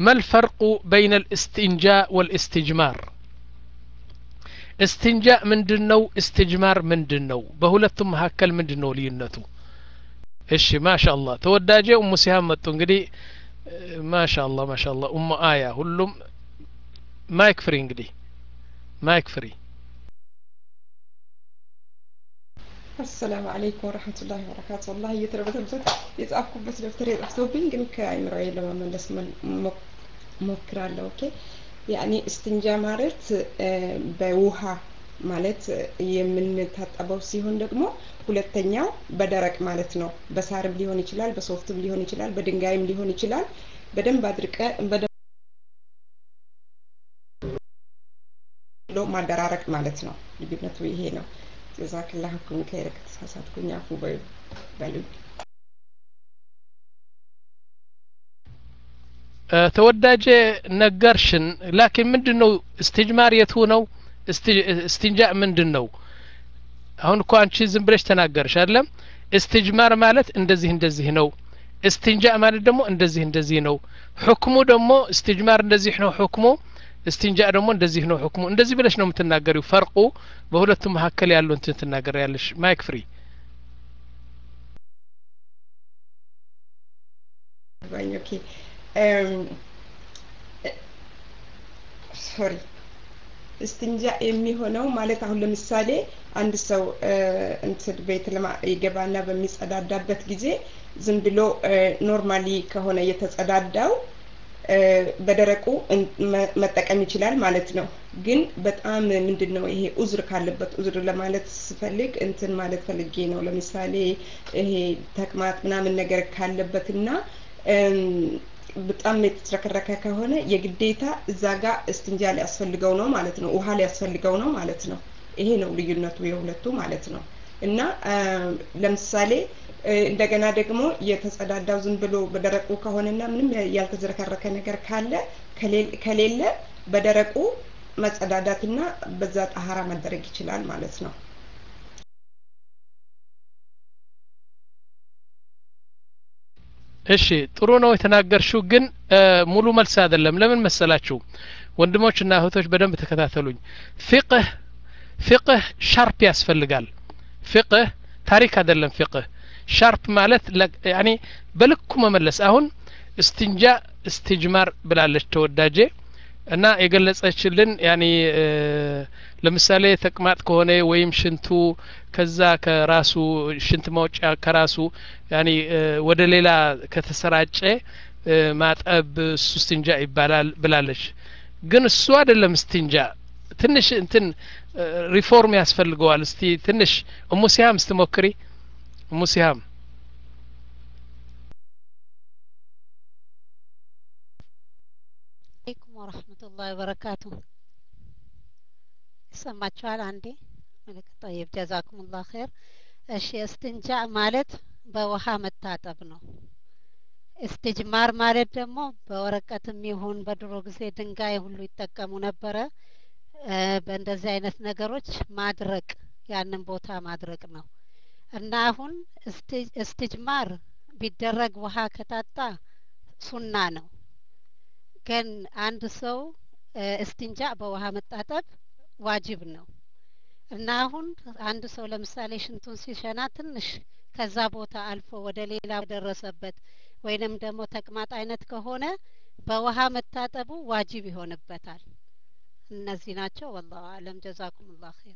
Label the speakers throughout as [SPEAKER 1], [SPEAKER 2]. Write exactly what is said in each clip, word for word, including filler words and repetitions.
[SPEAKER 1] ما الفرق بين الاستنجاء والاستجمار استنجاء ምንድነው استجمار ምንድነው በሁለቱም መካከል ምንድነው ልዩነቱ እሺ ማሻአላህ ተወዳጀ ኡሙ ሲሃም መጡ እንግዲህ ማሻአላህ ማሻአላህ ኡሙ አያ ሁሉም ማይክ ፍሪ እንግዲህ ማይክ ፍሪ
[SPEAKER 2] السلام عليكم ورحمة الله وبركاته والله يتربتبت يتعقب بس دفتري يحسبين قلت كايمرعي لما من اسم مكرا له اوكي يعني استنجا مارت بوها ማለት የምንታጠበው ሲሆን ደግሞ ሁለተኛው በደረቅ ማለት ነው በሳርም ሊሆን ይችላል በሶፍትም ሊሆን ይችላል በድንጋይም ሊሆን ይችላል በደንብ አድርቀ በደንብ ማደራረቅ ማለት ነው ልዩነቱ ይሄ ነው ጀዛከላሁ ኸይር ከተሳሳትኩኝ አፉ በሉ
[SPEAKER 1] ተወዳጀ ነገርሽን ላኪን ምንድነው استجمار የቱ ነው استنجاء ምንድነው አሁን እኮ አንቺ ዝም ብለሽ ተናገርሽ አይደለም استجمار ማለት እንደዚህ እንደዚህ ነው استنجاء ማለት ደግሞ እንደዚህ እንደዚህ ነው ሁክሙ ደግሞ استجمار እንደዚህ ነው ሁክሙ استنجاء ደግሞ እንደዚህ ነው ሁክሙ እንደዚህ ብለሽ ነው የምትናገሪው ፈርቁ በሁለቱም መካከል ያለው እንትን ትናገሪያለሽ ማይክ ፍሪ
[SPEAKER 2] ኦኬ um sorry استنجا የሚሆነው ማለት አሁን ለምሳሌ አንድ ሰው እንትን ቤት ለማ ይገባና በሚጸዳዳበት ጊዜ ዝም ብሎ ኖርማሊ ከሆነ የተጸዳዳው በደረቁ መጠቀም ይችላል ማለት ነው ግን በጣም ምንድነው ይሄ ኡዝር ካለበት ኡዝር ለማለት ስፈልግ እንትን ማለት ፈልጌ ነው ለምሳሌ ይሄ ተቅማጥ ምናምን ነገር ካለበትና በጣም የተስረከረከ ከሆነ የግዴታ እዛ ጋር استنجا ሊያስፈልገው ነው ማለት ነው ውሃ ሊያስፈልገው ነው ማለት ነው ይሄ ነው ልዩነቱ የሁለቱ ማለት ነው እና ለምሳሌ እንደገና ደግሞ የተጸዳዳው ዝም ብሎ በደረቁ ከሆነና ምንም ያልተዝረከረከ ነገር ካለ ከሌለ በደረቁ መጸዳዳትና በዛ ጣሃራ መደረግ ይችላል ማለት ነው
[SPEAKER 1] እሺ ጥሩ ነው የተናገርሽው ግን ሙሉ መልስ አይደለም ለምን መሰላችሁ ወንድሞችና እህቶች በደንብ ተከታተሉኝ ፍቅህ ፍቅህ ሻርፕ ያስፈልጋል ፍቅህ ታሪክ አይደለም ፍቅህ ሻርፕ ማለት ያኒ በልኩ መመለስ አሁን استنجا استجمار ብላለች ተወዳጄ እና የገለጸችልን ያኒ ለምሳሌ ተቅማጥ ከሆነ ወይም ሽንቱ ከዛ ከራሱ ሽንት ማውጫ ከራሱ ያኒ ወደ ሌላ ከተሰራጨ ማጠብ استنጃ ይባላል ብላለች ግን እሱ አይደለም استنجا ትንሽ እንትን ሪፎርም ያስፈልገዋል እስቲ ትንሽ ኡሙ ሲሃም ስትሞክሪ ኡሙ ሲሃም
[SPEAKER 3] عليكم ورحمة الله وبركاته سمعتوا عندي طيب جزاكم الله خير እሺ استنجاء ማለት በውሃ መታጠብ ነው استجمار ማለት ደግሞ በወረቀትም ይሁን በድሮ ጊዜ ድንጋይ ሁሉ ይጠቀሙ ነበረ በእንደዚህ አይነት ነገሮች ማድረቅ ያንን ቦታ ማድረቅ ነው እና አሁን استجمار ቢደረግ ውሃ ከታጣ ሱና ነው ግን አንድ ሰው استنجاء በውሃ መታጠብ ዋጅብ ነው እና አሁን አንድ ሰው ለምሳሌ ሽንቱን ሲሸና ትንሽ ከዛ ቦታ አልፎ ወደ ሌላ ደረሰበት ወይንም ደግሞ ተቅማጥ አይነት ከሆነ በውሃ መታጠቡ ዋጅብ ይሆንበታል እነዚህ ናቸው والله አለም جزاكم الله خير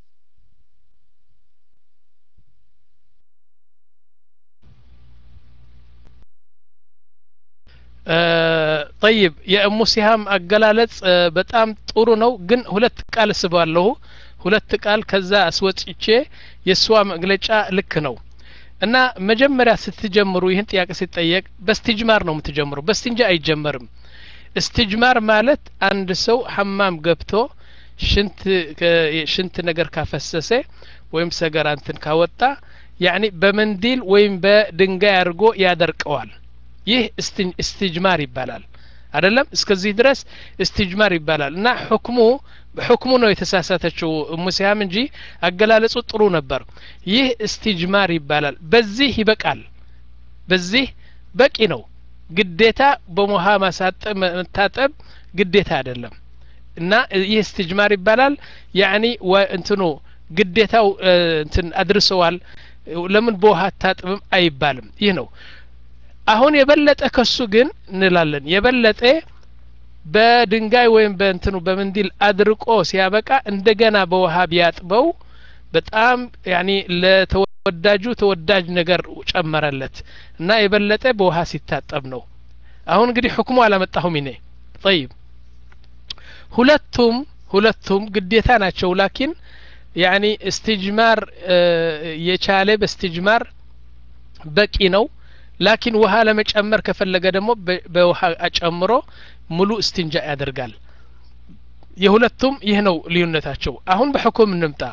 [SPEAKER 1] طيب የእሙ ሲሃም አገላለጽ በጣም ጥሩ ነው ግን ሁለት ቃል ስባለሁ ሁለት ቃል ከዛ አስወጥቼ የሷ መግለጫ ልክ ነው እና መጀመሪያ ስትጀምሩ ይህን ጥያቄ ሲጠየቅ በስትጅማር ነው የምትጀምሩ በስትንጃ አይጀመርም استجمار ማለት አንድ ሰው ሐማም ገብቶ ሽንት ሽንት ነገር ካፈሰሰ ወይም ሰገራ እንትን ካወጣ ያኒ በመንዲል ወይም በድንጋይ አድርጎ ያደርቀዋል ይህ استجمار ይባላል አይደለም እስከዚህ ድረስ استجمار ይባላል እና ሁክሙ በሁክሙ ነው የተሳሳተችው ሙሲያም እንጂ አገላለጹ ጥሩ ነበር ይህ استجمار ይባላል በዚህ ይበቃል በዚህ በቂ ነው ግዴታ በውሃ ማሳጠብ መታጠብ ግዴታ አይደለም እና ይህ እስትጅማር ይባላል ያኒ እንትኑ ግዴታው እንትን አድርሰዋል ለምን በውሃ አታጥብም አይባልም ይህ ነው አሁን የበለጠ ከሱ ግን እንላለን የበለጠ በድንጋይ ወይም በእንትኑ በመንዲል አድርቆ ሲያበቃ እንደገና በውሃ ቢያጥበው በጣም ያኒ ለተወዳጁ ተወዳጅ ነገር ጨመረለት እና የበለጠ በውሃ ሲታጠብ ነው አሁን እንግዲህ ሁክሙ አላመጣሁም እኔ طيب ሁለቱም ሁለቱም ግዴታ ናቸው ላኪን ያኒ استجمار የቻለ በስትጅማር በቂ ነው ላኪን ውሃ ለመጨመር ከፈለገ ደግሞ በውሃ አጨምሮ ሙሉ እስትንጃ ያደርጋል የሁለቱም ይህ ነው ልዩነታቸው አሁን በሁክም እንምጣ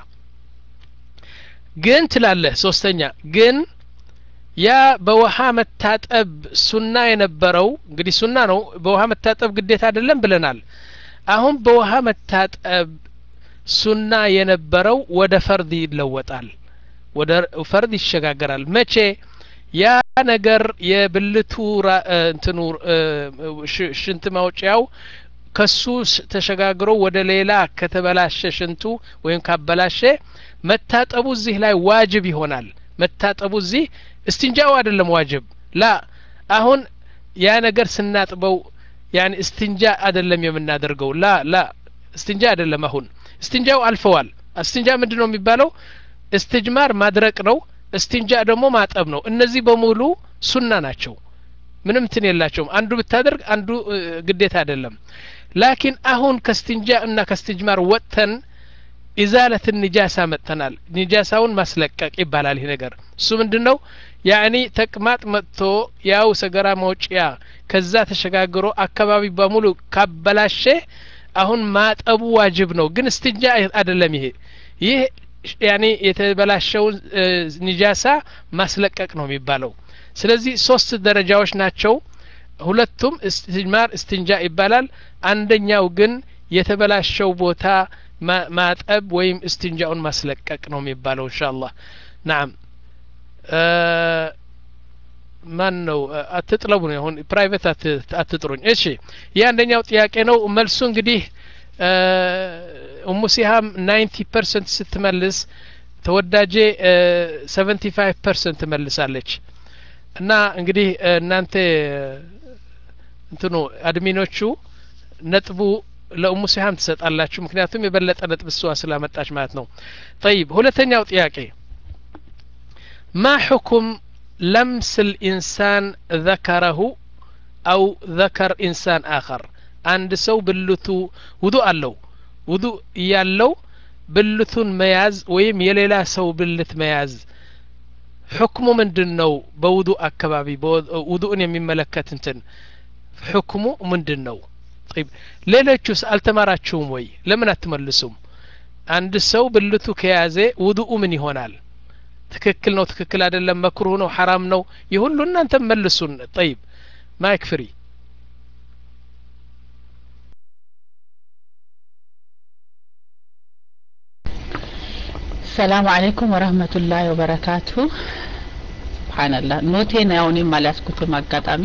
[SPEAKER 1] ግን ትላለህ ሶስተኛ ግን ያ በውሃ መታጠብ ሱና የነበረው እንግዲህ ሱና ነው በውሃ መታጠብ ግዴታ አይደለም ብለናል አሁን በውሃ መታጠብ ሱና የነበረው ወደ ፈርድ ይለወጣል ወደ ፈርድ ይሸጋገራል መቼ ያ ነገር የብልቱ እንትኑ ሽንት ማውጫው ከሱ ተሸጋግሮ ወደ ሌላ ከተበላሸ ሽንቱ ወይም ካበላሸ መታጠቡ እዚህ ላይ ዋጅብ ይሆናል መታጠቡ እዚህ استنجاء አይደለም ዋጅብ ላ አሁን ያ ነገር ስናጥበው ያን استنجاء አይደለም የምናደርገው ላ ላ استنجاء አይደለም አሁን استنجاء አልፈዋል استنجاء ምንድነው የሚባለው استجمار ማድረቅ ነው استنجاء ደግሞ ማጠብ ነው እነዚህ በሙሉ ሱና ናቸው ምንም ትን የላቸውም አንዱ ብታደርግ አንዱ ግዴታ አይደለም ላኪን አሁን ከስትንጃእ እና ከስትጅማር ወጥተን ኢዛለት النجاسة መጥተናል ኒጃሳውን ማስለቀቅ ይባላል ይሄ ነገር እሱ ምንድነው ያኒ ተቅማጥ መጥቶ ያው ሰገራ መውጪያ ከዛ ተሸጋግሮ አካባቢ በሙሉ ካበላሸ አሁን ማጠቡ ዋጅብ ነው ግን استنجاء አይደለም ይሄ ይሄ ያኒ የተበላሸው ኒጃሳ ማስለቀቅ ነው የሚባለው ስለዚህ ሶስት ደረጃዎች ናቸው ሁለቱም استجمار استنجاء ይባላል አንደኛው ግን የተበላሸው ቦታ ማጠብ ወይም استنجاءውን ማስለቀቅ ነው የሚባለው ኢንሻአላህ نعم ማን ነው አትጥለቡ ነው አሁን ፕራይቬት አትጥሩኝ እሺ ያ አንደኛው ጥያቄ ነው መልሱ እንግዲህ ኡሙ ሲሃም ninety percent ስትመልስ ተወዳጄ seventy-five percent መልሳለች እና እንግዲህ እናንተ እንትኑ አድሚኖቹ ነጥቡ ለኡሙ ሲሃም ትሰጣላችሁ ምክንያቱም የበለጠ ነጥብ እሷ ስላመጣች ማለት ነው طيب ሁለተኛው ጥያቄ ما حكم لمس الإنسان ذكره أو ذكر إنسان آخر عند سو بلتو وضوء አለው ውዱእ ያለው ብልቱን መያዝ ወይም የሌላ ሰው ብልት መያዝ حكሙ ምንድነው በውዱእ አካባቢ ውዱእን የሚመለከት እንትን حكሙ ምንድነው طيب ሌሎቹስ አልተማራችሁም ወይ ለምን አትመልሱም አንድ ሰው ብልቱ ከያዘ ውዱኡ ምን ይሆናል ትክክል ነው ትክክል አይደለም መክሩህ ነው حرام ነው ይሁሉ እናንተ መልሱን طيب ማይክ ፍሪ
[SPEAKER 4] السلام عليكم ورحمة الله وبركاته سبحان الله نوتين ያውኔ ማላስኩት ማጋጣሚ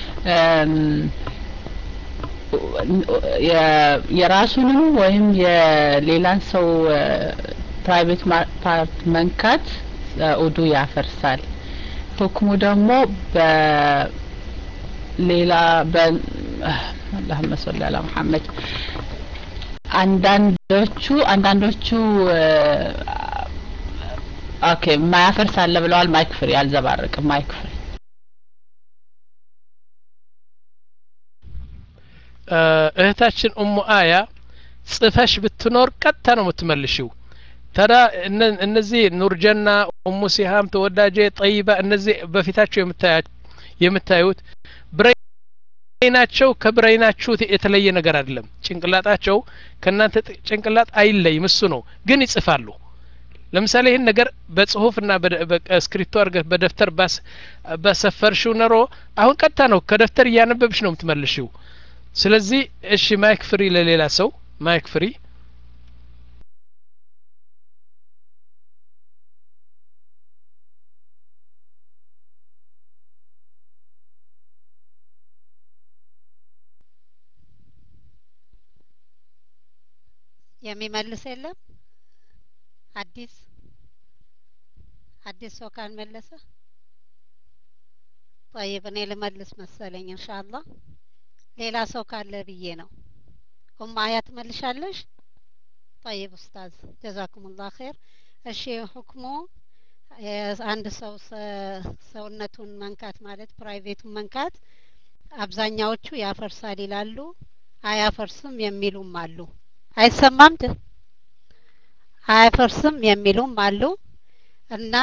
[SPEAKER 4] የራሱን ወይም የሌላን ሰው ፕራይቬት ፓርት መንካት ኡዱ ያፈርሳል ሁክሙ ደግሞ በሌላ በ اللهم صل على محمد አንዳንዶቹ አንዳንዶቹ ኦኬ ማያፈርስ አለ ብለዋል ማይክ ፍሪ አልዘባረቀ ማይክ ፍሪ
[SPEAKER 1] እህታችን ኡሙ አያ ጽፈሽ ብትኖር ቀጥታ ነው የምትመልሺው ተራ እነዚህ ኑርጀና ኡሙ ሲሃም ተወዳጄ ጠይባ እነዚህ በፊታቸው የምታዩት የምታዩት ብሬናቸው ከብሬናችሁ የተለየ ነገር አይደለም ጭንቅላታቸው ከናንተ ጭንቅላት አይለይም እሱ ነው ግን ይጽፋሉ ለምሳሌ ይሄን ነገር በጽሁፍና በስክሪፕቶ አርገህ በደፍተር ባስ በሰፈርሽው ነሮ አሁን ቀጥታ ነው ከደፍተር እያነበብሽ ነው የምትመልሺው ስለዚህ እሺ ማይክ ፍሪ ለሌላ ሰው ማይክ ፍሪ
[SPEAKER 3] የሚመልስ የለም? አዲስ አዲስ ሰው ካልመለሰ طيب እኔ ልመልስ መሰለኝ ኢንሻአላህ። ሌላ ሰው ካለ ብዬ ነው። ኡም አያ ትመልሻለሽ? طيب ኡስታዝ ጀዛኩሙላህ ኸይር። እሺ ሁክሙ አንድ ሰው ሰውነቱን መንካት ማለት ፕራይቬቱን መንካት አብዛኛዎቹ ያፈርሳል ይላሉ፣ አያፈርስም የሚሉም አሉ። አይሰማም? አያፈርስም የሚሉም አሉ እና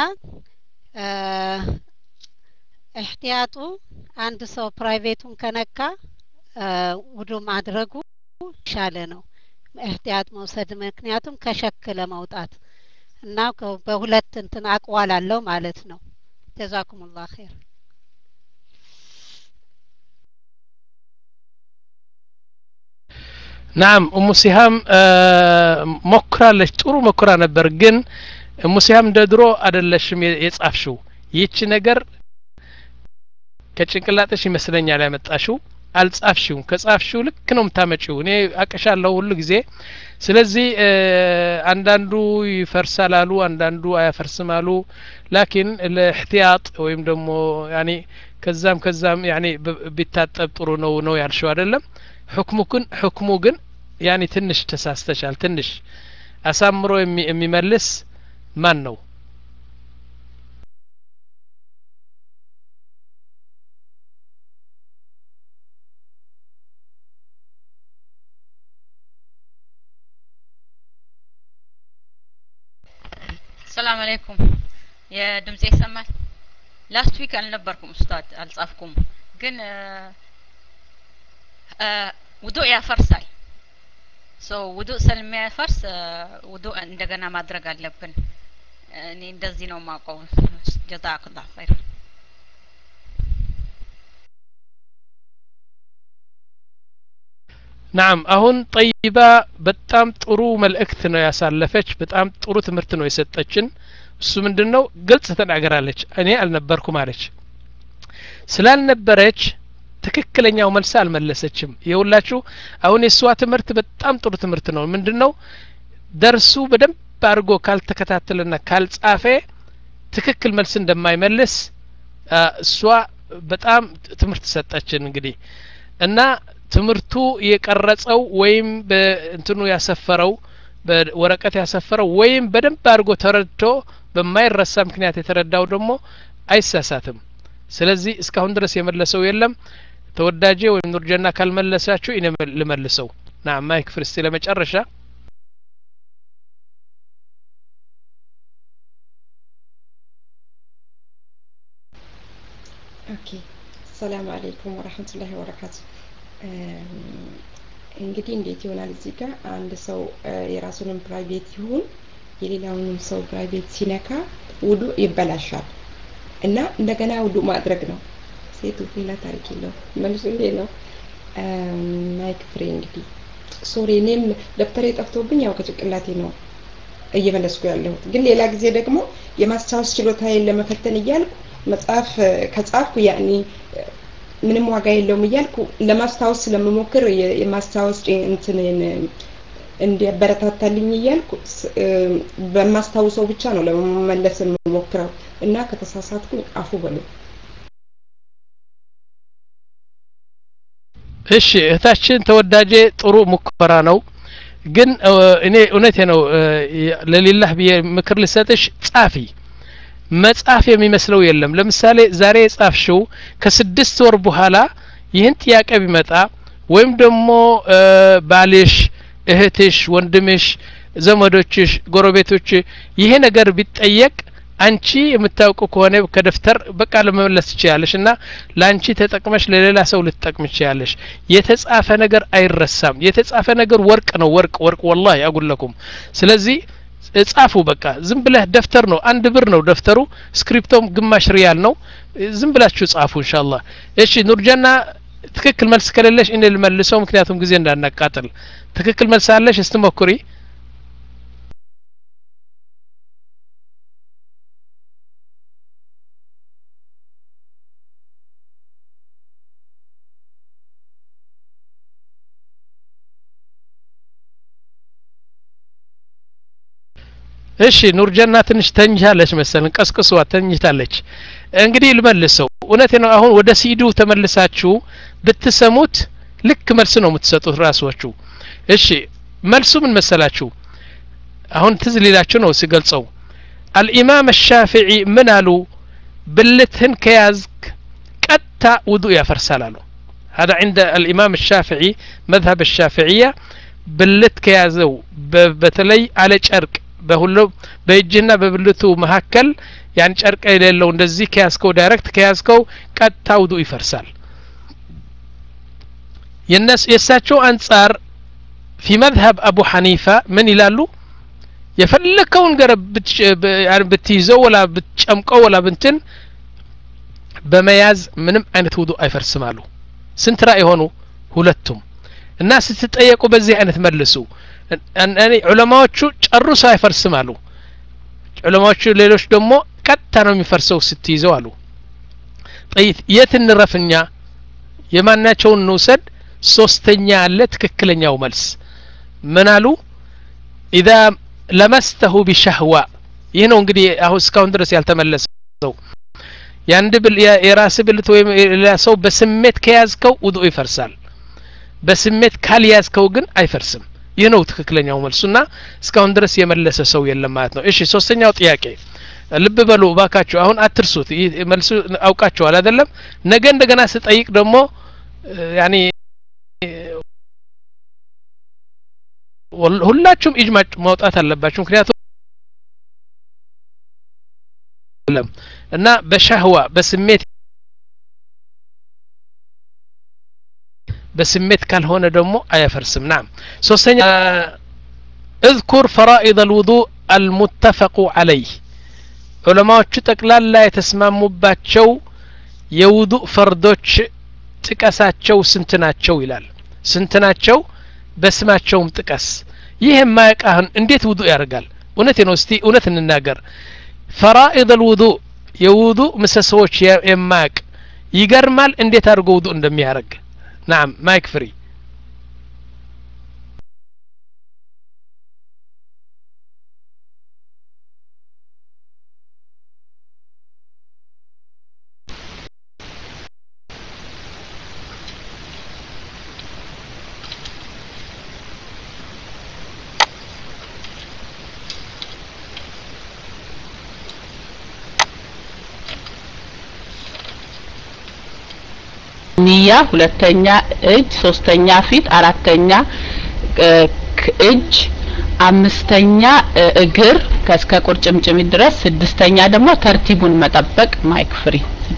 [SPEAKER 3] እህቲያጡ አንድ ሰው ፕራይቬቱን ከነካ ውዱ ማድረጉ ይሻለ ነው። እህቲያጥ መውሰድ ምክንያቱም ከሸክ ለመውጣት እና በሁለት እንትን አቅዋል አለው ማለት ነው። ጀዛኩሙላህ ኸይር።
[SPEAKER 1] ናም ኡሙ ሲሃም ሞክራለች፣ ጥሩ ሞክራ ነበር። ግን ኡሙ ሲሃም እንደ ድሮ አይደለሽም የጻፍሽው። ይህች ነገር ከጭንቅላትሽ ይመስለኛል ያመጣሽው፣ አልጻፍሽውም። ከጻፍሽው ልክ ነው የምታመጪው። እኔ አቀሻለሁ ሁሉ ጊዜ። ስለዚህ አንዳንዱ ይፈርሳል አሉ፣ አንዳንዱ አያፈርስም አሉ። ላኪን ለእህቲያጥ ወይም ደግሞ ያኒ ከዛም ከዛም ያኒ ቢታጠብ ጥሩ ነው ነው ያልሽው አይደለም? حكمو كن حكمو كن يعني تنش تساستشال تنش أسامرو يمي يمي ملس من نو
[SPEAKER 5] السلام عليكم يا دمزي سمال لاست ويك أنا نبركم أستاذ ألصافكم كن ውዱእ ያፈርሳል ሶ ውዱእ ስለሚያፈርስ ውዱእ እንደገና ማድረግ አለብን። እኔ እንደዚህ ነው ማውቀው። ጀዛከላህ ኸይር።
[SPEAKER 1] ናም አሁን ጠይባ በጣም ጥሩ መልእክት ነው ያሳለፈች። በጣም ጥሩ ትምህርት ነው የሰጠችን። እሱ ምንድነው ግልጽ ተናገራለች። እኔ አልነበርኩም አለች። ስላልነበረች ትክክለኛው መልስ አልመለሰችም። ይኸውላችሁ አሁን የሷ ትምህርት በጣም ጥሩ ትምህርት ነው። ምንድነው ደርሱ በደንብ አድርጎ ካልተከታተለና ካልጻፈ ትክክል መልስ እንደማይመልስ እሷ በጣም ትምህርት ሰጠችን። እንግዲህ እና ትምህርቱ የቀረጸው ወይም በእንትኑ ያሰፈረው በወረቀት ያሰፈረው ወይም በደንብ አድርጎ ተረድቶ በማይረሳ ምክንያት የተረዳው ደግሞ አይሳሳትም። ስለዚህ እስካሁን ድረስ የመለሰው የለም። ተወዳጄ ወይም ኑርጀና ካልመለሳችሁ እኔ ልመልሰው። ና ማይክ ፍርስቲ ለመጨረሻ
[SPEAKER 2] ኦኬ ሰላም አለይኩም ወራህመቱላሂ ወበረካቱ። እንግዲህ እንዴት ይሆናል እዚህ ጋር አንድ ሰው የራሱንም ፕራይቬት ይሁን የሌላውንም ሰው ፕራይቬት ሲነካ ውዱ ይበላሻል እና እንደገና ውዱ ማድረግ ነው። ሴቱ ሌላ ታሪክ የለው መልሱ እንዴ ነው። ማይክ ፍሬ እንግዲህ ሶሪ እኔም ደብተሬ ጠፍቶብኝ ያው ከጭቅላቴ ነው እየመለስኩ ያለሁት። ግን ሌላ ጊዜ ደግሞ የማስታወስ ችሎታዬን ለመፈተን እያልኩ መጽሐፍ ከጻፍኩ ያኔ ምንም ዋጋ የለውም እያልኩ ለማስታወስ ስለምሞክር የማስታወስ እንትንን እንዲያበረታታልኝ እያልኩ በማስታወሰው ብቻ ነው ለመመለስ የምሞክረው እና ከተሳሳትኩ አፉ በሉ።
[SPEAKER 1] እሺ እህታችን ተወዳጄ ጥሩ ሙከራ ነው። ግን እኔ እውነቴ ነው ለሊላህ ምክር ልሰጥሽ ጻፊ። መጻፍ የሚመስለው የለም። ለምሳሌ ዛሬ የጻፍሽው ከስድስት ወር በኋላ ይህን ጥያቄ ቢመጣ ወይም ደግሞ ባልሽ፣ እህትሽ፣ ወንድምሽ፣ ዘመዶችሽ፣ ጎረቤቶች ይሄ ነገር ቢጠየቅ አንቺ የምታውቁ ከሆነ ከደፍተር በቃ ለመመለስ ትችያለሽ እና ላንቺ ተጠቅመሽ ለሌላ ሰው ልትጠቅም ትችያለሽ። የተጻፈ ነገር አይረሳም። የተጻፈ ነገር ወርቅ ነው። ወርቅ ወርቅ ወላሂ አጉለኩም። ስለዚህ ጻፉ። በቃ ዝም ብለህ ደፍተር ነው አንድ ብር ነው ደፍተሩ፣ ስክሪፕቶም ግማሽ ሪያል ነው። ዝም ብላችሁ ጻፉ ኢንሻአላህ። እሺ ኑርጀና ትክክል መልስ ከሌለሽ እኔ ልመልሰው፣ ምክንያቱም ጊዜ እንዳናቃጥል። ትክክል መልስ አለሽ? እስቲ ሞክሪ። እሺ ኑርጀና ትንሽ ተኝታለች መሰለን ቀስቅሷ ተኝታለች እንግዲህ ልመልሰው እውነቴ ነው አሁን ወደ ሲዱ ተመልሳችሁ ብትሰሙት ልክ መልስ ነው የምትሰጡት ራስዎቹ እሺ መልሱ ምን መሰላችሁ አሁን ትዝ ሊላችሁ ነው ሲገልጸው الإمام الشافعي من قالوا بلتهن كيازك قتا وضوء يفرسل له هذا عند الإمام الشافعي مذهب الشافعية بلت كيازو بتلي على ጨርቅ በሁሉ በእጅና በብልቱ መካከል ያን ጨርቅ የሌለው እንደዚህ ከያዝከው ዳይሬክት ከያዝከው ቀጥታ ውዱእ ይፈርሳል የነስ የሳቸው አንፃር في مذهب أبو حنيفة من ይላሉ የፈለከውን ገረብ ብትይዘው ወላ ብትጨምቀው ወላ ብንትን በመያዝ ምንም አይነት ውዱእ አይፈርስም አሉ ስንት ራእይ ሆኑ ሁለቱም እና ስትጠየቁ በዚህ አይነት መልሱ እኔ ዑለማዎቹ ጨርሶ አይፈርስም አሉ ዑለማዎቹ ሌሎች ደግሞ ቀጥታ ነው የሚፈርሰው ስትይዘው አሉ طيب የት እንረፍኛ የማናቸውን እንውሰድ ሶስተኛ አለ ትክክለኛው መልስ ምን አሉ اذا لمسته بشهوة ይህ ነው እንግዲህ አሁን እስካሁን ድረስ ያልተመለሰው ያንድ ብል የራስ ብልት ወይም ለሰው በስሜት ከያዝከው ውዱእ ይፈርሳል በስሜት ካልያዝከው ግን አይፈርስም ይህ ነው ትክክለኛው መልሱና እስካሁን ድረስ የመለሰ ሰው የለም ማለት ነው እሺ ሶስተኛው ጥያቄ ልብ በሉ ባካችሁ አሁን አትርሱት መልሱ አውቃችኋል አይደለም ነገ እንደገና ስጠይቅ ደግሞ ያኒ ሁላችሁም ኢጅማዕ ማውጣት አለባችሁ ምክንያቱም እና በሻህዋ በስሜት በስሜት ካልሆነ ደግሞ አያፈርስም نعم ሶስተኛ اذكر فرائض الوضوء المتفق عليه ዑለማዎቹ ጠቅላላ የተስማሙባቸው የውዱእ ፈርዶች ጥቀሳቸው ስንት ናቸው ይላል ስንት ናቸው በስማቸውም ጥቀስ ይሄ ማያቃህን እንዴት ውዱእ ያደርጋል እውነቴ ነው እስቲ እውነት እንናገር فرائض الوضوء የውዱእ ምሰሶች የማያቅ ይገርማል እንዴት አድርጎ ውዱእ እንደሚያደርግ نعم مايك فري
[SPEAKER 4] ኒያ ሁለተኛ እጅ ሶስተኛ ፊት አራተኛ እጅ አምስተኛ እግር ከስከ ቁርጭምጭሚት ድረስ ስድስተኛ ደግሞ ተርቲቡን መጠበቅ ማይክ ፍሪ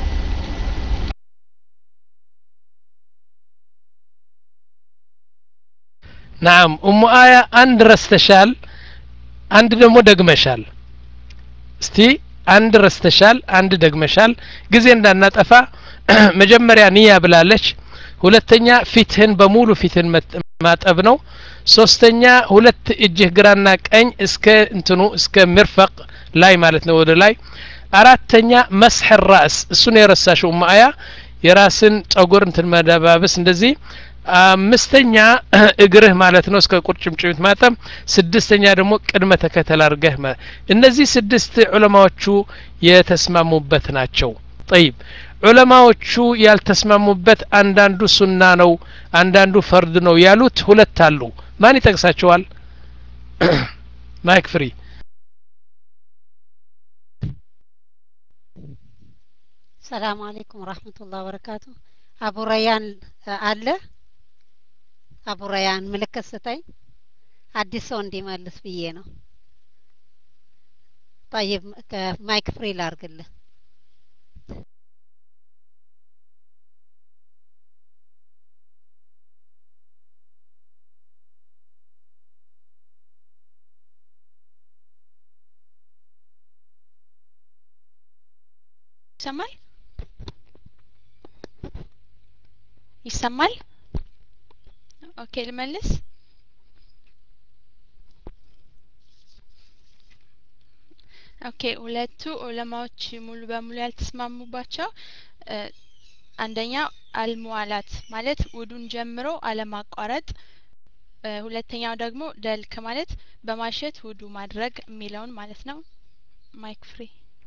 [SPEAKER 1] نعم ام آية አንድ ረስተሻል አንድ ደግሞ ደግመሻል እስቲ አንድ ረስተሻል አንድ ደግመሻል ጊዜ እንዳናጠፋ መጀመሪያ ንያ ብላለች ሁለተኛ ፊትህን በሙሉ ፊትህን ማጠብ ነው ሶስተኛ ሁለት እጅህ ግራና ቀኝ እስከ እንትኑ እስከ ምርፈቅ ላይ ማለት ነው ወደ ላይ አራተኛ መስح الراس እሱን የረሳሽው ማያ የራስን ጸጉር እንትን መደባበስ እንደዚህ አምስተኛ እግርህ ማለት ነው እስከ ቁርጭምጭሚት ማጠብ ስድስተኛ ደግሞ ቅድመ ተከተል አድርገህ እነዚህ ስድስት ዑለማዎቹ የተስማሙበት ናቸው طيب ዑለማዎቹ ያልተስማሙበት አንዳንዱ ሱና ነው አንዳንዱ ፈርድ ነው ያሉት ሁለት አሉ ማን ይጠቅሳቸዋል ማይክ ፍሪ
[SPEAKER 3] ሰላም አለይኩም ወራህመቱላሂ ወበረካቱ አቡ ረያን አለ አቡ ረያን ምልክት ስጠኝ አዲስ ሰው እንዲመልስ ብዬ ነው طيب ማይክ ፍሪ ላርግልህ
[SPEAKER 6] ይሰማል ይሰማል ኦኬ ልመልስ ኦኬ ሁለቱ ዑለማዎች ሙሉ በሙሉ ያልተስማሙባቸው አንደኛ አልሙዋላት ማለት ውዱን ጀምሮ አለማቋረጥ ሁለተኛው ደግሞ ደልክ ማለት በማሸት ውዱ ማድረግ የሚለውን ማለት ነው። ማይክ ፍሪ።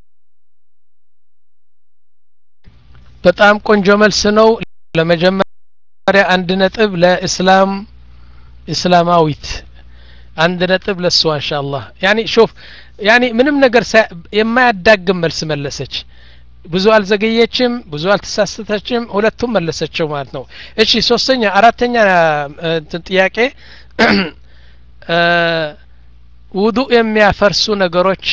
[SPEAKER 1] በጣም ቆንጆ መልስ ነው። ለመጀመሪያ አንድ ነጥብ ለእስላም እስላማዊት አንድ ነጥብ ለሷ ኢንሻአላህ። ያኒ ሹፍ ያኒ ምንም ነገር የማያዳግም መልስ መለሰች። ብዙ አልዘገየችም፣ ብዙ አልተሳስተችም፣ ሁለቱም መለሰችው ማለት ነው። እሺ ሶስተኛ አራተኛ ጥያቄ ውዱእ የሚያፈርሱ ነገሮች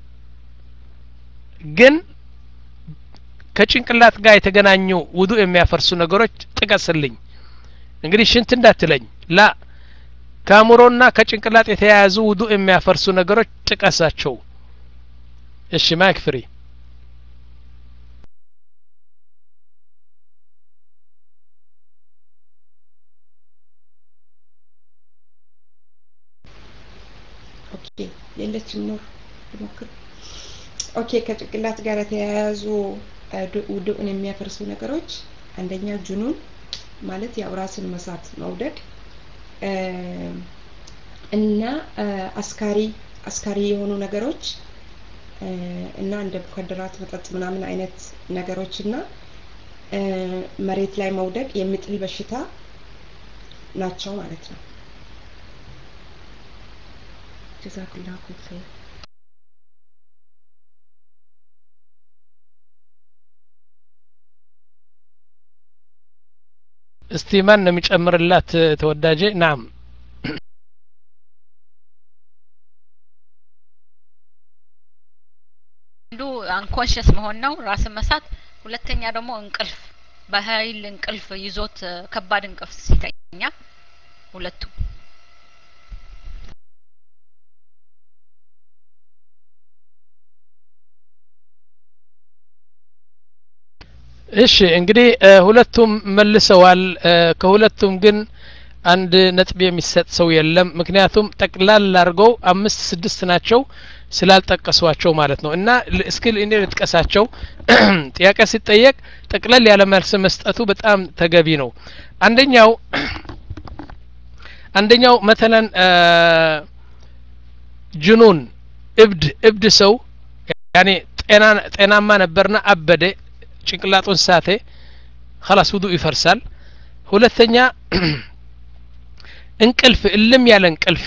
[SPEAKER 1] ግን ከጭንቅላት ጋር የተገናኙ ውዱእ የሚያፈርሱ ነገሮች ጥቀስልኝ። እንግዲህ ሽንት እንዳትለኝ ላ ከአእምሮና ከጭንቅላት የተያያዙ ውዱእ የሚያፈርሱ ነገሮች ጥቀሳቸው። እሺ ማይክ ፍሪ።
[SPEAKER 2] ኦኬ የለችም ነው ሞክር። ኦኬ ከጭንቅላት ጋር የተያያዙ ውዱእን የሚያፈርሱ ነገሮች አንደኛ ጁኑን ማለት ያው ራስን መሳት መውደቅ እና አስካሪ አስካሪ የሆኑ ነገሮች እና እንደ ሙከደራት መጠጥ ምናምን አይነት ነገሮች እና መሬት ላይ መውደቅ የሚጥል በሽታ ናቸው ማለት ነው። ጀዛኩላሁ ኸይር።
[SPEAKER 1] እስቲ ማን ነው የሚጨምርላት ተወዳጄ? ናም
[SPEAKER 5] አንዱ አንኮንሽስ መሆን ነው ራስን መሳት። ሁለተኛ ደግሞ እንቅልፍ በኃይል እንቅልፍ ይዞት ከባድ እንቅልፍ ሲተኛ ሁለቱ
[SPEAKER 1] እሺ እንግዲህ ሁለቱም መልሰዋል። ከሁለቱም ግን አንድ ነጥብ የሚሰጥ ሰው የለም። ምክንያቱም ጠቅላላ አድርገው አምስት ስድስት ናቸው ስላልጠቀሷቸው ማለት ነው። እና እስኪ እኔ ልጥቀሳቸው። ጥያቄ ሲጠየቅ ጠቅለል ያለ መልስ መስጠቱ በጣም ተገቢ ነው። አንደኛው አንደኛው መተለን ጅኑን እብድ እብድ ሰው ያኔ ጤና ጤናማ ነበርና አበደ ጭንቅላቱን ሳተ خلاص ውዱእ ይፈርሳል። ሁለተኛ እንቅልፍ እልም ያለ እንቅልፍ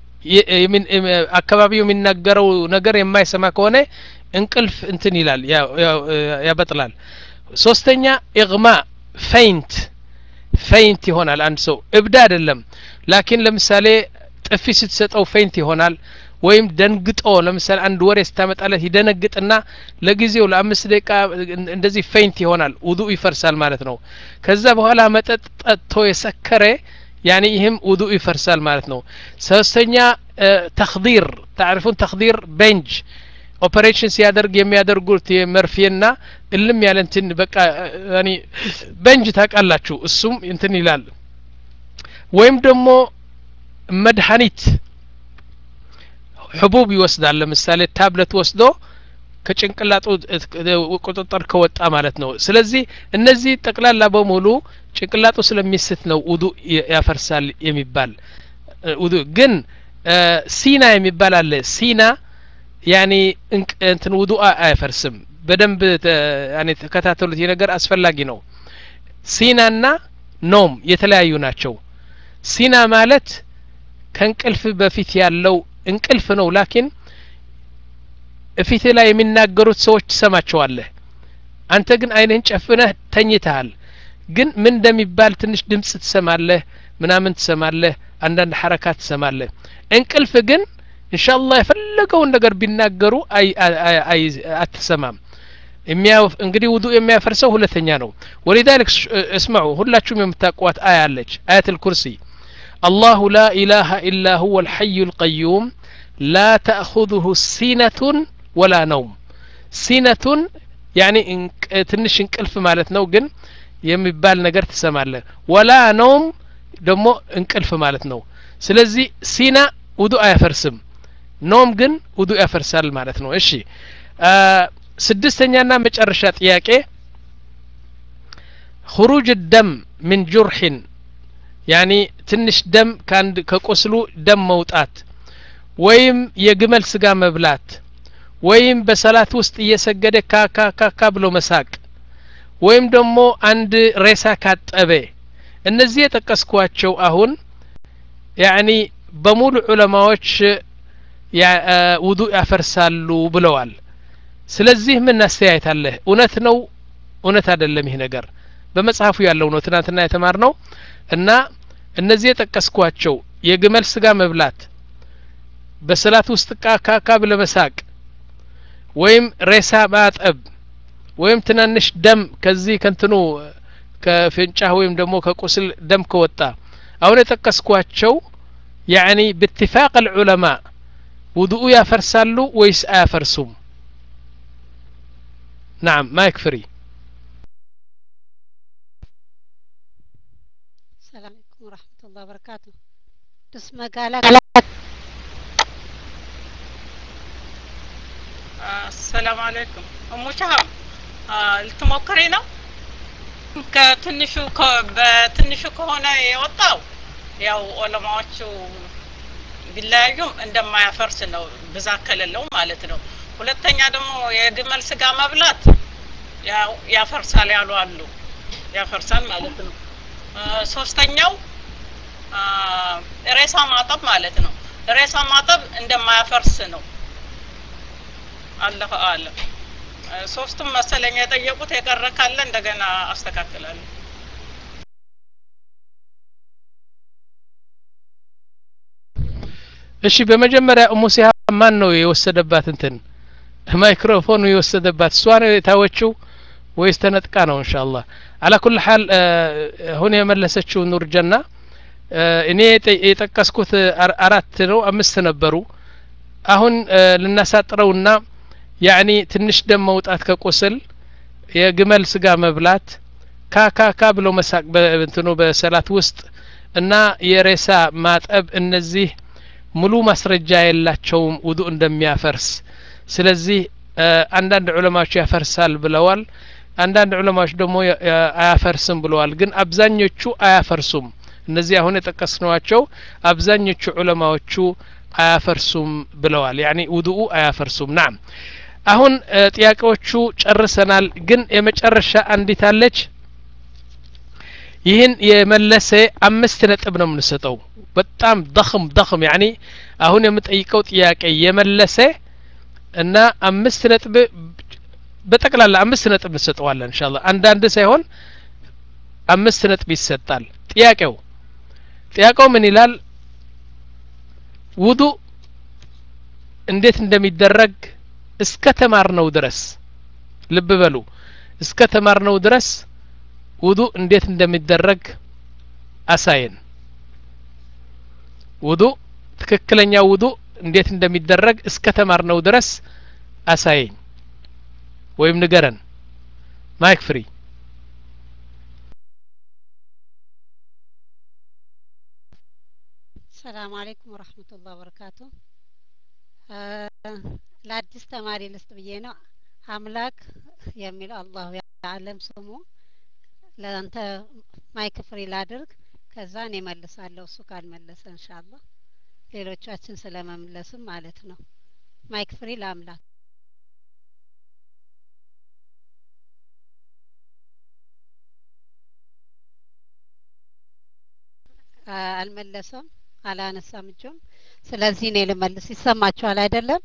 [SPEAKER 1] አካባቢው የሚናገረው ነገር የማይሰማ ከሆነ እንቅልፍ እንትን ይላል ያበጥላል። ሶስተኛ ኢግማ ፌይንት ፌይንት ይሆናል። አንድ ሰው እብድ አይደለም ላኪን ለምሳሌ ጥፊ ስትሰጠው ፌይንት ይሆናል። ወይም ደንግጦ ለምሳሌ አንድ ወሬ ስታመጣለት ይደነግጥና ለጊዜው ለአምስት ደቂቃ እንደዚህ ፌይንት ይሆናል። ውዱእ ይፈርሳል ማለት ነው። ከዛ በኋላ መጠጥ ጠጥቶ የሰከረ ያኒ ይህም ውዱእ ይፈርሳል ማለት ነው። ሶስተኛ ተኽዲር تعرفون ተኽዲር ቤንጅ ኦፐሬሽን ሲያደርግ የሚያደርጉት የመርፌና እልም ያለ እንትን በቃ ያኒ ቤንጅ ታውቃላችሁ እሱም እንትን ይላል። ወይም ደግሞ መድኃኒት حبوب ይወስዳል። ለምሳሌ ታብሌት ወስዶ ከጭንቅላቱ ቁጥጥር ከወጣ ማለት ነው። ስለዚህ እነዚህ ጠቅላላ በሙሉ ጭንቅላቱ ስለሚስት ነው ውዱእ ያፈርሳል የሚባል። ውዱእ ግን ሲና የሚባል አለ። ሲና ያኒ እንትን ውዱእ አይፈርስም። በደንብ ያኒ ተከታተሉት። ይህ ነገር አስፈላጊ ነው። ሲናና ኖም የተለያዩ ናቸው። ሲና ማለት ከእንቅልፍ በፊት ያለው እንቅልፍ ነው ላኪን እፊት ላይ የሚናገሩት ሰዎች ትሰማቸዋለህ። አንተ ግን አይንህን ጨፍነህ ተኝተሃል። ግን ምን እንደሚባል ትንሽ ድምጽ ትሰማለህ ምናምን ትሰማለህ አንዳንድ ሐረካት ትሰማለህ። እንቅልፍ ግን ኢንሻአላህ የፈለገውን ነገር ቢናገሩ አይ አይ አትሰማም። የሚያው እንግዲህ ውዱእ የሚያፈርሰው ሁለተኛ ነው። ወለذلك اسمعوا ሁላችሁም የምታውቋት አያ አለች አያተል ኩርሲ الله لا إله إلا هو الحي القيوم لا تأخذه سنة ولا نوم سنة يعني ትንሽ እንቅልፍ ማለት ነው ግን የሚባል ነገር ትሰማለህ። ወላ ነውም ደግሞ እንቅልፍ ማለት ነው። ስለዚህ ሲና ውዱእ አያፈርስም፣ ኖም ግን ውዱእ ያፈርሳል ማለት ነው። እሺ ስድስተኛና መጨረሻ ጥያቄ خروج الدم من جرح ያኒ ትንሽ ደም ካንድ ከቁስሉ ደም መውጣት ወይም የግመል ስጋ መብላት ወይም በሰላት ውስጥ እየሰገደ ካካካካ ብሎ መሳቅ ወይም ደግሞ አንድ ሬሳ ካጠበ እነዚህ የጠቀስኳቸው አሁን ያኒ በሙሉ ዑለማዎች ውዱእ ያፈርሳሉ ብለዋል ስለዚህ ምን አስተያየት አለ እውነት ነው እውነት አይደለም ይሄ ነገር በመጽሐፉ ያለው ነው ትናንትና የተማርነው እና እነዚህ የጠቀስኳቸው የግመል ስጋ መብላት በሰላት ውስጥ ካካካ ብሎ መሳቅ ወይም ሬሳ ማጠብ ወይም ትናንሽ ደም ከዚህ ከንትኑ ከፍንጫ ወይም ደግሞ ከቁስል ደም ከወጣ አሁን የጠቀስኳቸው يعني باتفاق العلماء ውዱኡ ያፈርሳሉ ወይስ አያፈርሱም نعم ما يكفري
[SPEAKER 3] السلام عليكم ورحمة الله وبركاته تسمى قال
[SPEAKER 7] السلام عليكم ام شهاب ልትሞክሪ ነው ከትንሹ በትንሹ ከሆነ የወጣው ያው ዑለማዎቹ ቢለያዩም እንደማያፈርስ ነው ብዛት ከሌለው ማለት ነው ሁለተኛ ደግሞ የግመል ስጋ መብላት ያው ያፈርሳል ያሉ አሉ ያፈርሳል ማለት ነው ሶስተኛው ሬሳ ማጠብ ማለት ነው ሬሳ ማጠብ እንደማያፈርስ ነው አላህ አለም ሶስቱም መሰለኝ የጠየቁት የቀረ ካለ እንደገና አስተካክላለሁ
[SPEAKER 1] እሺ በመጀመሪያ ኡሙ ሲሃ ማን ነው የወሰደባት እንትን ማይክሮፎኑ የወሰደባት እሷ ነው የታወችው ወይስ ተነጥቃ ነው ኢንሻአላህ አላ ኩል ሐል ሁን የመለሰችው ኑር ጀና እኔ የጠቀስኩት አራት ነው አምስት ነበሩ አሁን ልናሳጥረውና ያኒ ትንሽ ደም መውጣት ከቁስል የግመል ስጋ መብላት ካካካ ብሎ መሳቅ በእንትኑ በሰላት ውስጥ እና የሬሳ ማጠብ እነዚህ ሙሉ ማስረጃ የላቸውም ውዱእ እንደሚያፈርስ ስለዚህ አንዳንድ ዑለማዎች ያፈርሳል ብለዋል አንዳንድ ዑለማዎች ደግሞ አያፈርስም ብለዋል ግን አብዛኞቹ አያፈርሱም እነዚህ አሁን የጠቀስናቸው አብዛኞቹ ዑለማዎቹ አያፈርሱም ብለዋል ያኒ ውዱኡ አያፈርሱም ናም አሁን ጥያቄዎቹ ጨርሰናል ግን የመጨረሻ አንዲት አለች ይህን የመለሰ አምስት ነጥብ ነው የምንሰጠው በጣም ضخم ضخم يعني አሁን የምጠይቀው ጥያቄ የመለሰ እና አምስት ነጥብ በጠቅላላ አምስት ነጥብ እንሰጠዋለን ኢንሻአላህ አንዳንድ ሳይሆን አምስት ነጥብ ይሰጣል ጥያቄው ጥያቄው ምን ይላል ውዱእ እንዴት እንደሚደረግ እስከ ተማርነው ድረስ ልብ በሉ እስከ ተማርነው ድረስ ውዱእ እንዴት እንደሚደረግ አሳየን ውዱእ ትክክለኛ ውዱእ እንዴት እንደሚደረግ እስከ ተማርነው ድረስ አሳየን ወይም ንገረን ማይክ ፍሪ
[SPEAKER 3] السلام عليكم ورحمة الله وبركاته ለአዲስ ተማሪ ልስጥ ብዬ ነው አምላክ የሚል አላሁ ያለም ስሙ ለአንተ ማይክ ፍሪ ላድርግ ከዛ እኔ መልሳለሁ እሱ ካልመለሰ ኢንሻአላህ ሌሎቻችን ስለመመለስም ማለት ነው ማይክ ፍሪ ለአምላክ አልመለሰም አላነሳም እጁን ስለዚህ እኔ ልመልስ ይሰማችኋል አይደለም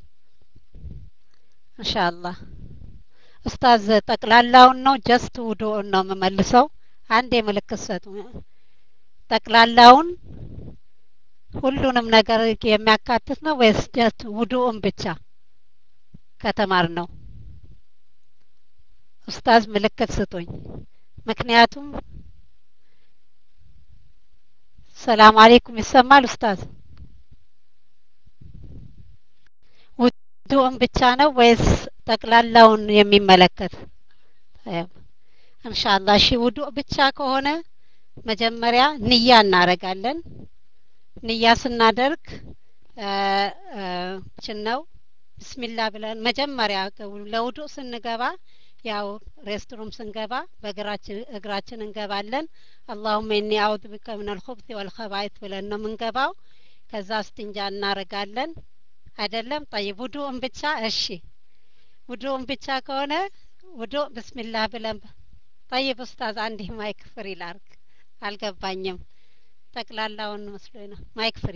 [SPEAKER 3] ኢንሻአላህ ኡስታዝ ጠቅላላውን ነው ጀስት ውዱእን ነው የምመልሰው አንድ የምልክት ሰጡ ጠቅላላውን ሁሉንም ነገር የሚያካትት ነው ወይስ ጀስት ውዱእን ብቻ ከተማር ነው ኡስታዝ ምልክት ስጡኝ ምክንያቱም ሰላም አለይኩም ይሰማል ኡስታዝ ውዱእን ብቻ ነው ወይስ ጠቅላላውን የሚመለከት ኢንሻአላህ እሺ ውዱእ ብቻ ከሆነ መጀመሪያ ንያ እናረጋለን ንያ ስናደርግ ችን ነው ቢስሚላህ ብለን መጀመሪያ ለውዱእ ስንገባ ያው ሬስትሩም ስንገባ በእግራችን እግራችን እንገባለን። አላሁመ ኢኒ አዑዙ ቢከ ሚነል ኹብሲ ወል ኸባኢት ብለን ነው የምንገባው። ከዛ እስትንጃ እናረጋለን አይደለም? ጠይብ ውዱእን ብቻ እሺ፣ ውዱእን ብቻ ከሆነ ውዱእ ብስሚላህ ብለን ጠይብ ኡስታዝ አንዴ ማይክ ፍሪ ላርግ። አልገባኝም። ጠቅላላውን መስሎኝ ነው። ማይክ ፍሪ።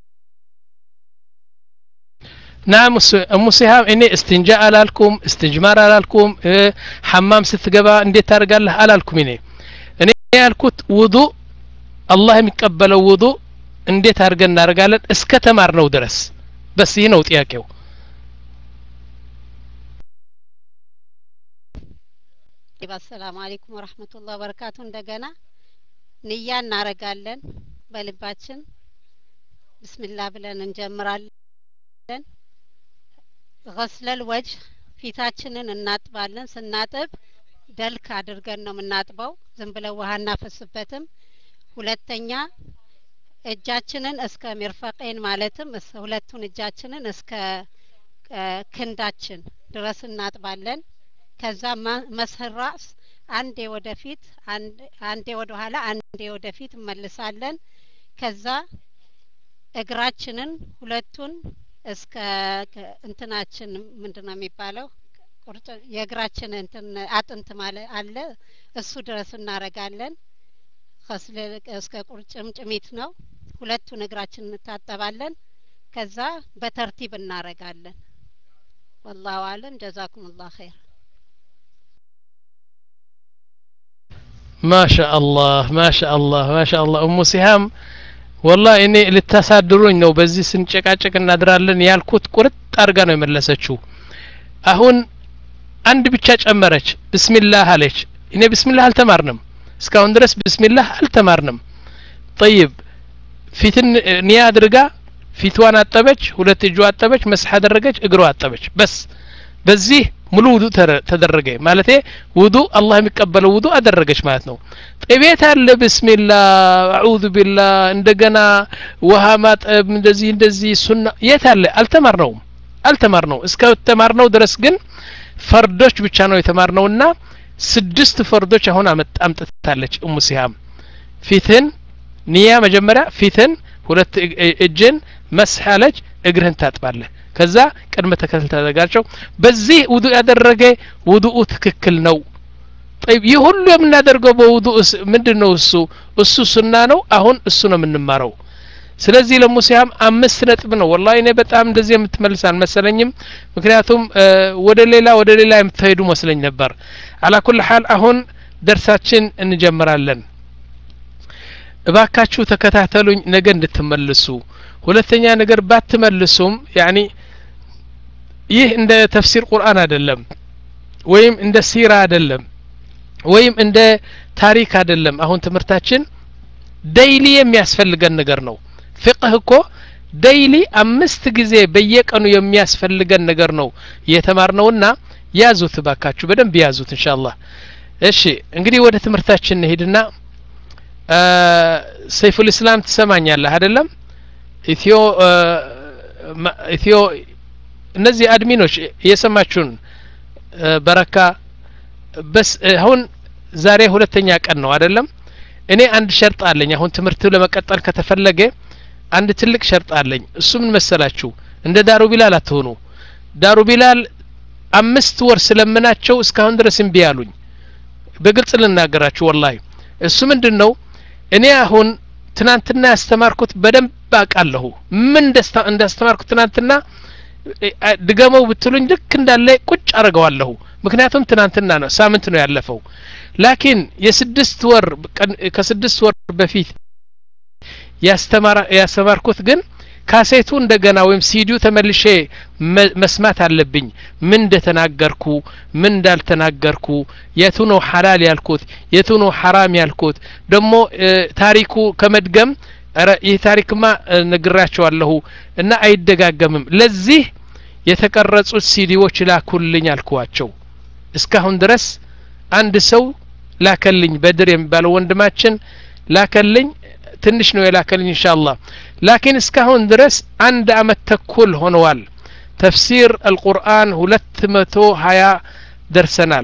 [SPEAKER 1] ናም እሙ ሲሃም እኔ እስትንጃ አላልኩም፣ እስትጅማር አላልኩም፣ ሐማም ስትገባ እንዴት ታደርጋለህ አላልኩም። እኔ እኔ ያልኩት ውዱእ አላህ የሚቀበለው ውዱእ እንዴት አድርገን እናደርጋለን እስከ ተማርነው ድረስ በስ ይህ ነው ጥያቄው።
[SPEAKER 3] አሰላሙ አለይኩም ወራህመቱላሂ ወበረካቱ። እንደገና ንያ እናረጋለን በልባችን ብስሚላህ ብለን እንጀምራለን። ገስለል ወጅህ ፊታችንን እናጥባለን። ስናጥብ ደልክ አድርገን ነው የምናጥበው፣ ዝም ብለን ውሃ እናፈስበትም። ሁለተኛ እጃችንን እስከ ሚርፈቀን ማለትም ሁለቱን እጃችንን እስከ ክንዳችን ድረስ እናጥባለን። ከዛ መስራስ አንዴ ወደፊት አንዴ ወደ ኋላ አንዴ ወደፊት እንመልሳለን። ከዛ እግራችንን ሁለቱን እስከ እንትናችን ምንድነው የሚባለው ቁርጭ የእግራችን እንትን አጥንት ማለት አለ እሱ ድረስ እናረጋለን። ከስለ እስከ ቁርጭምጭሚት ነው። ሁለቱን እግራችንን እንታጠባለን። ከዛ በተርቲብ እናረጋለን። والله اعلم جزاكم الله خير
[SPEAKER 1] ما شاء الله ما شاء الله ما شاء الله ام ሲሃም والله እኔ ልታሳድሩኝ ነው በዚህ ስንጨቃጨቅ እናድራለን ያልኩት ቁርጥ አርጋ ነው የመለሰችው። አሁን አንድ ብቻ ጨመረች፣ ቢስሚላህ አለች። እኔ ቢስሚላህ አልተማርንም እስካሁን ድረስ ቢስሚላህ አልተማርንም። طيب ፊትን ኒያ አድርጋ ፊትዋን አጠበች፣ ሁለት እጇ አጠበች፣ መስሐ አደረገች፣ እግሯ አጠበች። በስ በዚህ ሙሉ ውዱእ ተደረገ ማለት ውዱእ አላህ የሚቀበለው ውዱእ አደረገች ማለት ነው። ጥቤት አለ ቢስሚላህ አዑዙ ቢላህ እንደገና ውሃ ማጠብ እንደዚህ እንደዚህ ሱና የት አለ? አልተማርነውም አልተማርነው እስከ ተማርነው ድረስ ግን ፈርዶች ብቻ ነው የተማርነውና ስድስት ፈርዶች አሁን አምጥታለች ኡሙ ሲሃም። ፊትን ኒያ መጀመሪያ ፊትን ሁለት እጅን መስሐለች፣ እግርህን ታጥባለህ። ከዛ ቅድመ ተከተል ታደርጋቸው። በዚህ ውዱእ ያደረገ ውዱኡ ትክክል ነው። طيب ይህ ሁሉ የምናደርገው በውዱእ ምንድነው? እሱ እሱ ሱና ነው። አሁን እሱ ነው የምንማረው። ስለዚህ ለሙሲያም አምስት ነጥብ ነው። ወላሂ እኔ በጣም እንደዚህ የምትመልስ አልመሰለኝም። ምክንያቱም ወደ ሌላ ወደ ሌላ የምትሄዱ መስለኝ ነበር። على كل حال አሁን ደርሳችን እንጀምራለን። እባካችሁ ተከታተሉኝ ነገ እንድትመልሱ። ሁለተኛ ነገር ባትመልሱም ያኒ ይህ እንደ ተፍሲር ቁርአን አይደለም ወይም እንደ ሲራ አይደለም ወይም እንደ ታሪክ አይደለም። አሁን ትምህርታችን ዴይሊ የሚያስፈልገን ነገር ነው። ፍቅህ እኮ ዴይሊ አምስት ጊዜ በየቀኑ የሚያስፈልገን ነገር ነው የተማርነውና ያዙት ባካችሁ በደንብ ያዙት ኢንሻአላህ። እሺ እንግዲህ ወደ ትምህርታችን እንሄድና ሰይፉል እስላም ትሰማኛለህ አይደለም? ኢትዮ ኢትዮ እነዚህ አድሚኖች እየሰማችሁን በረካ በስ አሁን ዛሬ ሁለተኛ ቀን ነው አይደለም? እኔ አንድ ሸርጥ አለኝ። አሁን ትምህርቱ ለመቀጠል ከተፈለገ አንድ ትልቅ ሸርጥ አለኝ። እሱ ምን መሰላችሁ? እንደ ዳሩ ቢላል አትሆኑ። ዳሩ ቢላል አምስት ወር ስለምናቸው እስካሁን ድረስ እምቢ አሉኝ። በግልጽ ልናገራችሁ ወላሂ እሱ ምንድነው እኔ አሁን ትናንትና ያስተማርኩት በደንብ አውቃለሁ። ምን ደስታ እንዳስተማርኩት ትናንትና ድገመው ብትሉኝ ልክ እንዳለ ቁጭ አርገዋለሁ። ምክንያቱም ትናንትና ነው ሳምንት ነው ያለፈው። ላኪን የስድስት ወር ከስድስት ወር በፊት ያስተማር ያስተማርኩት ግን ካሴቱ እንደገና ወይም ሲዲው ተመልሼ መስማት አለብኝ። ምን እንደተናገርኩ ምን እንዳልተናገርኩ የቱ ነው ሐላል ያልኩት የቱ ነው ሐራም ያልኩት ደግሞ ታሪኩ ከመድገም አረ ይህ ታሪክማ ነግራቸዋለሁ እና አይደጋገምም። ለዚህ የተቀረጹት ሲዲዎች ላኩልኝ አልኳቸው። እስካሁን ድረስ አንድ ሰው ላከልኝ በድር የሚባለው ወንድማችን ላከልኝ። ትንሽ ነው የላከልኝ ኢንሻአላህ። ላኪን እስካሁን ድረስ አንድ አመት ተኩል ሆነዋል። ተፍሲር አልቁርአን ሁለት መቶ ሀያ ደርሰናል።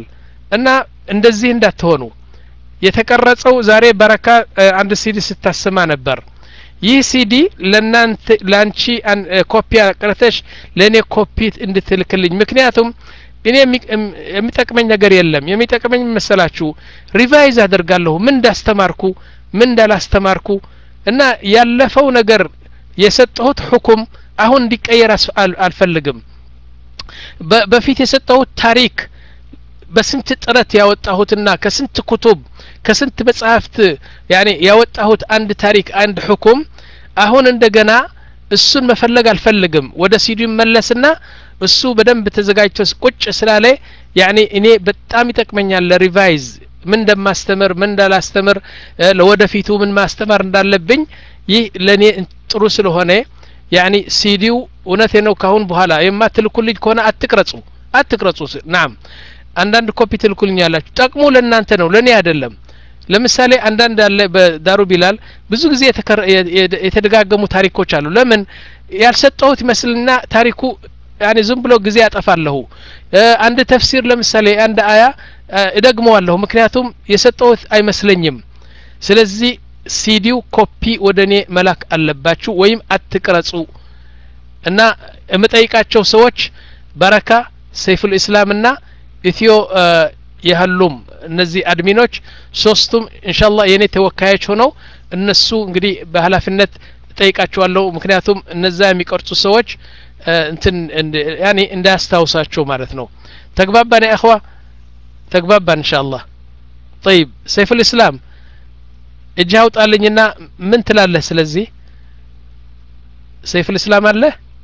[SPEAKER 1] እና እንደዚህ እንዳትሆኑ የተቀረጸው ዛሬ በረካ አንድ ሲዲ ስታሰማ ነበር ይህ ሲዲ ለናንተ ላንቺ ኮፒ አቅርተሽ ለኔ ኮፒ እንድትልክልኝ ምክንያቱም እኔ የሚጠቅመኝ ነገር የለም የሚጠቅመኝ መሰላችሁ ሪቫይዝ አደርጋለሁ ምን እንዳስተማርኩ ምን እንዳላስተማርኩ እና ያለፈው ነገር የሰጠሁት ሁኩም አሁን እንዲቀየር አልፈልግም በፊት የሰጠሁት ታሪክ በስንት ጥረት ያወጣሁትና ከስንት ኩቱብ ከስንት መጽሐፍት ያኔ ያወጣሁት አንድ ታሪክ አንድ ሁኩም አሁን እንደገና እሱን መፈለግ አልፈልግም ወደ ሲዲው መለስና እሱ በደንብ ተዘጋጅቶ ቁጭ ስላለ ያኔ እኔ በጣም ይጠቅመኛል ለሪቫይዝ ምን እንደማስተምር ምን እንዳላስተምር ለወደፊቱ ምን ማስተማር እንዳለብኝ ይህ ለኔ ጥሩ ስለሆነ ያኔ ሲዲው እውነቴ ነው ካሁን በኋላ የማትልኩልኝ ከሆነ አትቅረጹ አትቅረጹ ናም አንዳንድ ኮፒ ትልኩልኛላችሁ ጠቅሙ ለእናንተ ነው ለኔ አይደለም ለምሳሌ አንዳንድ አለ በዳሩ ቢላል ብዙ ጊዜ የተደጋገሙ ታሪኮች አሉ ለምን ያልሰጠሁት ይመስልና ታሪኩ ያኔ ዝም ብሎ ጊዜ ያጠፋለሁ አንድ ተፍሲር ለምሳሌ አንድ አያ እደግመዋለሁ ምክንያቱም የሰጠሁት አይመስለኝም ስለዚህ ሲዲው ኮፒ ወደኔ መላክ አለባችሁ ወይም አትቅረጹ እና እመጠይቃቸው ሰዎች በረካ ሰይፉል እስላምና ኢትዮ የህሉም እነዚህ አድሚኖች ሶስቱም ኢንሻአላህ የኔ ተወካዮች ሆነው እነሱ እንግዲህ በኃላፊነት ጠይቃቸዋለሁ ምክንያቱም እነዛ የሚቀርጹ ሰዎች እንትን ያኔ እንዳያስታውሳቸው ማለት ነው ተግባባን يا اخوا ተግባባን ኢንሻአላህ طيب ሰይፉ الاسلام እጅህ አውጣልኝና ምን ትላለህ ስለዚህ ሰይፉ الاسلام አለ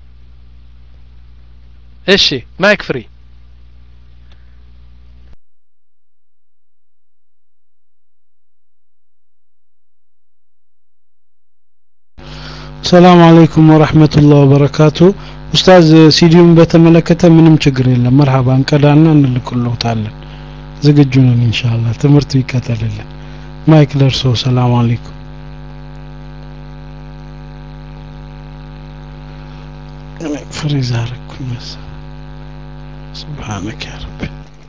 [SPEAKER 1] እሺ ማይክ ፍሪ
[SPEAKER 8] السلام عليكم ورحمة الله وبركاته أستاذ سيديوم بتملكته منم ችግር የለም مرحبا እንቀዳና እንልኩልዎታለን ዝግጁ ነን ኢንሻአላህ ትምህርቱ ይከተልልን ማይክ ለርሶ ሰላም አለይኩም فريز عليكم سبحانك يا رب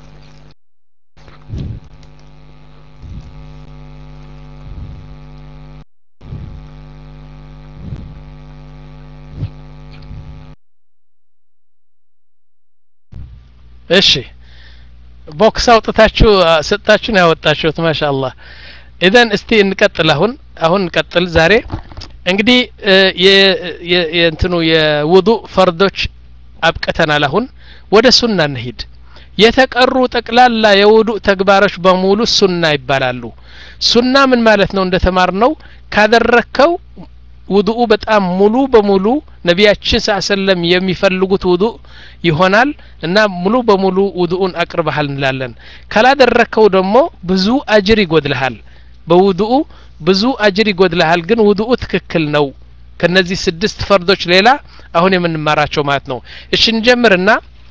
[SPEAKER 1] እሺ ቦክስ አውጥታችሁ ሰጣችሁን ያወጣችሁት ማሻአላህ ኢዘን እስቲ እንቀጥል አሁን አሁን እንቀጥል ዛሬ እንግዲህ የእንትኑ የውዱእ ፈርዶች አብቀተናል አሁን ወደ ሱና እንሂድ የተቀሩ ጠቅላላ የውዱእ ተግባሮች በሙሉ ሱና ይባላሉ ሱና ምን ማለት ነው እንደተማርነው ካደረከው ውዱኡ በጣም ሙሉ በሙሉ ነቢያችን ሰለላሁ የሚፈልጉት ውዱእ ይሆናል እና ሙሉ በሙሉ ውዱኡን አቅርበሃል እንላለን ካላደረከው ደግሞ ብዙ አጅር ይጎድልሃል በውዱኡ ብዙ አጅር ይጎድልሃል ግን ውዱኡ ትክክል ነው ከነዚህ ስድስት ፈርዶች ሌላ አሁን የምንማራቸው ማለት ነው እሺ እንጀምርና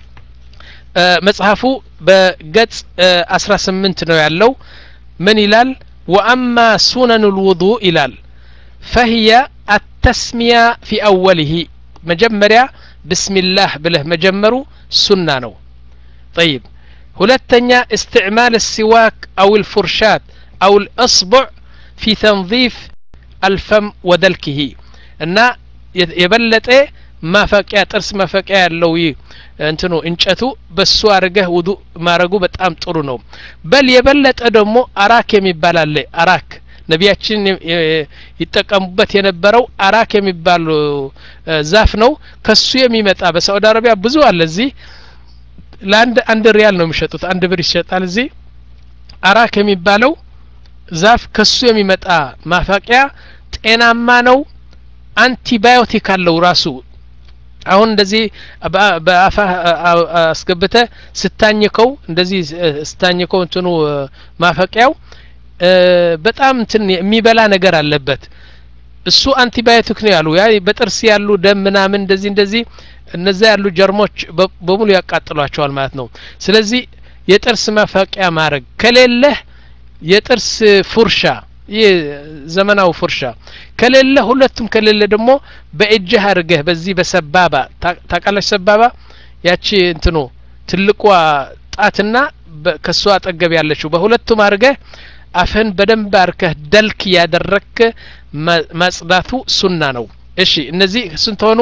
[SPEAKER 1] መጽሐፉ በገጽ አስራ ስምንት ነው ያለው ምን ይላል وأما سنن الوضوء ይላል فهي التسمية في أوله مجمريا بسم الله بله مجمرو سنة نو طيب هلتنيا استعمال السواك أو الفرشاة أو الأصبع في تنظيف الفم ودلكه إن يبلت إيه ما فكيا ترس ما فكيا اللوي انتنو انشتو بسو أرجه ودو ما رجو بتأم ترونو بل يبلت أدمو أراك يمبالالي أراك ነቢያችን ይተቀሙበት የነበረው አራክ የሚባል ዛፍ ነው ከሱ የሚመጣ በሳውዲ አረቢያ ብዙ አለ እዚህ ለአንድ አንድ ሪያል ነው የሚሸጡት አንድ ብር ይሸጣል እዚህ አራክ የሚባለው ዛፍ ከሱ የሚመጣ ማፋቂያ ጤናማ ነው አንቲባዮቲክ አለው ራሱ አሁን እንደዚህ በአፋ አስገብተ ስታኝከው እንደዚህ ስታኝከው እንትኑ ማፋቂያው በጣም እንትን የሚበላ ነገር አለበት እሱ አንቲባዮቲክ ነው ያሉ ያ በጥርስ ያሉ ደም ምናምን እንደዚህ እንደዚህ እነዛ ያሉ ጀርሞች በሙሉ ያቃጥሏቸዋል ማለት ነው ስለዚህ የጥርስ ማፋቂያ ማረግ ከሌለ የጥርስ ፉርሻ የዘመናው ፉርሻ ከሌለ ሁለቱም ከሌለ ደግሞ በእጅህ አርገህ በዚህ በሰባባ ታቃለሽ ሰባባ ያቺ እንትኑ ትልቋ ጣትና ከሷ አጠገብ ያለችው በሁለቱም አድርገህ አፍህን በደንብ አድርገህ ደልክ ያደረክ ማጽዳቱ ሱና ነው እሺ እነዚህ ስንት ሆኑ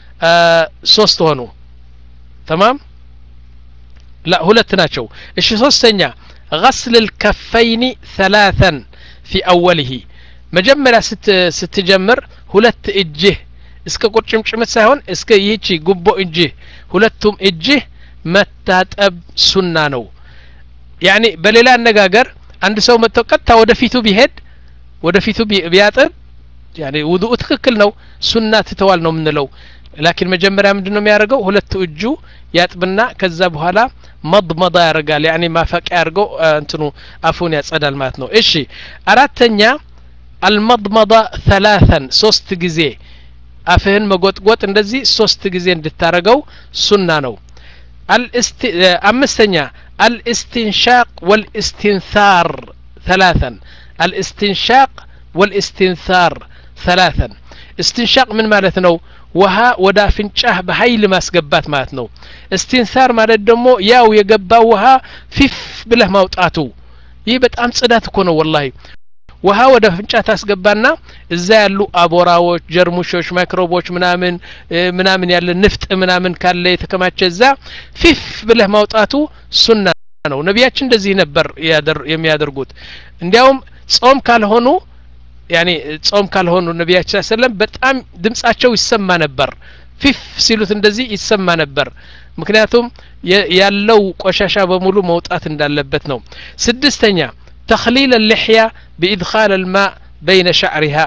[SPEAKER 1] ሶስት ሆኑ تمام لا ሁለት ናቸው እሺ ሶስተኛ غسل الكفين ثلاثا في أوله መጀመሪያ ስትጀምር ሁለት እጅህ እስከ ቁርጭምጭሚት ሳይሆን እስከ ይቺ ጉቦ እጅህ ሁለቱም እጅህ መታጠብ ሱና ነው ያኒ በሌላ አነጋገር አንድ ሰው መጥቶ ቀጥታ ወደፊቱ ቢሄድ ወደፊቱ ቢያጥብ ያኒ ውዱእ ትክክል ነው ሱና ትተዋል ነው የምንለው ላኪን መጀመሪያ ምንድነው የሚያደርገው ሁለቱ እጁ ያጥብና ከዛ በኋላ መضመض ያደርጋል ያኒ ማፈቂያ ያርገው እንትኑ አፉን ያጸዳል ማለት ነው እሺ አራተኛ المضمضة ثلاثا ሶስት ጊዜ አፍህን መጎጥጎጥ እንደዚህ ሶስት ጊዜ እንድታረገው ሱና ነው الاست አምስተኛ الاستنشاق والاستنثار ثلاثا الاستنشاق والاستنثار ثلاثا استنشاق من ማለት ነው ውሃ ወደ አፍንጫህ በኃይል ማስገባት ማለት ነው استنثار ማለት ደግሞ ያው የገባው ውሃ ፊፍ ብለህ ማውጣቱ ይህ በጣም ጽዳት እኮ ነው والله ውሃ ወደ አፍንጫ ታስገባና እዛ ያሉ አቦራዎች ጀርሙሾች ማይክሮቦች ምናምን ምናምን ያለ ንፍጥ ምናምን ካለ የተከማቸ እዛ ፊፍ ብለህ ማውጣቱ ሱና ነው ነብያችን እንደዚህ ነበር የሚያደርጉት እንዲያውም ጾም ካልሆኑ ያኒ ጾም ካልሆኑ ነብያችን ሰለም በጣም ድምጻቸው ይሰማ ነበር ፊፍ ሲሉት እንደዚህ ይሰማ ነበር ምክንያቱም ያለው ቆሻሻ በሙሉ መውጣት እንዳለበት ነው ስድስተኛ تخليل اللحية بإدخال الماء بين شعرها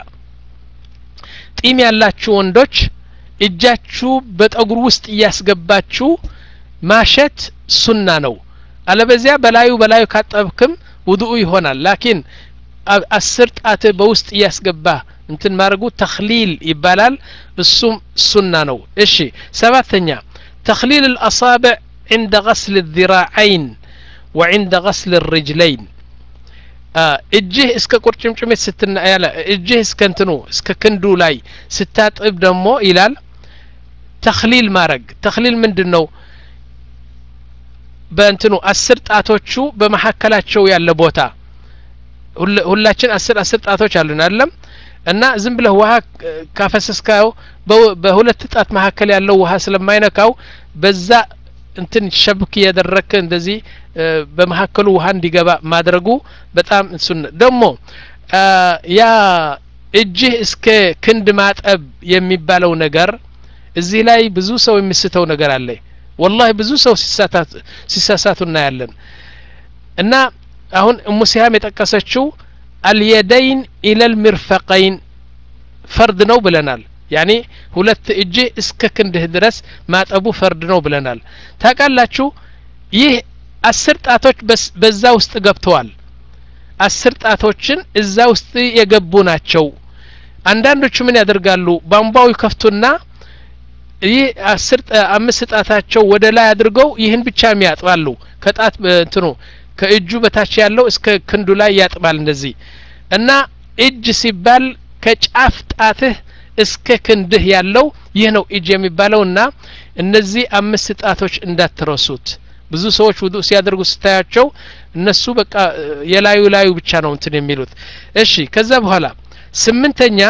[SPEAKER 1] ጢም ያላችሁ ወንዶች እጃችሁ በጠጉር ውስጥ ያስገባችሁ ማሸት ሱና ነው አለበዚያ በላዩ በላዩ ካጠብክም ውዱእ ይሆናል ላኪን አስር ጣት በውስጥ ያስገባ እንትን ማድረጉ ተخليل ይባላል እሱም ሱና ነው እሺ ሰባተኛ تخليل الأصابع عند غسل الذراعين وعند غسل الرجلين እጅህ እስከ ቁርጭምጭሚት ስትና ያለ እጅህ እስከ እንትኑ እስከ ክንዱ ላይ ስታጥብ ደግሞ ይላል ተخليل ማረግ ተخليل ምንድነው በእንትኑ አስር ጣቶቹ በመሐከላቸው ያለ ቦታ ሁላችን አስር አስር ጣቶች አሉን አይደለም እና ዝም ብለህ ውሃ ካፈሰስካው በሁለት ጣት መሐከል ያለው ውሃ ስለማይነካው በዛ እንትን ሸብክ ያደረከ እንደዚህ በመሐከሉ ውሃ እንዲገባ ማድረጉ በጣም ሱና ደሞ ያ እጅህ እስከ ክንድ ማጠብ የሚባለው ነገር እዚህ ላይ ብዙ ሰው የሚስተው ነገር አለ والله ብዙ ሰው ሲሳሳት ሲሳሳቱና ያለን እና አሁን ሙሲያም የጠቀሰችው اليدين الى المرفقين فرض ነው ብለናል ያኒ ሁለት እጅ እስከ ክንድህ ድረስ ማጠቡ ፈርድ ነው ብለናል ታቃላችሁ ይህ አስር ጣቶች በዛ ውስጥ ገብተዋል አስር ጣቶችን እዛ ውስጥ የገቡ ናቸው አንዳንዶቹ ምን ያደርጋሉ ባምባው ይከፍቱና ይህ አስር አምስት ጣታቸው ወደ ላይ አድርገው ይህን ብቻ የሚያጥባሉ ከጣት እንትኑ ከእጁ በታች ያለው እስከ ክንዱ ላይ ያጥባል እንደዚህ እና እጅ ሲባል ከጫፍ ጣትህ እስከ ክንድህ ያለው ይህ ነው እጅ የሚባለውና እነዚህ አምስት ጣቶች እንዳትረሱት ብዙ ሰዎች ውዱእ ሲያደርጉ ስታያቸው እነሱ በቃ የላዩ ላዩ ብቻ ነው እንትን የሚሉት እሺ ከዛ በኋላ ስምንተኛ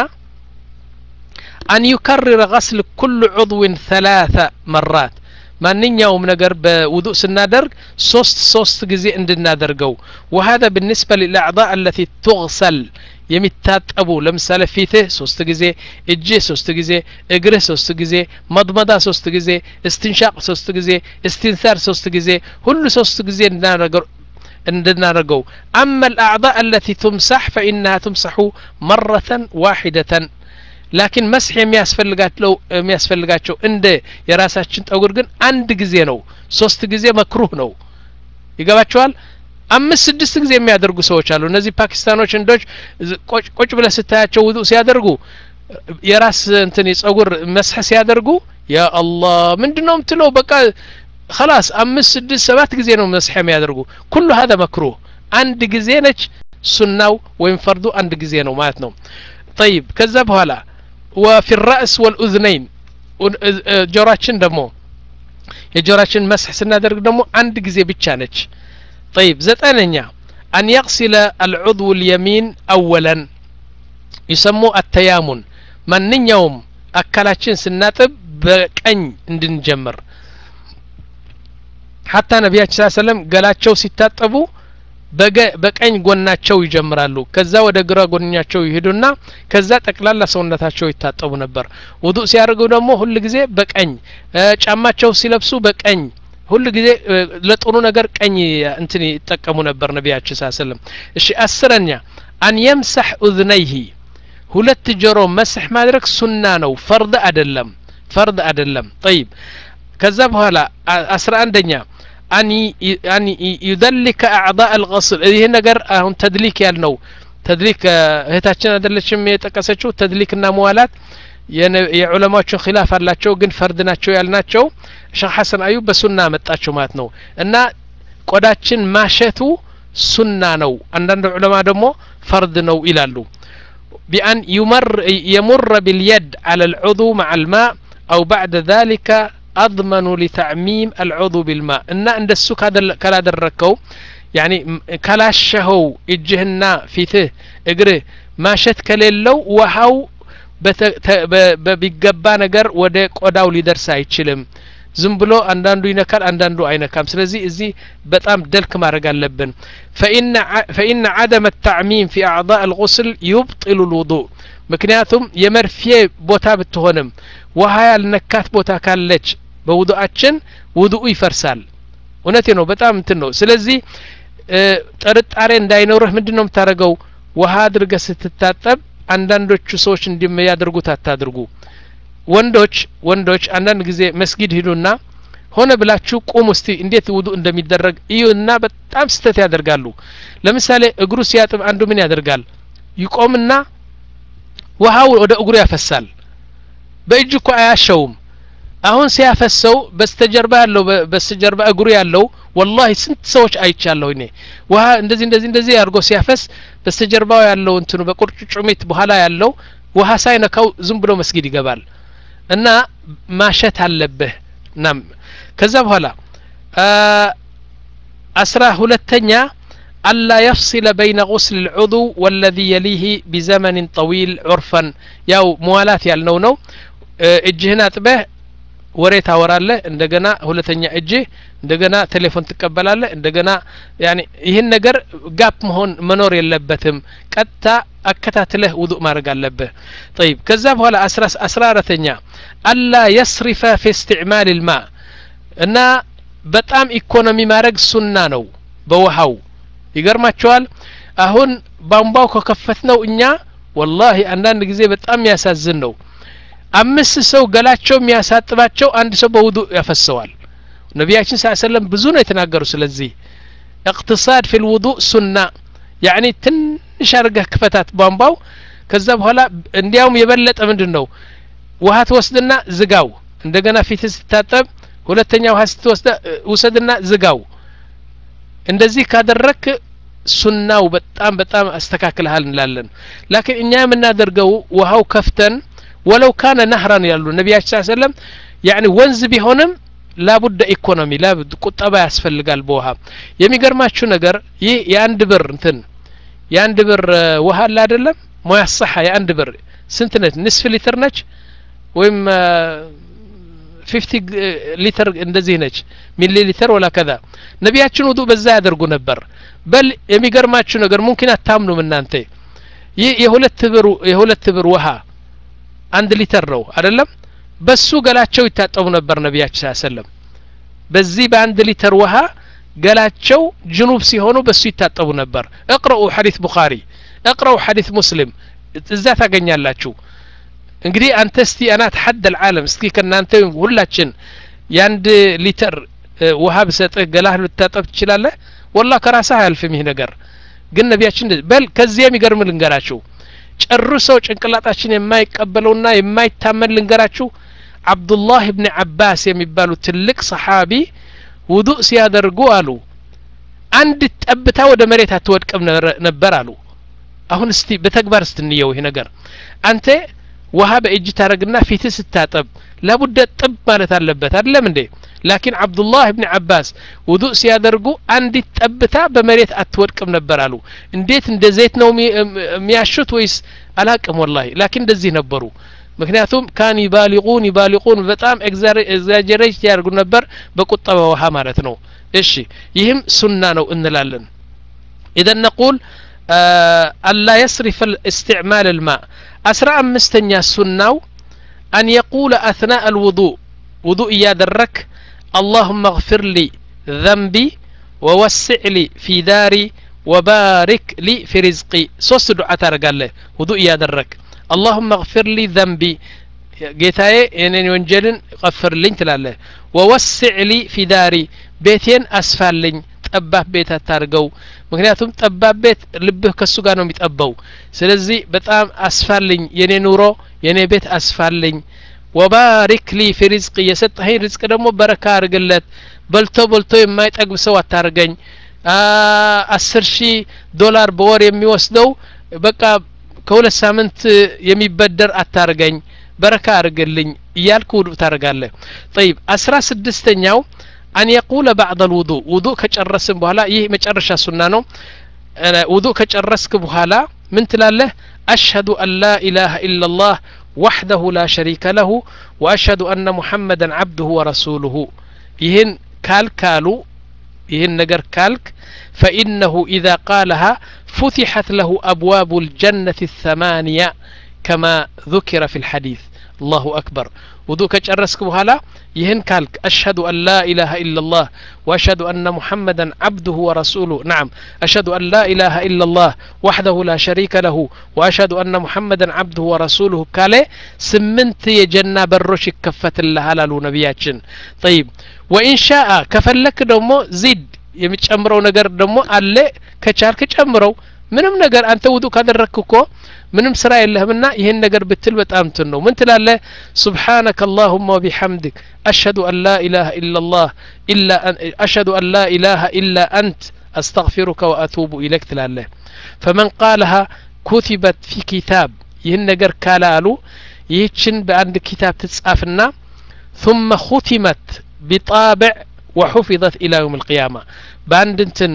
[SPEAKER 1] أن يكرر غسل كل عضو ثلاث مرات ማንኛውም ነገር በውዱእ ስናደርግ ሶስት ሶስት ጊዜ እንድናደርገው وهذا بالنسبة للأعضاء التي تغسل የሚታጠቡ ለምሳሌ ፊትህ ሶስት ጊዜ እጅህ ሶስት ጊዜ እግርህ ሶስት ጊዜ መضመዳ ሶስት ጊዜ استنشاق ሶስት ጊዜ استنثار ሶስት ጊዜ ሁሉ ሶስት ጊዜ እንድናደርገው እንድናደርገው أما الأعضاء التي تمسح فإنها تمسح مرة واحدة لكن مسح የሚያስፈልጋቸው የሚያስፈልጋቸው እንደ የራሳችን ጠጉር ግን አንድ ጊዜ ነው ሶስት ጊዜ መክሩህ ነው ይገባቸዋል አምስት ስድስት ጊዜ የሚያደርጉ ሰዎች አሉ እነዚህ ፓኪስታኖች እንዶች ቁጭ ብለ ስታያቸው ውዱእ ሲያደርጉ የራስ እንትን የጸጉር መስህ ሲያደርጉ ያ አላህ ምንድነው ምትለው በቃ خلاص አምስት ስድስት ሰባት ጊዜ ነው መስህ የሚያደርጉ كل هذا مكروه አንድ ጊዜ ነች ሱናው ወይም ፈርዱ አንድ ጊዜ ነው ማለት ነው طيب ከዛ በኋላ وفي الرأس والأذنين ጆሮአችን ደግሞ የጆሮአችን መስህ ስናደርግ ደግሞ አንድ ጊዜ ብቻ ነች طيب زتانيا أن يغسل العضو اليمين أولا يسموه التيامن من يوم أكلاتشن سناتب بقن اندنجمر حتى نبياتش صلى الله عليه وسلم قالاتشو ستاتبو በቀኝ ጎናቸው ይጀምራሉ ከዛ ወደ ግራ ጎናቸው ይሄዱና ከዛ ጠቅላላ ሰውነታቸው ይታጠቡ ነበር ውዱእ ሲያደርጉ ደግሞ ሁሉ ጊዜ በቀኝ ጫማቸው ሲለብሱ በቀኝ ሁሉ ጊዜ ለጥሩ ነገር ቀኝ እንትን ይጠቀሙ ነበር ነብያችን ሰለላሁ ዐለይሂ ወሰለም እሺ አስረኛ አን يمسح اذنيه ሁለት ጆሮ መስህ ማድረግ ሱና ነው ፈርድ አይደለም ፈርድ አይደለም طيب ከዛ በኋላ አስራ አንደኛ أني أني يدلك أعضاء الغسل إيه نجر هم تدليك يالنو تدليك هتاچنا دلشم يتقسچو تدليك النموالات يعني علماء شو خلاف على شو جن فردنا شو يالنا شو شيخ حسن أيوب بسنة متأشو ماتنو إن قداتشن ماشتو سنة نو عندنا علماء دمو فرد نو إلالو بأن يمر يمر باليد على العضو مع الماء أو بعد ذلك أضمن لتعميم العضو بالماء إن عند السك هذا كلا دركوا يعني كلاشهو إجهنا فيه إجره ما شت كليلو وهاو بيجبا نجر ودك وداو لدرس يتشلم زنبلو عندندو ينكر عندندو عينكام سلزي إزي بتأم دلك ما رجال لبن فإن فإن عدم التعميم في أعضاء الغسل يبطل الوضوء مكنياتهم يمر فيه بوتا بتهونم وهاي النكات بوتا كاللج بوضوءاتشن وضوء يفرسال እውነቴ ነው በጣም እንትን ነው ስለዚህ ጥርጣሬ እንዳይኖርህ ምንድነው የምታረገው ውሃ አድርገህ ስትታጠብ አንዳንዶቹ ሰዎች እንደሚያደርጉት አታድርጉ ወንዶች ወንዶች አንዳንድ ጊዜ መስጊድ ሄዱና ሆነ ብላችሁ ቁሙ እስቲ እንዴት ውዱእ እንደሚደረግ እዩና በጣም ስተት ያደርጋሉ ለምሳሌ እግሩ ሲያጥብ አንዱ ምን ያደርጋል ይቆምና ውሃው ወደ እግሩ ያፈሳል በእጁ እኮ አያሸውም አሁን ሲያፈሰው በስተጀርባ ያለው በስተጀርባ እግሩ ያለው والله ስንት ሰዎች አይቻለሁ እኔ ውሃ እንደዚህ እንደዚህ እንደዚህ አድርጎ ሲያፈስ በስተጀርባው ያለው እንትኑ በቁርጭጭሚት በኋላ ያለው ውሃ ሳይነካው ዝም ብሎ መስጊድ ይገባል እና ማሸት አለበት ናም ከዛ በኋላ አስራ ሁለተኛ ألا يفصل بين غسل العضو والذي يليه بزمن طويل عرفا ያው موالات ያልነው ነው እጅህን አጥበህ ወሬ ታወራለህ እንደገና ሁለተኛ እጅ እንደገና ቴሌፎን ትቀበላለህ እንደገና يعني ይሄን ነገር ጋፕ መሆን መኖር የለበትም ቀጥታ አከታትለህ ውዱእ ማድረግ አለብህ طيب ከዛ በኋላ አስራ አራተኛ ألا يسرف في استعمال الماء እና በጣም ኢኮኖሚ ማድረግ ሱና ነው በውሃው ይገርማቸዋል አሁን ባምባው ከከፈትነው እኛ والله አንዳንድ ጊዜ በጣም ያሳዝን ነው አምስት ሰው ገላቸው የሚያሳጥባቸው አንድ ሰው በውዱእ ያፈሰዋል ነብያችን ሰለላሁ ዐለይሂ ወሰለም ብዙ ነው የተናገሩ ስለዚህ اقتصاد في الوضوء سنة يعني ትንሽ አርገህ ክፈታት ባምባው ከዛ በኋላ እንዲያውም የበለጠ ምንድነው ውሃ ተወስድና ዝጋው እንደገና ፊት ስትታጠብ ሁለተኛ ውሃ ስትወስድ ውሰድና ዝጋው እንደዚህ ካደረክ ሱናው በጣም በጣም አስተካክለሃል እንላለን لكن እኛ የምናደርገው ውሃው ከፍተን ولو كان نهرا يالو النبي صلى الله عليه وسلم يعني ወንዝ ቢሆንም لابد ኢኮኖሚ لابد ቁጠባ ያስፈልጋል በውሃ የሚገርማችሁ ነገር ይህ የአንድ ብር እንትን የአንድ ብር ውሃ አለ አይደለም ሞያ صح የአንድ ብር ስንት ነች ንስፍ ሊትር ነች ወይም خمسين ሊትር እንደዚህ ነች ሚሊ ሊትር ወላ ከዛ ነብያችን ውዱእ በዛ ያደርጉ ነበር በል የሚገርማችሁ ነገር ممكن አታምኑም እናንተ ይህ የሁለት ብር የሁለት ብር ውሃ አንድ ሊትር ነው አይደለም በሱ ገላቸው ይታጠቡ ነበር ነብያችን ሰለላሁ ዐለይሂ ወሰለም በዚህ በአንድ ሊትር ውሃ ገላቸው ጅኑብ ሲሆኑ በሱ ይታጠቡ ነበር اقرأوا حديث بخاري اقرأوا حديث مسلم እዛ ታገኛላችሁ እንግዲህ አንተ እስቲ انا اتحدى العالم እስኪ ከናንተ ሁላችን ያንድ ሊትር ውሃ በሰጠህ ገላህ ልታጠብ ትችላለህ والله ከራስህ አያልፍም ይሄ ነገር ግን ነብያችን በል ከዚህ የሚገርም ልንገራችሁ ጨርሰው ጭንቅላታችን የማይቀበለውና የማይታመን ልንገራችሁ አብዱላህ ኢብኑ አባስ የሚባሉ ትልቅ ሰሃቢ ውዱእ ሲያደርጉ አሉ አንድ ጠብታ ወደ መሬት አትወድቅም ነበር አሉ አሁን እስቲ በተግባር ስትንየው ይሄ ነገር አንተ ውሃ በእጅ ታረግና ፊት ስታጠብ ለቡደ ጥብ ማለት አለበት አይደለም እንዴ ላኪን አብዱላህ ኢብኑ አባስ ውዱእ ሲያደርጉ አንዲት ጠብታ በመሬት አትወድቅም ነበር አሉ እንዴት እንደ ዘይት ነው የሚያሹት ወይስ አላቅም ወላሂ ላኪን እንደዚህ ነበሩ ምክንያቱም ካን ይባሊጉን ይባሊጉን በጣም ኤግዛጀሬት ያደርጉ ነበር በቁጠባ ውሃ ማለት ነው እሺ ይህም ሱና ነው እንላለን اذا نقول الا يسرف استعمال الماء أسرع أمستنيا السنة أن يقول أثناء الوضوء وضوء يادرك اللهم اغفر لي ذنبي ووسع لي في داري وبارك لي في رزقي سوس دعاء ترقال له وضوء يادرك اللهم اغفر لي ذنبي ጌታዬ እኔን ወንጀልን غفرልኝ ትላለህ ووسع لي في داري ቤቴን አስፋልኝ ጠባብ ቤት አታርገው ምክንያቱም ጠባብ ቤት ልብህ ከሱ ጋር ነው የሚጠባው ስለዚህ በጣም አስፋልኝ የኔ ኑሮ የኔ ቤት አስፋልኝ وبارك لي في رزقي የሰጠኸኝ ርዝቅ ደግሞ በረካ አርግለት በልቶ በልቶ የማይጠግብ ሰው አታርገኝ አስር ሺህ ዶላር በወር የሚወስደው በቃ ከሁለት ሳምንት የሚበደር አታርገኝ በረካ አርግልኝ እያልኩ ውዱእ ታረጋለህ طيب አስራ ስድስተኛው أن يقول بعد الوضوء وضوء كجرسن بحالا يه مجرش السنة وضوء كجرسك بحالا من تلاله أشهد أن لا إله إلا الله وحده لا شريك له وأشهد أن محمدا عبده ورسوله يهن كالكالو يهن نجر كالك فإنه إذا قالها فتحت له أبواب الجنة الثمانية كما ذكر في الحديث الله أكبر وضوء كجرسك بحالا يهن كالك أشهد أن لا إله إلا الله وأشهد أن محمدا عبده ورسوله نعم أشهد أن لا إله إلا الله وحده لا شريك له وأشهد أن محمدا عبده ورسوله كالي سمنت يجنى بروش كفة الله على نبياتشن طيب وإن شاء كفلك دمو زيد يمتشمرو نجر دمو ألي كشارك تشمرو ምንም ነገር አንተ ውዱእ ካደረክኮ ምንም ስራ የለህምና ይሄን ነገር ብትል በጣም እንትን ነው ምን ትላለህ سبحانك اللهم وبحمدك أشهد أن لا إله إلا الله إلا أن أشهد أن لا إله إلا أنت أستغفرك وأتوب إليك ትላለህ فمن قالها كتبت في كتاب ይሄን ነገር ካላሉ ይህችን በአንድ ኪታብ ትጻፍና ثم ختمت بطابع وحفظت إلى يوم القيامة በአንድ እንትን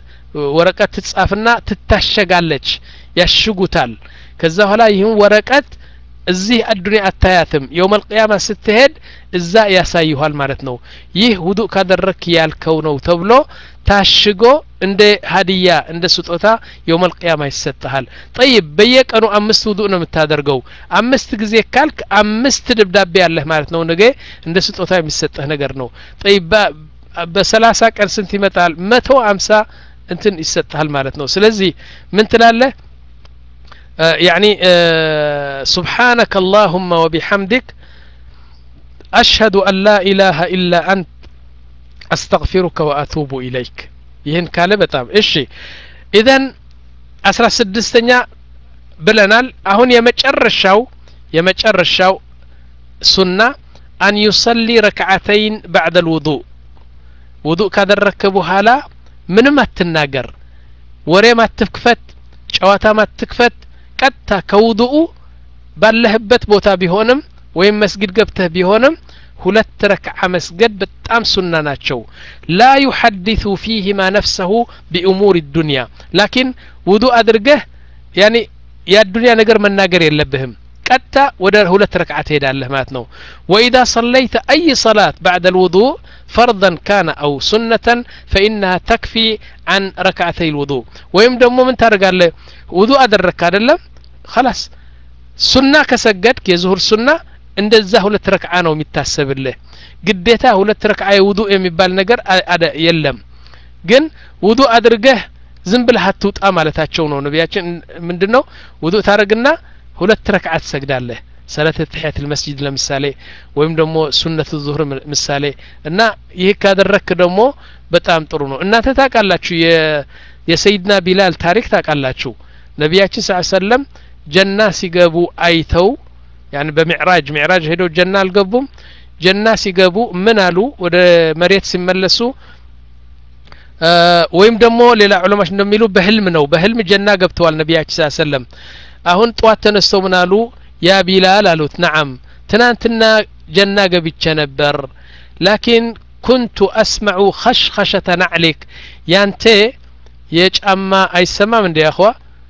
[SPEAKER 1] ወረቀት ትጻፍና ትታሸጋለች ያሽጉታል ከዛ በኋላ ይሁን ወረቀት እዚህ አዱንያ አታያትም يوم القيامة ስትሄድ እዛ ያሳይኋል ማለት ነው ይህ ውዱእ ካደረክ ያልከው ነው ተብሎ ታሽጎ እንደ ሀዲያ እንደ ስጦታ يوم القيامة ይሰጣል طيب በየቀኑ አምስት ውዱእ ነው የምታደርገው አምስት ጊዜ ካልክ አምስት ድብዳቤ ያለህ ማለት ነው ነገ እንደ ስጦታ የሚሰጥህ ነገር ነው طيب በ30 ቀን ስንት ይመጣል መቶ ሃምሳ እንትን ይሰጣል ማለት ነው ስለዚህ ምን ትላለህ يعني سبحانك اللهم وبحمدك أشهد أن لا إله إلا أنت أستغفرك وأتوب إليك ይህን ካለ በጣም እሺ ኢዘን አስራ ስድስተኛ ብለናል አሁን የመጨረሻው የመጨረሻው ሱና أن يصلي ركعتين بعد الوضوء وضوء ካደረከ በኋላ ምንም አትናገር ወሬም አትክፈት ጨዋታም አትክፈት ቀጥታ ከውዱኡ ባለህበት ቦታ ቢሆንም ወይም መስጊድ ገብተህ ቢሆንም ሁለት ረክዓ መስገድ በጣም ሱና ናቸው لا يحدث فيهما نفسه بأمور الدنيا لكن وضوء አድርገህ يعني የዱንያ ነገር መናገር የለብህም ቀጥታ ወደ ሁለት ረክዓ ትሄዳለህ ማለት ነው وإذا صليت أي صلاة بعد الوضوء فرضا كان أو سنة فإنها تكفي عن ركعتي الوضوء ويم دمو من ترقال وضوء أدرك هذا خلاص سنة كسجدك يظهر سنة እንደዛ ሁለት ረክዓ ነው የሚታሰብልህ ግዴታ ሁለት ረክዓ የውዱእ የሚባል ነገር የለም ግን ውዱእ አድርገህ ዝም ብለህ አትውጣ ማለታቸው ነው ነብያችን ምንድነው ውዱእ ታረግና ሁለት ረክዓ ትሰግዳለህ ሰላት ተህያት المسجد ለምሳሌ ወይም ደግሞ ሱነቱ ዙህር ምሳሌ እና ይህ ካደረክ ደግሞ በጣም ጥሩ ነው እናንተ ታውቃላችሁ የሰይድና ቢላል ታሪክ ታውቃላችሁ ነብያችን ሰለላሁ ዐለይሂ ወሰለም ጀና ሲገቡ አይተው يعني بمعراج معراج هدو جنة القبوم جنة سيقبو من ألو وده مريت سيملسو أه ويم دمو للا علماء نميلو بهلم نو بهلم جنة قبتوال النبي صلى الله عليه وسلم أهون طوات تنستو من ألو ያ ቢላል አሉት ነዓም ትናንትና ጀና ገብቼ ነበር ላኪን ኩንቱ አስመዑ ኸሽኸሸተ ነዕሊክ ያንተ የጫማ አይሰማም እንዴ አኽዋ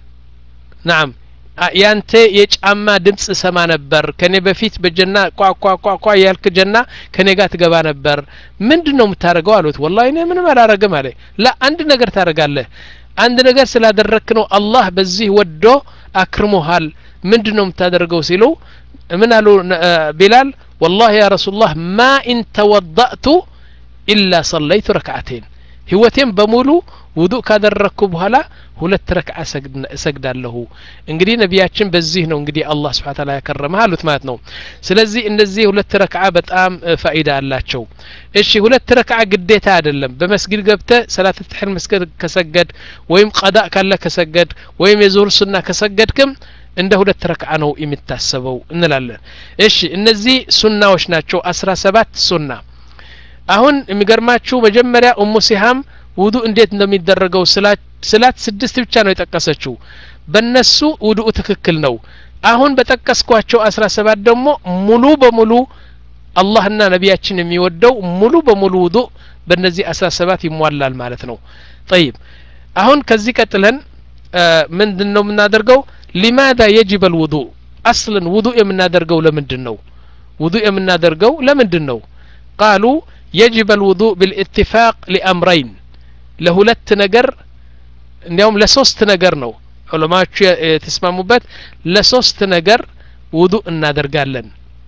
[SPEAKER 1] ነዓም ያንተ የጫማ ድምጽ ሰማ ነበር ከኔ በፊት በጀና ቋቋቋቋ ያልክ ጀና ከኔ ጋር ትገባ ነበር ምንድነው የምታረገው አሉት ወላሂ እኔ ምንም አላረገም አለ ላ አንድ ነገር ታረጋለህ አንድ ነገር ስላደረክ ነው አላህ በዚህ ወዶ አክርሞሃል ምንድነው የምታደርገው ሲሉ ምን አሉ ቢላል والله يا رسول الله ما إن توضأت إلا صليت ركعتين ህይወቴን በሙሉ ውዱእ ካደረኩ በኋላ ሁለት ረክዓ ሰግዳለሁ እንግዲህ ነቢያችን በዚህ ነው እንግዲህ አላህ Subhanahu Ta'ala ያከረመህ አሉት ማለት ነው ስለዚህ እነዚህ ሁለት ረክዓ በጣም ፋኢዳ አላቸው እሺ ሁለት ረክዓ ግዴታ አይደለም በመስጊድ ገብተ ሰላት ተህር መስገድ ከሰገድ ወይም ቀዳ ካለ ከሰገድ ወይም የዙህር ሱና ከሰገድክም እንደ ሁለት ረክዓ ነው የሚታሰበው እንላለን እሺ እነዚህ ሱናዎች ናቸው አስራ ሰባት ሱና አሁን የሚገርማችሁ መጀመሪያ ኡሙ ሲሃም ውዱእ እንዴት እንደሚደረገው ስላት ስድስት ብቻ ነው የጠቀሰችው በነሱ ውዱእ ትክክል ነው አሁን በጠቀስኳቸው አስራ ሰባት ደግሞ ሙሉ በሙሉ አላህና ነቢያችን የሚወደው ሙሉ በሙሉ ውዱእ በእነዚህ አስራ ሰባት ይሟላል ማለት ነው طيب አሁን ከዚህ ቀጥለን ምንድነው የምናደርገው لماذا يجب الوضوء اصلا وضوء የምናደርገው ለምንድን ነው ውዱእ የምናደርገው ለምንድን ነው قالوا يجب الوضوء بالاتفاق لأمرين ለሁለት ነገር እንዲያውም ለሶስት ነገር ነው ዑለማዎቹ የተስማሙበት ለሶስት ነገር ውዱእ እናደርጋለን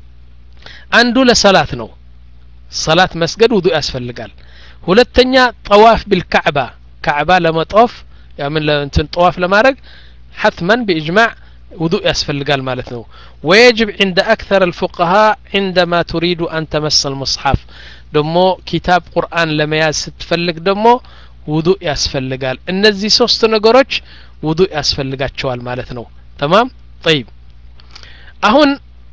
[SPEAKER 1] አንዱ ለሰላት ነው ሰላት መስገድ ውዱእ ያስፈልጋል ሁለተኛ ጠዋፍ بالكعبة ካዕባ ለመጣፍ ያምን ለእንትን ጠዋፍ ለማድረግ حتما بإجماع وضوء يسفلقال مالتنا ويجب عند أكثر الفقهاء عندما تريد أن تمس المصحف دمو كتاب قرآن لما يستفلق دمو وضوء يسفلقال النزي سوست نقرج وضوء يسفلقات شوال مالتنا تمام طيب أهون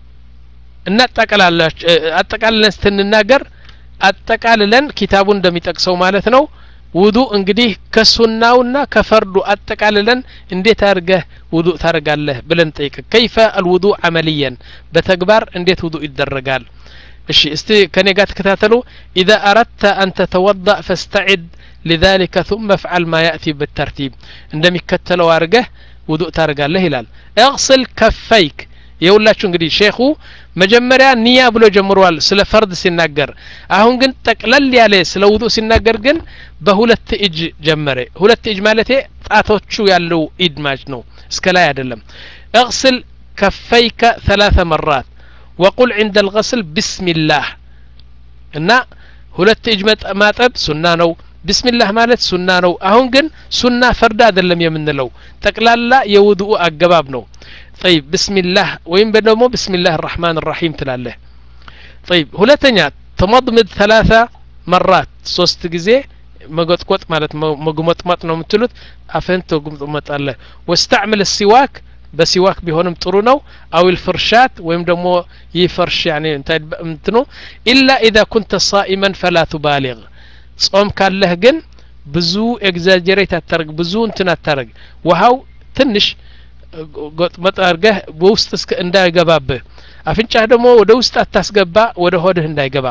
[SPEAKER 1] نتقل أتقل نستنناقر أتقل لن كتابون دمي تقسو مالتنا ውዱእ እንግዲህ ከሱናውና ከፈርዱ አጠቃልለን እንዴት አርገህ ውዱእ ታረጋለህ ብለን ጠይቅ كيف الوضوء عمليا በተግባር እንዴት ውዱእ ይደረጋል እሺ እስቲ ከኔ ጋር ተከታተሉ اذا اردت ان تتوضا فاستعد لذلك ثم افعل ما ياتي بالترتيب እንደሚከተለው አርገህ ውዱእ ታረጋለህ ይላል اغسل كفيك የውላችሁ እንግዲህ ሼኹ መጀመሪያ ንያ ብሎ ጀምሯል ስለ ፈርድ ሲናገር አሁን ግን ጠቅለል ያለ ስለ ውዱእ ሲናገር ግን በሁለት እጅ ጀመረ ሁለት እጅ ማለት ጣቶቹ ያለው ኢድ ማጅ ነው እስከ ላይ አይደለም اغسل كفيك ثلاث مرات وقل عند الغسل بسم الله እና ሁለት እጅ ማጠብ ሱና ነው بسم الله ማለት ሱና ነው አሁን ግን ሱና ፈርድ አይደለም የምንለው ጠቅላላ የውዱእ አገባብ ነው طيب بسم الله وين بدمو بسم الله الرحمن الرحيم تلاله طيب ሁለተኛ تمضمض ثلاثة مرات ሶስት ጊዜ መጎጥቆጥ ማለት መጉመጥመጥ ነው የምትሉት አፈንቶ ጉምጥመጥ አለ واستعمل السواك በሲዋክ ቢሆንም ጥሩ ነው او الفرشات ወይም ደግሞ ይፈርሽ يعني እንትኑ الا اذا كنت صائما فلا تبالغ ጾም ካለህ ግን ብዙ ኤግዛጀሬት አታርግ ብዙ እንትን አታርግ ውሃው ትንሽ ጎጥመጥ አርገህ በውስጥ እስከ እንዳይገባብህ አፍንጫህ ደግሞ ወደ ውስጥ አታስገባ ወደ ሆድህ እንዳይገባ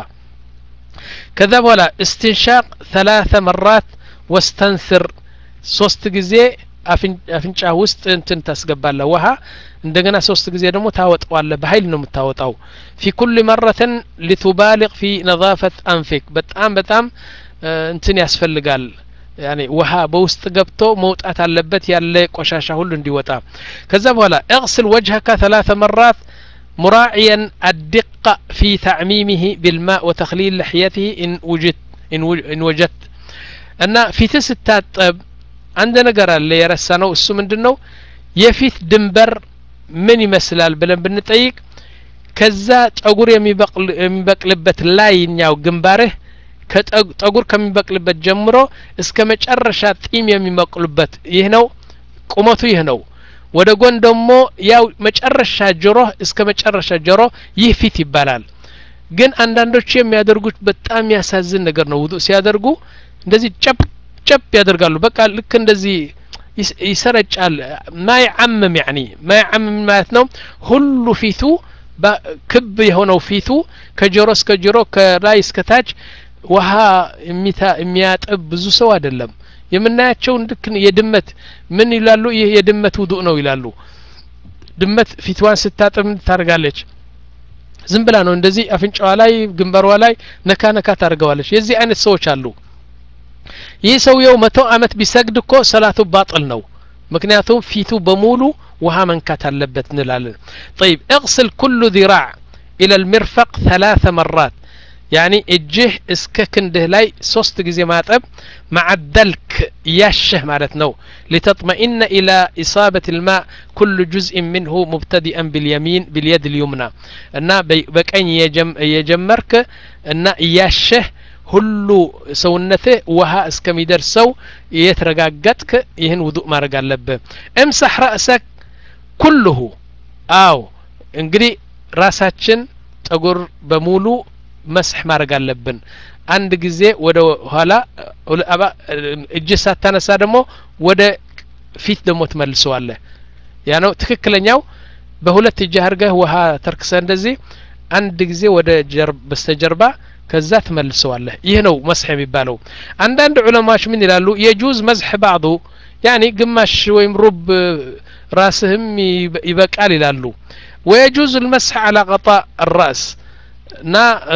[SPEAKER 1] ከዛ በኋላ استنشاق ثلاث مرات واستنثر ሶስት ጊዜ አፍንጫ ውስጥ እንትን ታስገባለህ ውሃ እንደገና ሶስት ጊዜ ደግሞ ታወጣዋለህ በኃይል ነው የምታወጣው في كل مرة لتبالغ في نظافة أنفك በጣም በጣም እንትን ያስፈልጋል يعني ውሃ በውስጥ ገብቶ መውጣት አለበት ያለ ቆሻሻ ሁሉ እንዲወጣ ከዛ በኋላ اغسل وجهك ثلاث مرات مراعيا الدقة في تعميمه بالماء وتخليل لحيته إن وجدت إن وجدت أن في تستطب عندنا قرا اللي يرسانو السو مندنو يفيت دنبر من يمثلال بلن بنطيق كذا ጠጉር የሚበቅል የሚበቅልበት ላይኛው ግንባርህ ከጠጉር ከሚበቅልበት ጀምሮ እስከ መጨረሻ ጢም የሚበቅሉበት ይህ ነው ቁመቱ ይህ ነው ወደ ጎን ደግሞ ያው መጨረሻ ጆሮ እስከ መጨረሻ ጆሮ ይህ ፊት ይባላል ግን አንዳንዶች የሚያደርጉት በጣም ያሳዝን ነገር ነው ውዱእ ሲያደርጉ እንደዚህ ጨብ ጨብ ያደርጋሉ በቃ ልክ እንደዚህ ይሰረጫል ما يعمم يعني ما يعمم ማለት ነው ሁሉ ፊቱ ክብ የሆነው ፊቱ ከጆሮ እስከ ጆሮ ከላይ እስከ ታች ውሃ የሚያጠብ ብዙ ሰው አይደለም የምናያቸው ልክ የድመት ምን ይላሉ ይሄ የድመት ውዱእ ነው ይላሉ ድመት ፊትዋን ስታጠብ ታርጋለች ዝም ብላ ነው እንደዚህ አፍንጫዋ ላይ ግንባሯ ላይ ነካ ነካ ታርገዋለች የዚህ አይነት ሰዎች አሉ ይህ ሰውየው መቶ አመት ቢሰግድ እኮ ሰላቱ ባጥል ነው ምክንያቱም ፊቱ በሙሉ ውሃ መንካት አለበት እንላለን طيب اغسل كل ذراع الى المرفق ثلاث مرات يعني እጅህ እስከ ክንድህ ላይ ሶስት ጊዜ ማጠብ مع الدلك ያሸህ ማለት ነው لتطمئن الى اصابه الماء كل جزء منه مبتدئا باليمين باليد اليمنى እና በቀኝ የጀመርክ እና ያሸህ ሁሉ ሰውነትህ ውሃ እስከሚደርሰው የተረጋጋጥክ ይህን ውዱእ ማድረግ አለብህ امسح رأسك كله አው እንግዲህ ራሳችን ጠጉር በሙሉ መስህ ማድረግ አለብን አንድ ጊዜ ወደ ኋላ እጅ ሳታነሳ ደግሞ ወደ ፊት ደግሞ ትመልሰዋለህ ያ ነው ትክክለኛው በሁለት እጅ አድርገህ ውሃ ተርክሰ እንደዚህ አንድ ጊዜ ወደ ጀርባ በስተጀርባ ከዛ ትመልሰዋለህ ይህ ነው መስህ የሚባለው አንዳንድ ዑለማዎች ምን ይላሉ የጁዝ መስህ بعض يعني ግማሽ ወይም ሩብ ራስህም ይበቃል ይላሉ ويجوز المسح على غطاء الراس ና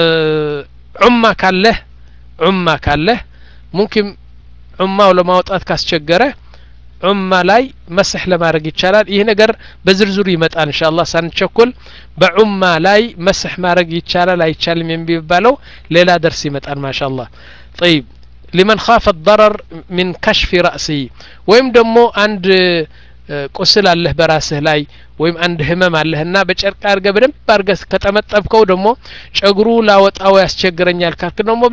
[SPEAKER 1] ዑማ ካለህ ዑማ ካለህ ممكن ዑማው ለማውጣት ካስቸገረ ዑማ ላይ መስህ ለማድረግ ይቻላል ይሄ ነገር በዝርዝሩ ይመጣል ኢንሻአላህ ሳንቸኩል በዑማ ላይ መስህ ማድረግ ይቻላል አይቻልም የሚባለው ሌላ ደርስ ይመጣል ማሻአላህ طيب لمن خاف الضرر من كشف رأسه ወይም ደግሞ አንድ ቁስል አለህ በራስህ ላይ ወይም አንድ ህመም አለህና በጨርቅ አርገ በደንብ አርገህ ከተመጠብከው ደግሞ ጨግሩ ላወጣው ያስቸግረኛል ካልክ ደግሞ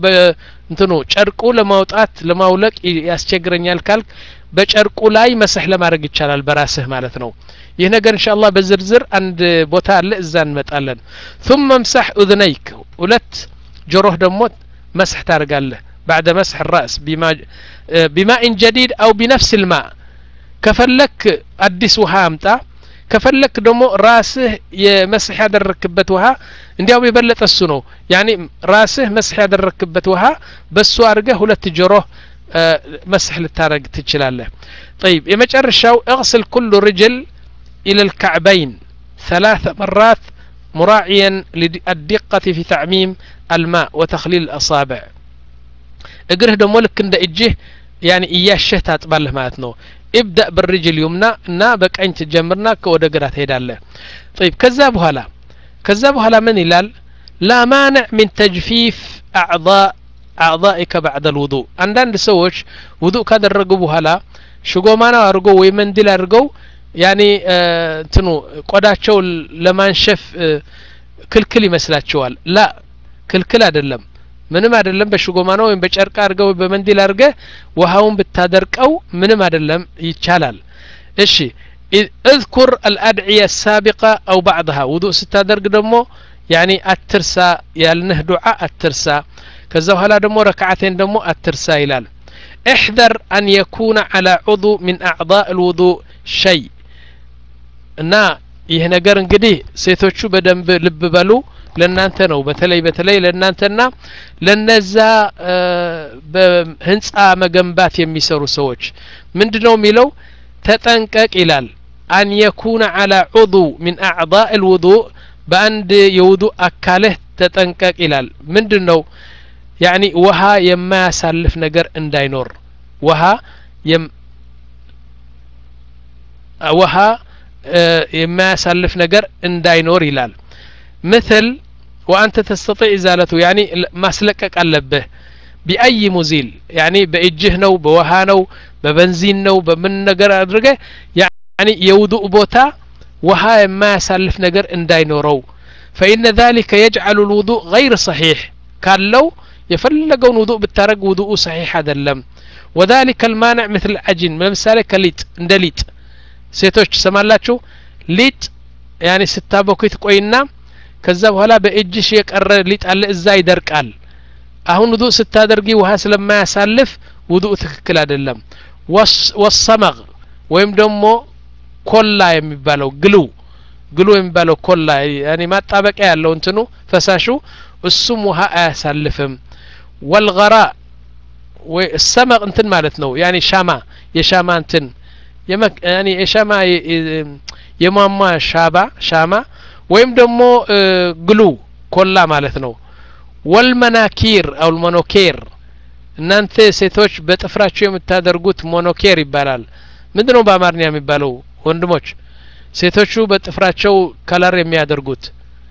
[SPEAKER 1] በእንትኑ ጨርቁ ለማውጣት ለማውለቅ ያስቸግረኛል ካልክ በጨርቁ ላይ መስህ ለማድረግ ይቻላል በራስህ ማለት ነው ይህ ነገር ኢንሻአላህ በዝርዝር አንድ ቦታ አለ እዛ እንመጣለን ثم امسح اذنيك ሁለት ጆሮህ ደግሞ መስህ ታርጋለህ بعد مسح الراس بما بماء جديد او بنفس الماء ከፈለክ አዲስ ውሃ አምጣ ከፈለክ ደግሞ ራስህ የመስህ ያደረክበት ውሃ እንዲያው የበለጠ እሱ ነው ያኒ ራስህ መስህ ያደረክበት ውሃ በሱ አርገህ ሁለት ጆሮ መስህ ልታረግ ትችላለህ طيب የመጨረሻው اغسل كل رجل الى الكعبين ثلاث مرات مراعيا للدقة في تعميم الماء وتخليل الأصابع እግርህ ደግሞ ልክ እንደ እጅህ ያኒ እያሸህ ታጥባለህ ማለት ነው ابدأ بالرجل اليمنى እና በቀኝ ትጀምርና ከወደ ግራ ትሄዳለህ طيب ከዛ በኋላ ከዛ በኋላ ምን ይላል لا مانع من تجفيف اعضاء اعضائك بعد الوضوء አንዳንድ ሰዎች ውዱእ ካደረጉ በኋላ ሽጎማና አርጎ ወይ መንዲል አርገው ያኒ እንትኑ ቆዳቸው ለማንሸፍ ክልክል ይመስላቸዋል لا ክልክል አይደለም ምንም አይደለም በሽጎማና ወይም በጨርቅ አርገው በመንዲል አርገ ውሃውን ብታደርቀው ምንም አይደለም ይቻላል እሺ اذكر الادعيه السابقه او بعضها وضوء ستادرق دمو يعني اترسا يالنه دعاء اترسا كذا بኋላ ደሞ ركعتين ደሞ አትርሳ ይላል احذر ان يكون على عضو من اعضاء الوضوء شيء እና ይሄ ነገር እንግዲህ ሴቶቹ በደንብ ልብ በሉ ለናንተ ነው በተለይ በተለይ ለናንተና ለነዛ በህንጻ መገንባት የሚሰሩ ሰዎች ምንድነው የሚለው ተጠንቀቅ ይላል ان يكون على عضو من اعضاء الوضوء በአንድ የውዱእ አካልህ ተጠንቀቅ ይላል ምንድነው يعني ውሃ የማያሳልፍ ነገር እንዳይኖር ውሃ የም ውሃ የማያሳልፍ ነገር እንዳይኖር ይላል مثل وأنت تستطيع إزالته يعني مسلكك አለብህ بأي مزيل يعني በእጅህ ነው በውሃ ነው በበንዚን ነው በምን ነገር አድርገህ يعني የውዱእ ቦታ ውሃ የማያሳልፍ ነገር እንዳይኖረው فإن ذلك يجعل الوضوء غير صحيح ካለው የፈለገውን ውዱእ ብታረግ ውዱኡ صحيح አይደለም وذلك المانع مثل العجين ለምሳሌ ከሊጥ እንደ ሊጥ ሴቶች ሰማላችሁ ሊጥ يعني ስታቦኩት ቆይና ከዛ በኋላ በእጅሽ የቀረ ሊጥ አለ እዛ ይደርቃል አሁን ውዱእ ስታደርጊ ውሃ ስለማያሳልፍ ውዱእ ትክክል አይደለም ወሰመግ ወይም ደግሞ ኮላ የሚባለው ግሉ ግሉ የሚባለው ኮላ ያኒ ማጣበቂያ ያለው እንትኑ ፈሳሹ እሱም ውሃ አያሳልፍም ወልገራ ወይ السمغ እንትን ማለት ነው ያኒ ሻማ የሻማ እንትን ያኒ የሻማ የማማ ሻባ ሻማ ወይም ደግሞ ግሉ ኮላ ማለት ነው ወልመናኪር አው المونوكير እናንተ ሴቶች በጥፍራቸው የምታደርጉት ሞኖኬር ይባላል ምንድነው በአማርኛ የሚባለው ወንድሞች ሴቶቹ በጥፍራቸው ከለር የሚያደርጉት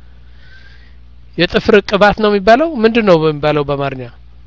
[SPEAKER 1] የጥፍር ቅባት ነው የሚባለው ምንድነው የሚባለው በአማርኛ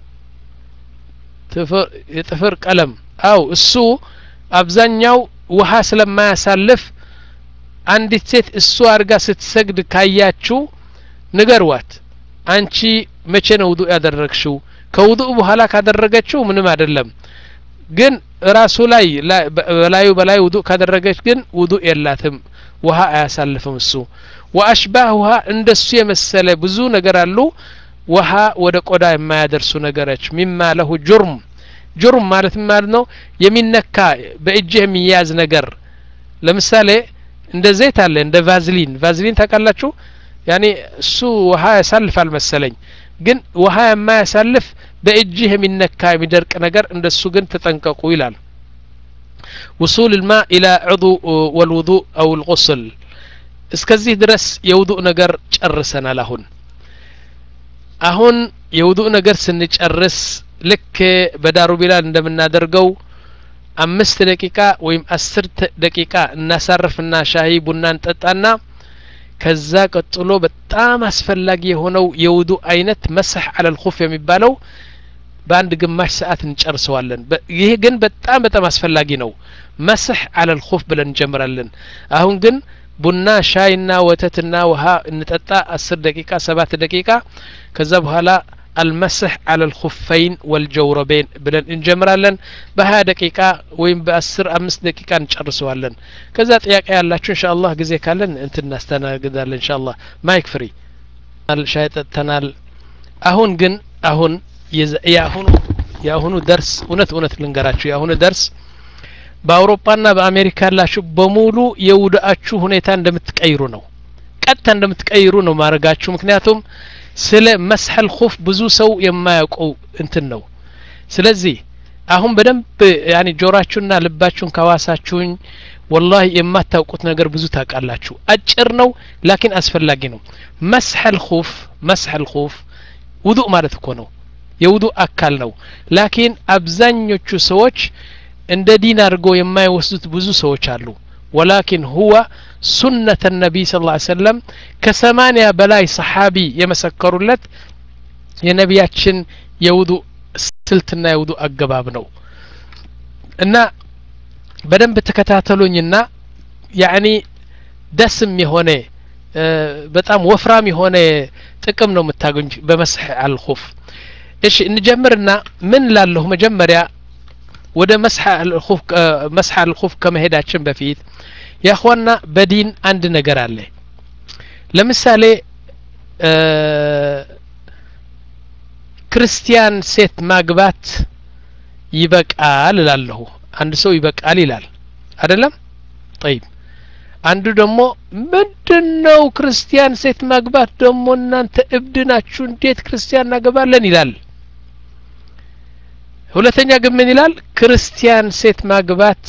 [SPEAKER 1] ጥፍር የጥፍር ቀለም አው እሱ አብዛኛው ውሃ ስለማያሳልፍ አንዲት ሴት እሱ አርጋ ስትሰግድ ካያችሁ ንገሯት አንቺ መቼ ነው ውዱእ ያደረግሽው ከውዱእ በኋላ ካደረገችው ምንም አይደለም ግን ራሱ ላይ በላዩ በላይ ውዱእ ካደረገች ግን ውዱእ የላትም ውሃ አያሳልፍም እሱ ወአሽባሁሃ እንደሱ የመሰለ ብዙ ነገር አሉ ውሃ ወደ ቆዳ የማያደርሱ ነገሮች ሚማ ለሁ ጁርም ጁርም ማለት ማለት ነው የሚነካ በእጅህ የሚያዝ ነገር ለምሳሌ እንደ ዘይት አለ እንደ ቫዝሊን ቫዝሊን ታውቃላችሁ ያኒ እሱ ውሃ ያሳልፋል መሰለኝ ግን ውሃ የማያሳልፍ በእጅህ የሚነካ የሚደርቅ ነገር እንደሱ ግን ተጠንቀቁ ይላል وصول الماء الى عضو والوضوء او الغسل እስከዚህ ድረስ የውዱእ ነገር ጨርሰናል አሁን አሁን የውዱእ ነገር ስንጨርስ ልክ በዳሩ ቢላል እንደምናደርገው አምስት ደቂቃ ወይም አስር ደቂቃ እናሳርፍና ሻሂ ቡና እንጠጣና ከዛ ቀጥሎ በጣም አስፈላጊ የሆነው የውዱእ አይነት መስህ على الخف የሚባለው በአንድ ግማሽ ሰዓት እንጨርሰዋለን ይሄ ግን በጣም በጣም አስፈላጊ ነው መስህ على الخف ብለን እንጀምራለን አሁን ግን ቡና ሻይና ወተትና ውሃ እንጠጣ አስር ደቂቃ ሰባት ደቂቃ ከዛ በኋላ المسح على الخفين والجوربين ብለን እንጀምራለን በ20 ደቂቃ ወይም በ10 አምስት ደቂቃ እንጨርሰዋለን ከዛ ጥያቄ ያላችሁ ኢንሻአላህ ጊዜ ካለን እንትን እናስተናግዳለን ኢንሻአላህ ማይክ ፍሪ ሻይ ጠጥተናል አሁን ግን አሁን ያሁኑ ያሁኑ ደርስ እውነት እውነት ልንገራችሁ ያሁኑ ደርስ በአውሮፓና በአሜሪካ ያላችሁ በሙሉ የውዱአችሁ ሁኔታ እንደምትቀይሩ ነው ቀጥታ እንደምትቀይሩ ነው ማረጋችሁ ምክንያቱም ስለ መስሐል ኹፍ ብዙ ሰው የማያውቀው እንትን ነው ስለዚህ አሁን በደንብ ያኒ ጆራችሁና ልባችሁን ካዋሳችሁኝ والله የማታውቁት ነገር ብዙ ታውቃላችሁ አጭር ነው ላኪን አስፈላጊ ነው መስሐል ኹፍ መስሐል ኹፍ ውዱእ ማለት እኮ ነው የውዱእ አካል ነው ላኪን አብዛኞቹ ሰዎች እንደ ዲን አድርገው የማይወስዱት ብዙ ሰዎች አሉ ولكن هو سنة النبي صلى الله عليه وسلم كثمانية بلاي صحابي يمسكرولت የነቢያችን የውዱእ ስልትና የውዱእ አገባብ ነው እና በደንብ ተከታተሉኝና ያኒ ደስም የሆነ በጣም ወፍራም የሆነ ጥቅም ነው የምታገኙ በመስህ አልኹፍ እሺ እንጀምርና ምን ላለሁ መጀመሪያ ወደ መስህ አልኹፍ መስህ አልኹፍ ከመሄዳችን በፊት ያخواና በዲን አንድ ነገር አለ ለምሳሌ ክርስቲያን ሴት ማግባት ይበቃል እላለሁ አንድ ሰው ይበቃል ይላል አይደለም طيب አንዱ ደግሞ ምንድነው ክርስቲያን ሴት ማግባት ደግሞ እናንተ እብድ ናችሁ እንዴት ክርስቲያን እናገባለን ይላል ሁለተኛ ግን ምን ይላል ክርስቲያን ሴት ማግባት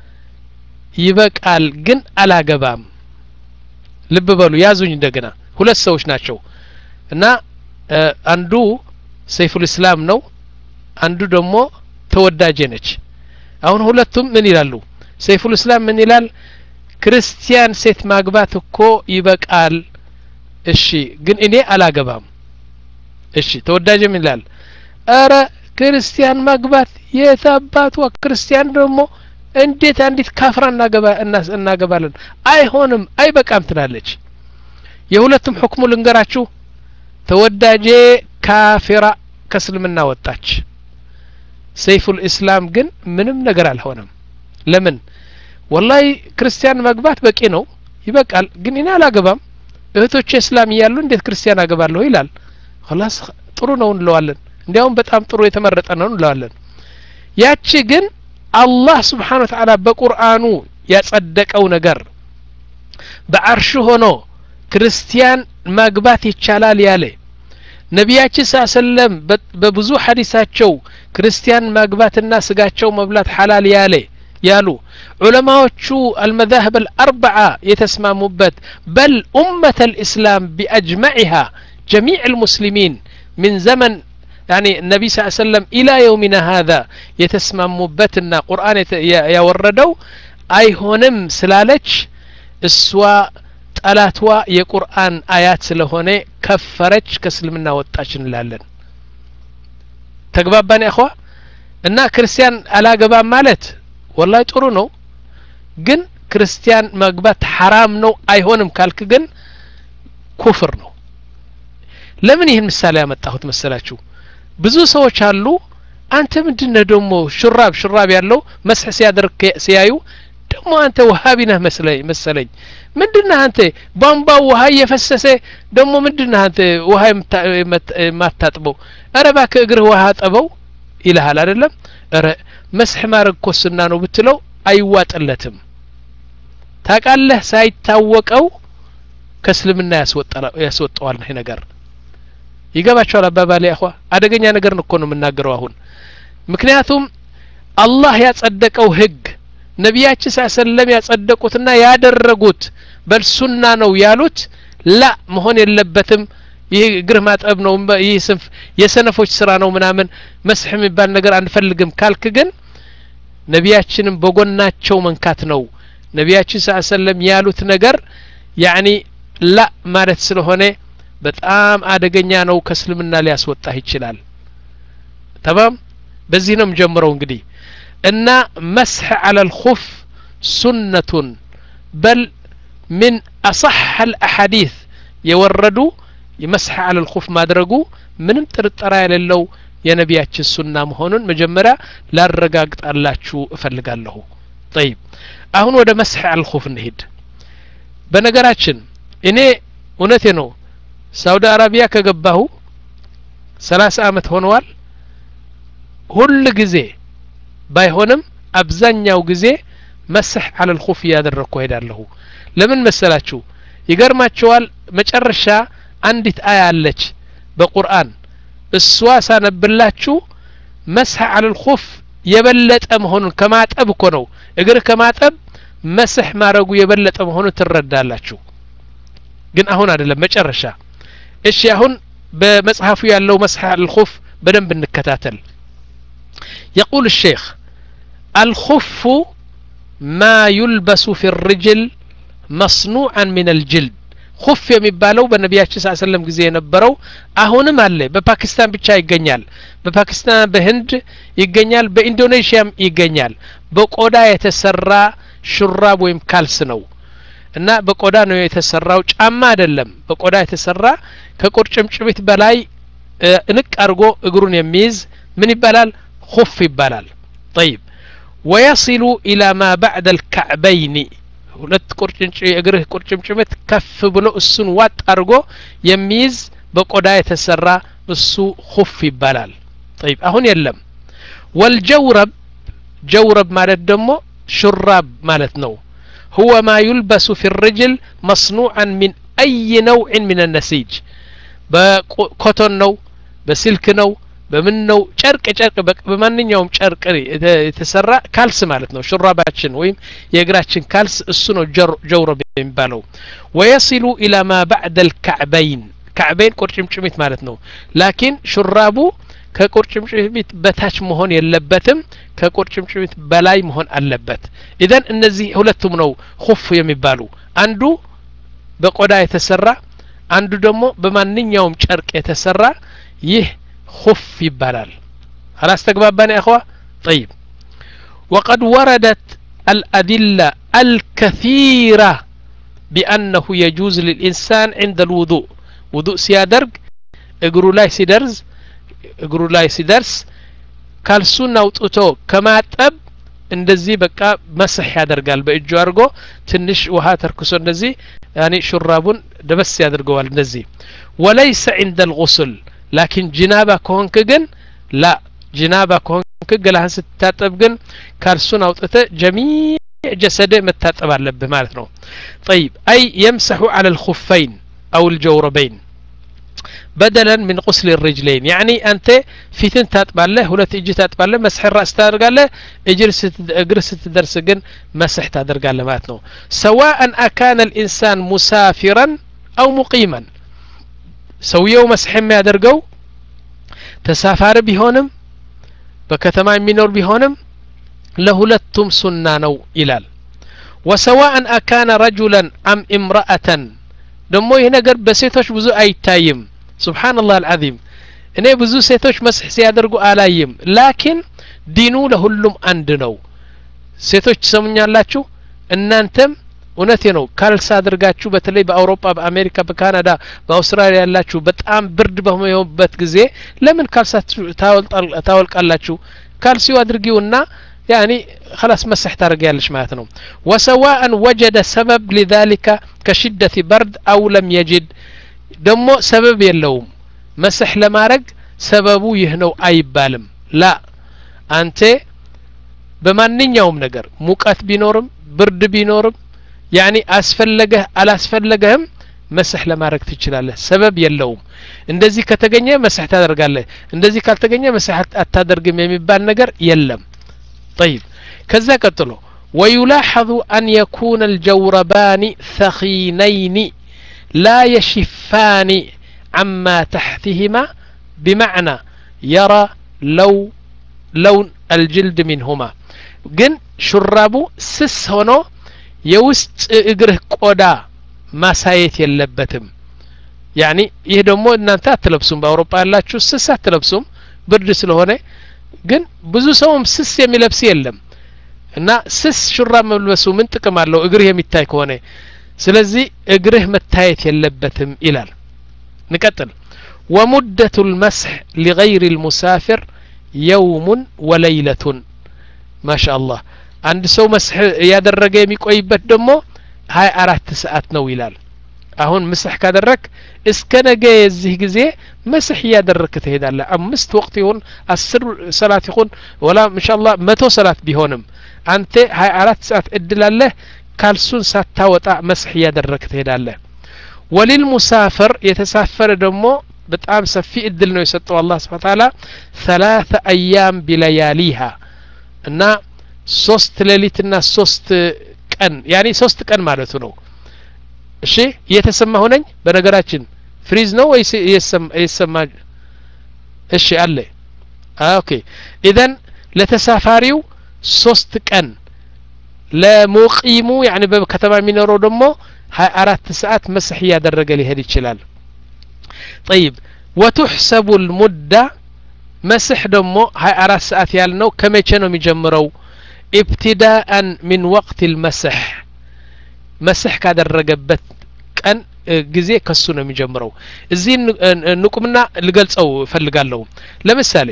[SPEAKER 1] ይበቃል ግን አላገባም ልብ በሉ ያዙኝ እንደገና ሁለት ሰዎች ናቸው እና አንዱ ሰይፉል እስላም ነው አንዱ ደግሞ ተወዳጀ ነች አሁን ሁለቱም ምን ይላሉ ሰይፉል እስላም ምን ይላል ክርስቲያን ሴት ማግባት እኮ ይበቃል እሺ ግን እኔ አላገባም እሺ ተወዳጀ ምን ይላል አረ ክርስቲያን ማግባት የታባቱ ክርስቲያን ደግሞ እንዴት አንዲት ካፍራ እናገባ እናገባለን አይሆንም አይበቃም ትላለች የሁለቱም ሁክሙ ልንገራችሁ ተወዳጀ ካፊራ ከእስልምና ወጣች ሰይፉል እስላም ግን ምንም ነገር አልሆነም ለምን ወላሂ ክርስቲያን ማግባት በቂ ነው ይበቃል ግን እኔ አላገባም እህቶቼ እስላም ይያሉ እንዴት ክርስቲያን አገባለሁ ይላል خلاص ጥሩ ነው እንለዋለን እንዲያውም በጣም ጥሩ የተመረጠ ነው እንለዋለን ያቺ ግን الله سبحانه وتعالى بقرآنه ያጸደቀው ነገር በአርሽ ሆኖ ክርስቲያን ማግባት ይቻላል ያለ ነቢያችን ሰለላም በብዙ ሐዲሳቸው ክርስቲያን ማግባትና ስጋቸው መብላት ሐላል ያለ ያሉ ዑለማዎቹ المذاهب الأربعة የተስማሙበት بل أمة الإسلام بأجمعها جميع المسلمين من زمن يعني النبي صلى الله عليه وسلم إلى يومنا هذا የተስማሙበትና ቁርአን ያወረደው አይሆንም ስላለች እሷ ጠላቷ የቁርአን አያት ስለሆነ ከፈረች ከእስልምና ወጣች እንላለን ተግባባን ያخوا እና ክርስቲያን አላገባም ማለት ወላሂ ጥሩ ነው ግን ክርስቲያን ማግባት حرام ነው አይሆንም ካልክ ግን ኩፍር ነው ለምን ይሄን ምሳሌ ያመጣሁት መሰላችሁ ብዙ ሰዎች አሉ አንተ ምንድነው ደሞ ሽራብ ሽራብ ያለው መስህ ሲያደርክ ሲያዩ ደሞ አንተ ወሃቢ ነህ መስለኝ መሰለኝ ምንድነው አንተ ባምባው ውሃ እየፈሰሰ ደሞ ምንድነው አንተ ውሃ ማታጥበው አረ ባከ እግር ውሃ ጠበው ይልሃል አይደለም አረ መስህ ማረግ ኮስና ነው ብትለው አይዋጥለትም ታቃለህ ሳይታወቀው ከእስልምና ያስወጣው ያስወጣዋል ነው ነገር ይገባቸዋል አባባሌ አخوا አደገኛ ነገር ነው እኮ ነው የምናገረው አሁን ምክንያቱም አላህ ያጸደቀው ህግ ነቢያችን ሰለላም ያጸደቁትና ያደረጉት በልሱና ነው ያሉት ላ መሆን የለበትም ይሄ እግር ማጠብ ነው ይሄ ስንፍ የሰነፎች ስራ ነው ምናምን መስህ የሚባል ነገር አንፈልግም ካልክ ግን ነቢያችንን በጎናቸው መንካት ነው ነቢያችን ሰለላም ያሉት ነገር ያኒ ላ ማለት ስለሆነ በጣም አደገኛ ነው ከእስልምና ሊያስወጣህ ይችላል تمام በዚህ ነው ጀምረው እንግዲህ እና مسح على الخف سنة بل من أصح الأحاديث يوردوا يمسح على الخف ማድረጉ ምንም ጥርጥር የሌለው የነቢያችን ሱና መሆኑን መጀመሪያ ላረጋግጣላችሁ እፈልጋለሁ طيب አሁን ወደ مسح على الخف እንሂድ በነገራችን እኔ እውነቴ ነው ሳውዲ አረቢያ ከገባሁ ሰላሳ አመት ሆነዋል ሁሉ ጊዜ ባይሆንም አብዛኛው ጊዜ መስህ على الخف ያደረኩ ሄዳለሁ ለምን መሰላችሁ ይገርማችኋል መጨረሻ አንዲት አያ አለች በቁርአን እሷ ሳነብላችሁ መስህ على الخف የበለጠ መሆኑን ከማጠብ እኮ ነው እግር ከማጠብ መስህ ማረጉ የበለጠ መሆኑን ትረዳላችሁ ግን አሁን አይደለም መጨረሻ እሺ አሁን በመጽሐፉ ያለው መስህ على الخف በደንብ እንከታተል يقول الشيخ الخف ما يلبس في الرجل مصنوعا من الجلد خف የሚባለው በነቢያችን ሰለላሁ ዐለይሂ ወሰለም ጊዜ የነበረው አሁንም አለ በፓኪስታን ብቻ ይገኛል በፓኪስታን በህንድ ይገኛል በኢንዶኔሺያም ይገኛል በቆዳ የተሰራ ሹራብ ወይም ካልስ ነው እና በቆዳ ነው የተሰራው ጫማ አይደለም በቆዳ የተሰራ ከቁርጭምጭሚት በላይ እንቅ አርጎ እግሩን የሚይዝ ምን ይባላል خف ይባላል طيب ويصل الى ما بعد الكعبين ሁለት ቁርጭምጭ እግርህ ቁርጭምጭሚት ከፍ ብሎ እሱን ዋጥ አርጎ የሚይዝ በቆዳ የተሰራ እሱ خف ይባላል طيب አሁን የለም والجورب جورب ማለት ደግሞ ሹራብ ማለት ነው هو ما يلبس في الرجل مصنوعا من اي نوع من النسيج بكوتون ነው በሲልክ ነው በምን ነው ጨርቅ ጨርቅ በማንኛውም ጨርቅ የተሰራ ካልስ ማለት ነው ሹራባችን ወይም የእግራችን ካልስ እሱ ነው ጀውረብ የሚባለው ويصل الى ما بعد الكعبين كعبين ቁርጭምጭሚት ማለት ነው ላኪን ሹራቡ ከቁርጭምጭሚት በታች መሆን የለበትም ከቁርጭምጭሚት በላይ መሆን አለበት ኢዘን እነዚህ ሁለቱም ነው خف የሚባሉ አንዱ በቆዳ የተሰራ አንዱ ደግሞ በማንኛውም ጨርቅ የተሰራ ይህ خف يبالال خلاص تقبابان يا اخوة طيب وقد وردت الأدلة الكثيرة بأنه يجوز للإنسان عند الوضوء وضوء سيادرق اقروا لاي سيدرز اقروا لاي سيدرس كالسون اوتوتو كما تب እንደዚህ በቃ መስህ ያደርጋል በእጁ አርጎ ትንሽ ውሃ ተርክሶ እንደዚህ ያኒ ሹራቡን ደበስ ያደርገዋል እንደዚህ وليس عند الغسل لكن جنابه كونك جن لا ጅናባ ከሆንክ ገላህን ስትታጠብ ግን ካልሱን አውጥተህ ጀሚዕ جسده متታጠብ አለብህ ማለት ነው طيب أي يمسح على الخفين أو الجوربين بدلا من غسل الرجلين يعني أنت فيتن ታጥባለህ ሁለት እጅ ታጥባለህ መስح الرأس ታደርጋለህ እግር እግር ስትደርስ ግን መስح ታደርጋለህ ማለት ነው سواء أكان الإنسان مسافرا أو مقيما ሰውየው መስح የሚያደርገው ተሳፋሪ ቢሆንም በከተማ የሚኖር ቢሆንም ለሁለቱም ሱና ነው ይላል وسواء أكان رجلا أم امرأة ደሞ ይሄ ነገር በሴቶች ብዙ አይታይም سبحان الله العظيم እኔ ብዙ ሴቶች መስح ሲያደርጉ አላይም ላኪን ዲኑ ለሁሉም አንድ ነው ሴቶች ሰሙኛላችሁ እናንተም እውነቴ ነው ካልሳ አድርጋችሁ በተለይ በአውሮፓ በአሜሪካ በካናዳ በአውስትራሊያ ያላችሁ በጣም ብርድ በሚሆንበት ጊዜ ለምን ካልሳ ታወልቃላችሁ ካልሲው አድርጊውና يعني خلاص مسح ترجعلش معناته وسواء وجد سبب لذلك كشدة برد أو لم يجد دمو سبب يلوم مسح لمارق سببو يهنو أي بالم لا أنت بمانين يوم نجر موقات بينورم برد بينورم يعني أسفلجه على أسفلجهم مسح لمارق تجلاله سبب يلوم እንደዚህ ከተገኘ مسح ታደርጋለህ እንደዚህ ካልተገኘ مسح አታደርግም የሚባል ነገር የለም طيب كذا قتلوا ويلاحظ أن يكون الجوربان ثخينين لا يشفان عما تحتهما بمعنى يرى لو لون الجلد منهما جن شرابو سس هونو يوست اجره قودا ما سايت يلبتم يعني ይሄ ደግሞ እናንተ አትለብሱም በአውሮፓ ያላችሁ ስስ አትለብሱም ብርድ ስለሆነ ግን ብዙ ሰውም ስስ የሚለብስ የለም እና ስስ ሹራብ መልበሱ ምን ጥቅም አለው እግርህ የሚታይ ከሆነ ስለዚህ እግርህ መታየት የለበትም ይላል ንቀጥል ومدة المسح لغير المسافر يوم وليلة ما شاء الله عند سو مسح ያደረገ የሚቆይበት ደግሞ ሃያ አራት ሰዓት ነው ይላል አሁን مسح ካደረክ እስከ ነገ የዚህ ጊዜ مسح ያደረክ ትሄዳለህ አምስት ወቅት ይሁን አስር ሰላት ይሁን ወላ ኢንሻአላህ መቶ ሰላት ቢሆንም አንተ ሃያ አራት ሰዓት እድላለህ ካልሱን ሳታወጣ مسح ያደረክ ትሄዳለህ وللمسافر يتسافر ደግሞ በጣም ሰፊ እድል ነው የሰጠው አላህ Subhanahu Wa Ta'ala ثلاث ايام بلياليها እና ሶስት ሌሊትና ሶስት ቀን يعني ሶስት ቀን ማለት ነው እሺ እየተሰማ ሆነኝ በነገራችን ፍሪዝ ነው ወይስ እየሰማ እሺ አለ ኦኬ اذا ለተሳፋሪው ሶስት ቀን ለሙቂሙ يعني በከተማ የሚኖረው ደግሞ ሃያ አራት ሰዓት መስح ያደረገ ሊሄድ ይችላል طيب وتحسب المدة مسح ደግሞ ሃያ አራት ሰዓት ያልነው ከመቼ ነው የሚጀምረው ابتداء من وقت المسح مسح ካደረገበት ቀን ጊዜ ከሱ ነው የሚጀምረው እዚህ ንቁምና ልገልጸው ፈልጋለሁ ለምሳሌ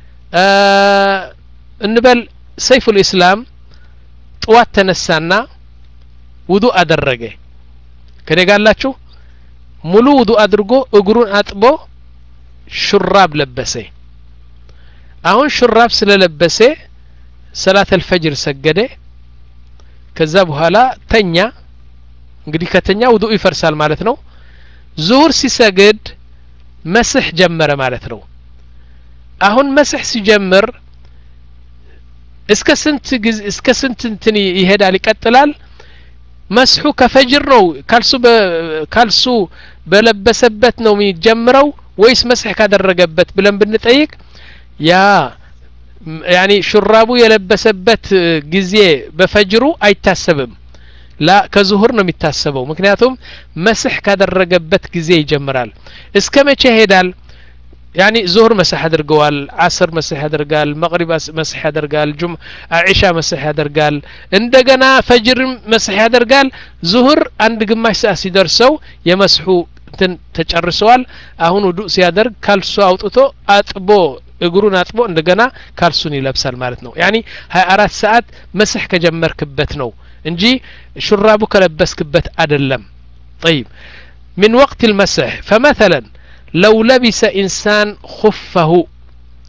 [SPEAKER 1] እንበል ሰይፉ الاسلام ጧት ተነሳና ውዱ አደረገ ከደጋላችሁ ሙሉ ውዱ አድርጎ እግሩን አጥቦ ሹራብ ለበሰ አሁን ሹራብ ስለለበሰ ሰላት الفجر ሰገደ ከዛ በኋላ ተኛ እንግዲህ ከተኛ ውዱ ይፈርሳል ማለት ነው ዙሁር ሲሰግድ መስህ ጀመረ ማለት ነው አሁን መስህ ሲጀምር እስከ ስንት ጊዜ እስከ ስንት እንትን ይሄዳል ይቀጥላል መስሑ ከፈጅር ነው ካልሱ ካልሱ በለበሰበት ነው የሚጀምረው ወይስ መስህ ካደረገበት ብለን ብንጠይቅ ያ يعني ሹራቡ የለበሰበት ጊዜ በፈጅሩ አይታሰብም ላ ከዙሁር ነው የሚታሰበው ምክንያቱም መስህ ካደረገበት ጊዜ ይጀምራል እስከ መቼ ይሄዳል يعني ظهر مسح ያደርጋል عصر مسح ያደርጋል مغرب مسح ያደርጋል ጁም አኢሻ مسح ያደርጋል እንደገና ፈጅር مسح ያደርጋል ظهر አንድ ግማሽ ሰዓት ሲደርሰው የመስሑ እንትን ተጨርሰዋል አሁን ውዱእ ሲያደርግ ካልሱ አውጥቶ አጥቦ እግሩን አጥቦ እንደገና ካልሱን ይለብሳል ማለት ነው يعني ሃያ አራት ሰዓት መስህ ከጀመርክበት ነው እንጂ ሹራቡ ከለበስክበት አይደለም طيب من وقت المسح فمثلا لو لبس إنسان خفه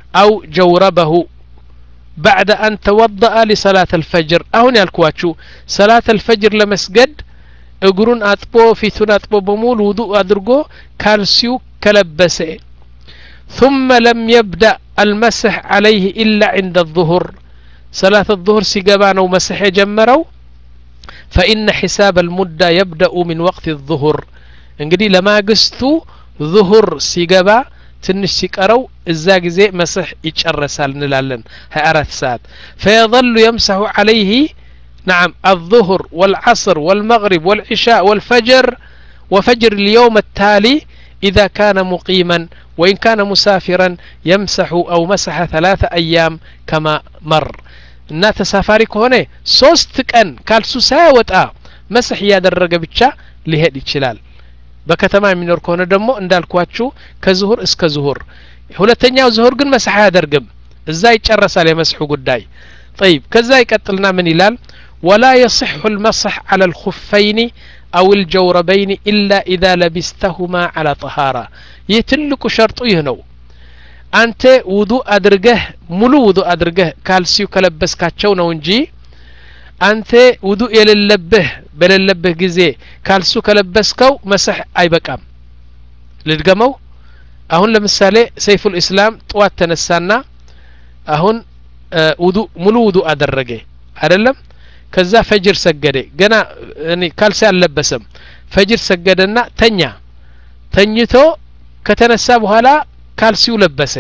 [SPEAKER 1] أو جوربه بعد أن توضأ لصلاة الفجر أهون يالكواتشو صلاة الفجر لمسجد እግሩን አጥቦ ፊቱን አጥቦ በሙሉ ውዱእ አድርጎ ካልሲው ከለበሰ ثم لم يبدأ المسح عليه إلا عند الظهر صلاة الظهر سيقبا نو مسح جمرو فإن حساب المدة يبدأ من وقت الظهر እንግዲህ ለማግስቱ ظهر ሲገባ ትንሽ ሲቀረው እዛ ጊዜ መስህ ይጨረሳል እንላለን ሃያ አራት ሰዓት فيظل يمسح عليه نعم الظهر والعصر والمغرب والعشاء والفجر وفجر اليوم التالي إذا كان مقيما وإن كان مسافرا يمسح أو مسح ثلاثة أيام كما مر እና ተሳፋሪ ከሆነ ሶስት ቀን ካልሱ ሳይወጣ መስህ ያደረገ ብቻ ሊሄድ ይችላል በከተማ የሚኖር ከሆነ ደግሞ እንዳልኳችሁ ከዙሁር እስከ ዙሁር ሁለተኛው ዙሁር ግን መስህ አያደርግም እዛ ይጨረሳል የመስሑ ጉዳይ طيب ከዛ ይቀጥልና ምን ይላል ولا يصح المسح على الخفين أو الجوربين إلا إذا لبستهما على طهارة يتلك شرط يهنو أنت وضوء أدرجه ملو وضوء أدرجه كالسيو كلبس كاتشو نونجي أنت وضوء يللبه بللبه جزي كالسو كلبسكو مسح أي بكام للجمو أهون لمثالي سيف الإسلام طوات تنسانا أهون أه وضوء ملو وضوء أدرجه أدلم ከዛ ፈጅር ሰገደ ገና እኔ ካልሲ አልለበሰም ፈጅር ሰገደና ተኛ ተኝቶ ከተነሳ በኋላ ካልሲው ለበሰ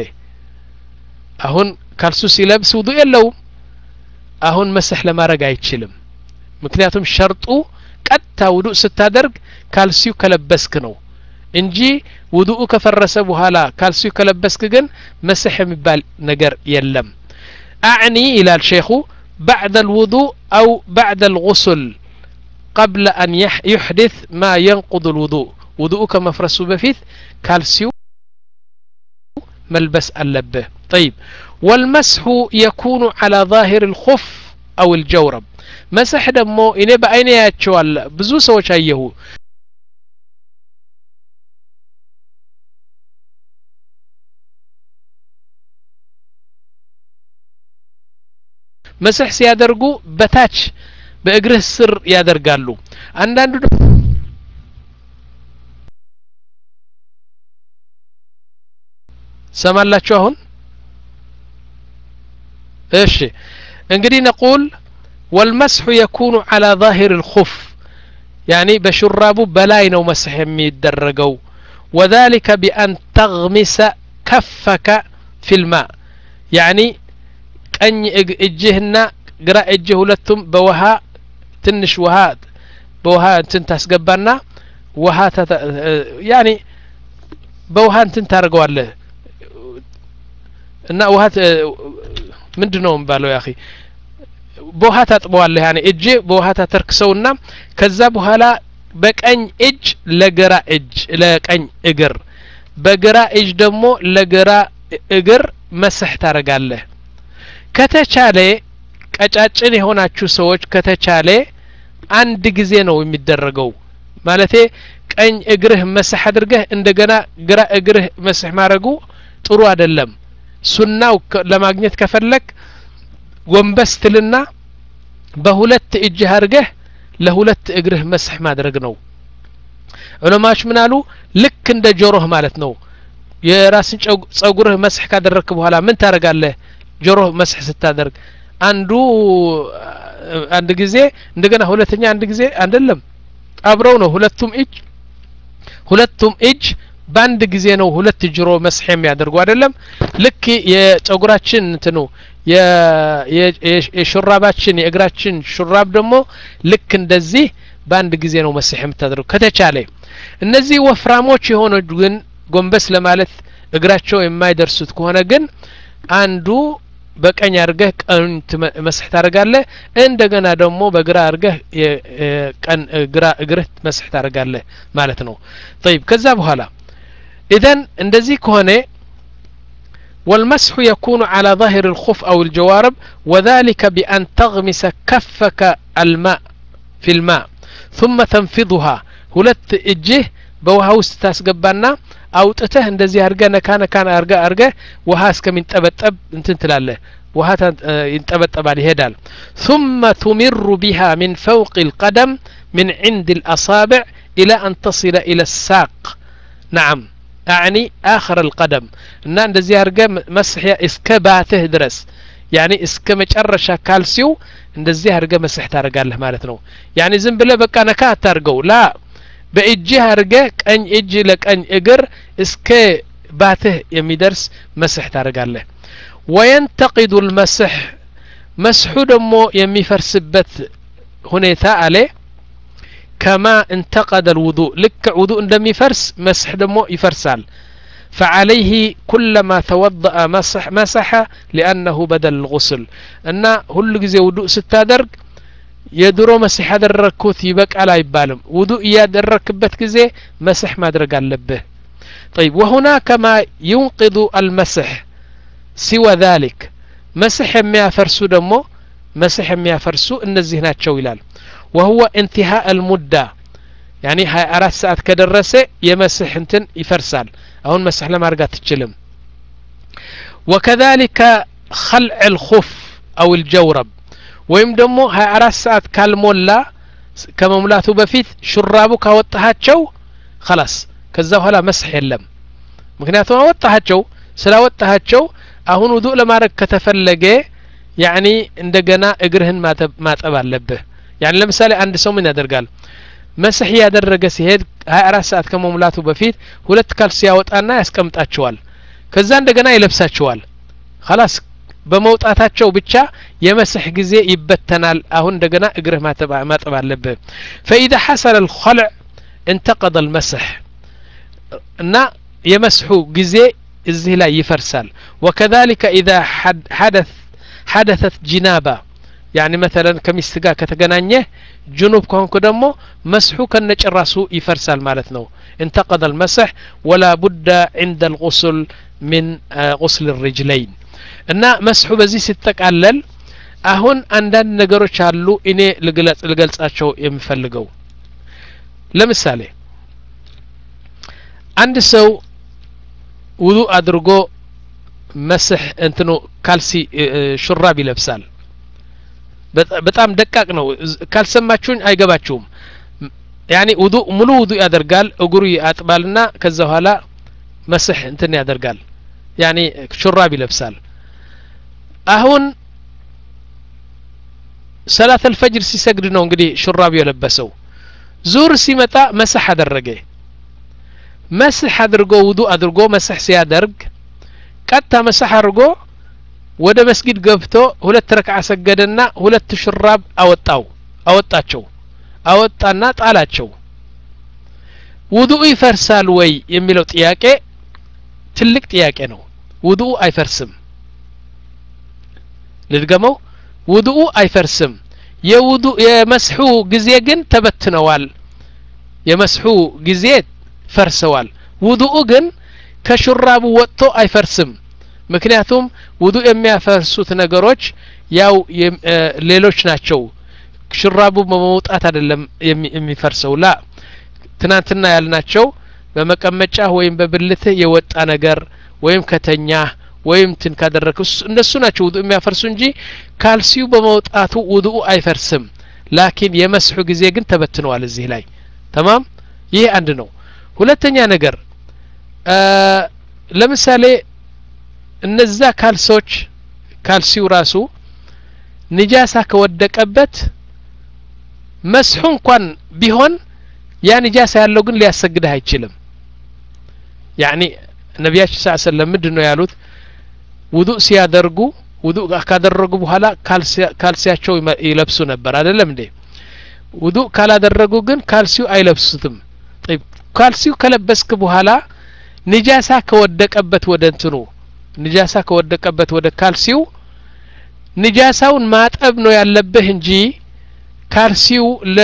[SPEAKER 1] አሁን ካልሱ ሲለብስ ውዱእ የለውም አሁን መስህ ለማድረግ አይችልም ምክንያቱም ሸርጡ ቀጥታ ውዱእ ስታደርግ ካልሲው ከለበስክ ነው እንጂ ውዱእ ከፈረሰ በኋላ ካልሲው ከለበስክ ግን መስህ የሚባል ነገር የለም አዕኒ ኢላል ሼኹ بعد الوضوء أو بعد الغسل قبل أن يحدث ما ينقض الوضوء وضوءك مفرس بفيث كالسيو ملبس اللبه طيب والمسح يكون على ظاهر الخف أو الجورب مسح دمو إني بأيني ياتشوال بزو سوى شايه مسح ሲያደርጉ በታች በእግርህ ስር ያደርጋሉ አንዳንዱ ሰማላችሁ አሁን እሺ እንግዲህ نقول والمسح يكون على ظاهر الخف يعني بشراب بلاي ነው مسح የሚደረገው وذلك بأن تغمس كفك في الماء يعني ቀኝ እጅህና ግራ እጅህ ሁለቱም በውሃ ትንሽ ውሃ በውሃ እንትን ታስገባና ውሃ ያኒ በውሃ እንትን ታርገዋለህ እና ውሃ ምንድነው ባለው ያኺ በውሃ ታጥበዋለህ ያኒ እጅ በውሃ ታተርክሰውና ከዛ በኋላ በቀኝ እጅ ለግራ እጅ ለቀኝ እግር በግራ እጅ ደግሞ ለግራ እግር መስህ ታረጋለህ ከተቻለ ቀጫጭን የሆናችሁ ሰዎች ከተቻለ አንድ ጊዜ ነው የሚደረገው ማለቴ ቀኝ እግርህ መስህ አድርገህ እንደገና ግራ እግርህ መስህ ማድረጉ ጥሩ አይደለም ሱናው ለማግኘት ከፈለክ ጎንበስ ትልና በሁለት እጅ አድርገህ ለሁለት እግርህ መስህ ማድረግ ነው ዑለማዎች ምን አሉ ልክ እንደ ጆሮህ ማለት ነው የራስን ጸጉርህ መስህ ካደረክ በኋላ ምን ታረጋለህ ጆሮ መስህ ስታደርግ አንዱ አንድ ጊዜ እንደገና ሁለተኛ አንድ ጊዜ አይደለም አብረው ነው ሁለቱም እጅ ሁለቱም እጅ በአንድ ጊዜ ነው ሁለት ጆሮ መስህ የሚያደርጉ አይደለም ልክ የጸጉራችን እንትኑ የሹራባችን የእግራችን ሹራብ ደግሞ ልክ እንደዚህ በአንድ ጊዜ ነው መስህ የምታደርጉ ከተቻለ እነዚህ ወፍራሞች የሆኑ ግን ጎንበስ ለማለት እግራቸው የማይደርሱት ከሆነ ግን አንዱ በቀኝ አርገህ ቀኝ መስህ ታረጋለህ እንደገና ደግሞ በግራ አርገህ ቀን ግራ እግርህ መስህ ታረጋለህ ማለት ነው طيب ከዛ በኋላ اذا እንደዚህ ከሆነ والمسح يكون على ظاهر الخف أو الجوارب وذلك بأن تغمس كفك الماء في الماء ثم تنفضها ሁለት እጅህ በውሃ ውስጥ ታስገባና አውጥተህ እንደዚህ አድርገህ ነካ ነካ አድርገህ አድርገህ ውሃ እስከሚንጠበጠብ እንትን ትላለህ ውሃ ይንጠበጠባል ይሄዳል ثم تمر بها من فوق القدم من عند الأصابع إلى أن تصل إلى الساق نعم أعني آخر القدم إن እንደዚህ አድርገህ መስህ እስከባትህ ድረስ يعني እስከ መጨረሻ ካልሲው እንደዚህ አድርገህ መስህ ታደርጋለህ ማለት ነው يعني ዝም ብለህ በቃ ነካ አታርገው ላ በእጅህ አድርገህ ቀኝ እጅ ለቀኝ እግር እስከ ባትህ የሚደርስ መስህ ታደርጋለህ وينتقد المسح مسح ደሞ የሚፈርስበት ሁኔታ አለ كما انتقد الوضوء لك وضوء እንደሚፈርስ መስህ ደሞ ይፈርሳል فعليه كلما توضأ مسح مسح لأنه بدل الغسل እና ሁሉ ጊዜ ውዱእ ስታደርግ የድሮ መስህ ያደረኩት ይበቃል አይባልም ውዱእ ያደረክበት ጊዜ መስህ ማድረግ አለብህ طيب وهناك ما ينقض المسح سوى ذلك مسح የሚያፈርሱ ደሞ مسح የሚያፈርሱ እነዚህ ናቸው ይላል وهو انتهاء المدة يعني هاي أربع ساعات كدرسه يمسح انتن يفرسال أهون مسح لما رجعت تجلم وكذلك خلع الخف أو الجورب ويم دمو هاي أربع ساعات كالمولا كمملاته بفيت شرابو كوطهاتشو خلاص كذا هلا مسح يلم مكنياتو وطهاتشو سلا وطهاتشو أهون وضوء لما رك كتفلقه يعني عندنا اجرهن ما تب ما تبع لبه يعني لمثال عند سو من يدرقال مسح ያደረገ ሲሄድ ሃያ አራት ሰዓት ከመሙላቱ በፊት ሁለት ካልሲ ያወጣና ያስቀምጣቸዋል ከዛ እንደገና ይለብሳቸዋል خلاص በመውጣታቸው ብቻ የመስህ ጊዜ ይበተናል አሁን እንደገና እግርህ ማጠብ ማጠብ አለበት فاذا حصل الخلع انتقض المسح እና የመስሑ ጊዜ እዚህ ላይ ይፈርሳል وكذلك اذا حدث حدثت جنابه يعني مثلا كميست ጋር ከተገናኘህ جنوب كونك دمو مسحو كنጨራሱ يفرسال ማለት ነው انتقض المسح ولا بد عند الغسل من غسل الرجلين እና መስሑ በዚህ ሲተቃለል አሁን አንዳንድ ነገሮች አሉ እኔ ልግለጽ ልገልጻቸው የሚፈልገው ለምሳሌ አንድ ሰው ውዱእ አድርጎ መስህ እንትኑ ካልሲ ሹራብ ይለብሳል በጣም ደቃቅ ነው ካልሰማችሁኝ አይገባችሁም يعني ውዱእ ሙሉ ውዱእ ያደርጋል እግሩ ያጥባልና ከዛ በኋላ መስህ እንትን ያደርጋል يعني ሹራብ ይለብሳል አሁን ሰላት الفجر ሲሰግድ ነው እንግዲህ ሹራብ የለበሰው ዙር ሲመጣ መስህ አደረገ መስህ አድርጎ ውዱእ አድርጎ መስህ ሲያደርግ ቀጣ መስህ አድርጎ ወደ መስጊድ ገብቶ ሁለት ረክዓ ሰገደና ሁለት ሹራብ አወጣው አወጣቸው አወጣና ጣላቸው ውዱእ ይፈርሳል ወይ የሚለው ጥያቄ ትልቅ ጥያቄ ነው ውዱእ አይፈርስም ልድገመው ውዱእ አይፈርስም የውዱእ የመስሑ ጊዜ ግን ተበትነዋል የመስሑ ጊዜ ፈርሰዋል ውዱእ ግን ከሹራቡ ወጥቶ አይፈርስም ምክንያቱም ውዱእ የሚያፈርሱት ነገሮች ያው ሌሎች ናቸው ሽራቡ በመውጣት አይደለም የሚፈርሰው ላ ትናንትና ያልናቸው በመቀመጫ ወይም በብልትህ የወጣ ነገር ወይም ከተኛ ወይም ትን ካደረክስ እንደሱ ናቸው ውዱእ የሚያፈርሱ እንጂ ካልሲው በመውጣቱ ውዱእ አይፈርስም ላኪን የመስሑ ጊዜ ግን ተበትነዋል እዚህ ላይ تمام ይሄ አንድ ነው ሁለተኛ ነገር ለምሳሌ እነዛ ካልሶች ካልሲው ራሱ ንጃሳ ከወደቀበት መስሑ እንኳን ቢሆን ያ ንጃሳ ያለው ግን ሊያሰግድህ አይችልም يعني ነብያችን ሰለላሁ ዐለይሂ ወሰለም ምንድነው ያሉት ውዱእ ሲያደርጉ ውዱእ ካደረጉ በኋላ ካልሲያቸው ይለብሱ ነበር አይደለም እንዴ ውዱእ ካላደረጉ ግን ካልሲው አይለብሱትም طيب ካልሲው ከለበስክ በኋላ ንጃሳ ከወደቀበት ወደ እንትኑ ንጃሳ ከወደቀበት ወደ ካልሲው ንጃሳውን ማጠብ ነው ያለብህ እንጂ ካልሲው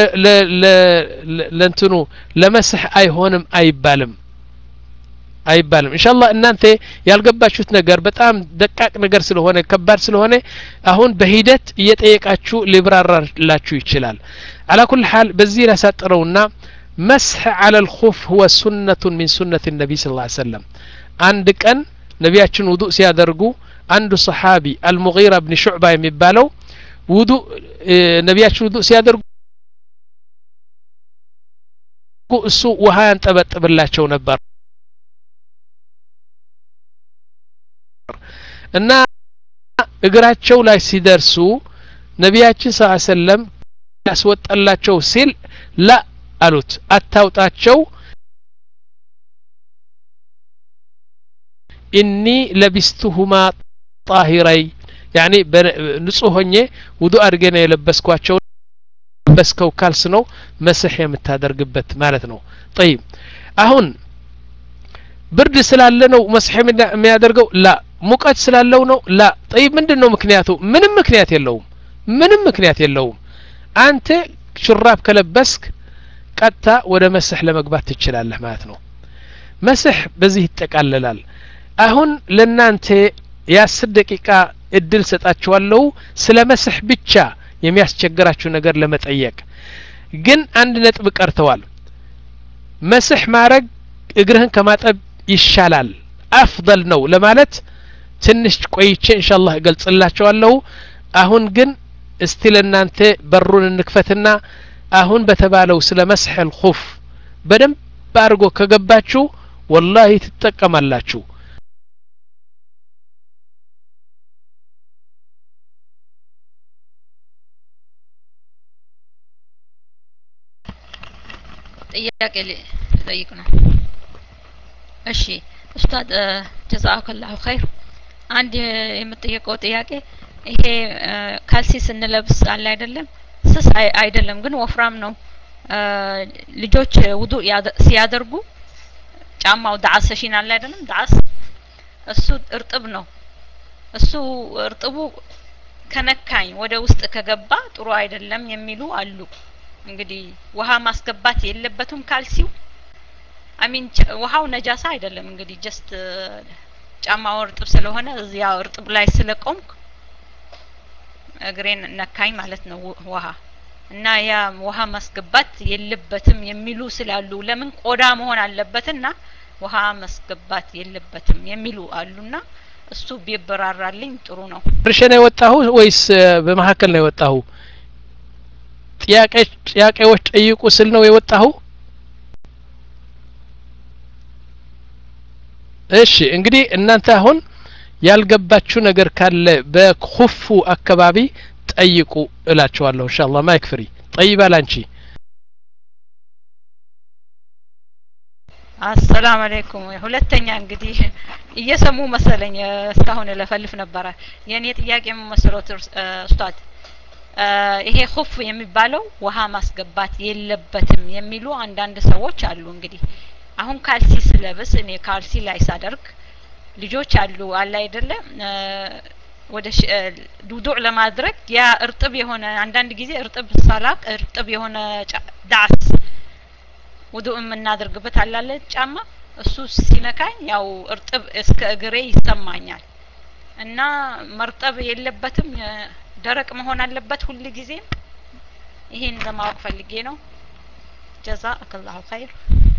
[SPEAKER 1] ለእንትኑ ለመስህ አይሆንም አይባልም አይባልም ኢንሻአላህ እናንተ ያልገባችሁት ነገር በጣም ደቃቅ ነገር ስለሆነ ከባድ ስለሆነ አሁን በሂደት እየጠየቃችሁ ሊብራራላችሁ ይችላል على كل حال በዚህ ላሳጥረውና مسح على الخف هو سنة من سنة النبي صلى الله عليه وسلم عند كان نبياتشن وضوء سيادرقو عند صحابي المغيرة بن شعبة يمبالو وضوء نبياتشن وضوء سيادرقو እሱ ውሃ ያንጠበጥብላቸው ነበር እና እግራቸው ላይ ሲደርሱ ነቢያችን ሰለላሁ ዐለይሂ ወሰለም ያስወጣላቸው ሲል ላ አሉት አታውጣቸው ኢኒ ለቢስቱሁማ ጣሂረይ ያኒ ንጹህ ሆኜ ውዱእ አድርጌ ነው የለበስኳቸው በስከው ካልስ ነው መስህ የምታደርግበት ማለት ነው طيب አሁን ብርድ ስላለ ነው መስህ የሚያደርገው ላ ሙቀት ስላለው ነው ላ طيب ምንድነው ምክንያቱ ምንም ምክንያት የለውም ምንም ምክንያት የለውም አንተ ሹራብ ከለበስክ ቀጥታ ወደ መስህ ለመግባት ትችላለህ ማለት ነው መስህ በዚህ ይጠቃለላል አሁን ለናንተ የ10 ደቂቃ እድል ሰጣችኋለሁ ስለ መስህ ብቻ የሚያስቸግራችሁ ነገር ለመጠየቅ ግን አንድ ነጥብ ቀርተዋል መስህ ማረግ እግርህን ከማጠብ ይሻላል አፍضل ነው ለማለት ትንሽ ቆይቼ ኢንሻአላህ እገልጽላችኋለሁ አሁን ግን እስቲ ለናንተ በሩን እንክፈትና አሁን በተባለው ስለ መስህ الخف በደንብ ባርጎ ከገባችሁ ወላሂ ትጠቀማላችሁ
[SPEAKER 5] ጥያቄ ልጠይቅ ነው እሺ ኡስታድ ጀዛከላሁ ኸይር አንድ የምጠየቀው ጥያቄ ይሄ ካልሲ ስንለብስ አለ አይደለም ስስ አይደለም ግን ወፍራም ነው ልጆች ውዱእ ሲያደርጉ ጫማው ዳዓስ ሽን አለ አይደለም ዳዓስ እሱ እርጥብ ነው እሱ እርጥቡ ከነካኝ ወደ ውስጥ ከገባ ጥሩ አይደለም የሚሉ አሉ እንግዲህ ውሃ ማስገባት የለበትም ካልሲው አሚን ውሃው ነጃሳ አይደለም እንግዲህ ጀስት ጫማው እርጥብ ስለሆነ እዚያ እርጥብ ላይ ስለቆምክ እግሬን ነካኝ ማለት ነው ውሃ እና ያ ውሃ ማስገባት የለበትም የሚሉ ስላሉ ለምን ቆዳ መሆን አለበትና ውሃ ማስገባት የለበትም የሚሉ አሉና እሱ ቢበራራልኝ ጥሩ ነው
[SPEAKER 1] እርሽ ነው የወጣሁ ወይስ በመሐከል ነው የወጣሁ ጥያቄ ጥያቄዎች ጠይቁ ስል ነው የወጣሁ እሺ እንግዲህ እናንተ አሁን ያልገባችሁ ነገር ካለ በኹፉ አካባቢ ጠይቁ እላችኋለሁ ኢንሻአላህ ማይክ ፍሪ طيب አላንቺ
[SPEAKER 5] አሰላሙ አለይኩም ሁለተኛ እንግዲህ እየሰሙ መሰለኝ እስካሁን ለፈልፍ ነበር የኔ ጥያቄ መስሎት ኡስታድ ይሄ ኹፍ የሚባለው ውሃ ማስገባት የለበትም የሚሉ አንዳንድ ሰዎች አሉ እንግዲህ አሁን ካልሲ ስለብስ እኔ ካልሲ ላይ ሳደርግ ልጆች አሉ አለ አይደለ ወደ ዱዱዕ ለማድረግ ያ እርጥብ የሆነ አንዳንድ ጊዜ እርጥብ ሳላቅ እርጥብ የሆነ ዳስ ውዱእ የምናደርግበት አላለ ጫማ እሱ ሲነካኝ ያው እርጥብ እስከ እግሬ ይሰማኛል እና መርጠብ የለበትም ደረቅ መሆን አለበት ሁሉ ጊዜ ይሄን ለማወቅ ፈልጌ ነው ጀዛከላሁ ኸይር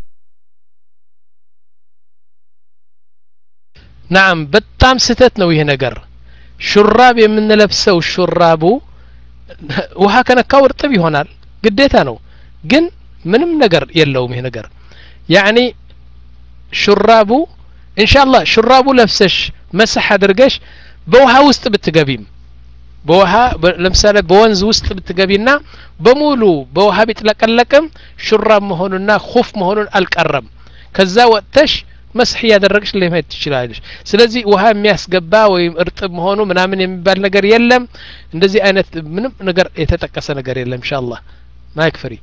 [SPEAKER 1] ናም በጣም ስተት ነው ይሄ ነገር ሹራብ የምንለብሰው ሹራቡ ውሃ ከነካው እርጥብ ይሆናል ግዴታ ነው ግን ምንም ነገር የለውም ይሄ ነገር ያኒ ሹራቡ ኢንሻአላህ ሹራቡ ለብሰሽ መስህ አድርገሽ በውሃ ውስጥ ብትገቢም በውሃ ለምሳሌ በወንዝ ውስጥ ብትገቢና በሙሉ በውሃ ቢጥለቀለቅም ሹራብ መሆኑና ኹፍ መሆኑን አልቀረም ከዛ ወጥተሽ መስህ ያደረግሽ ለማየት ትችላለሽ ስለዚህ ውሃ የሚያስገባ ወይም እርጥብ መሆኑ ምናምን የሚባል ነገር የለም እንደዚህ አይነት ምንም ነገር የተጠቀሰ ነገር የለም ኢንሻአላህ ማይክ ፍሪ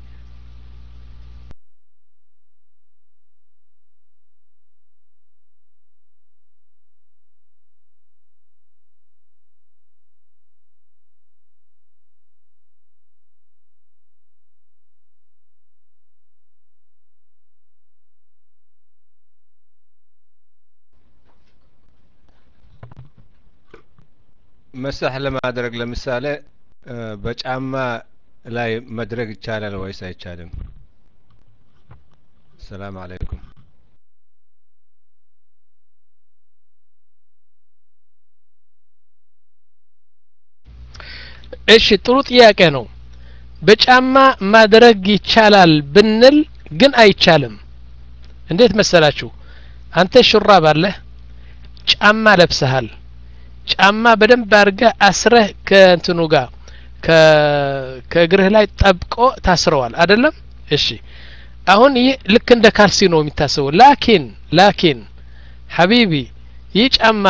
[SPEAKER 9] መስህ ለማድረግ ለምሳሌ በጫማ ላይ መድረግ ይቻላል ወይስ አይቻልም السلام عليكم.
[SPEAKER 1] እሺ ጥሩ ጥያቄ ነው። በጫማ ማድረግ ይቻላል ብንል ግን አይቻልም። እንዴት መሰላችሁ? አንተ ሹራብ አለህ፣ ጫማ ለብሰሃል። ጫማ በደንብ አድርገህ አስረህ ከእንትኑ ጋር ከእግርህ ላይ ጠብቆ ታስረዋል አይደለም? እሺ አሁን ይህ ልክ እንደ ካልሲ ነው የሚታሰበው። ላኪን ላኪን ሐቢቢ ይህ ጫማ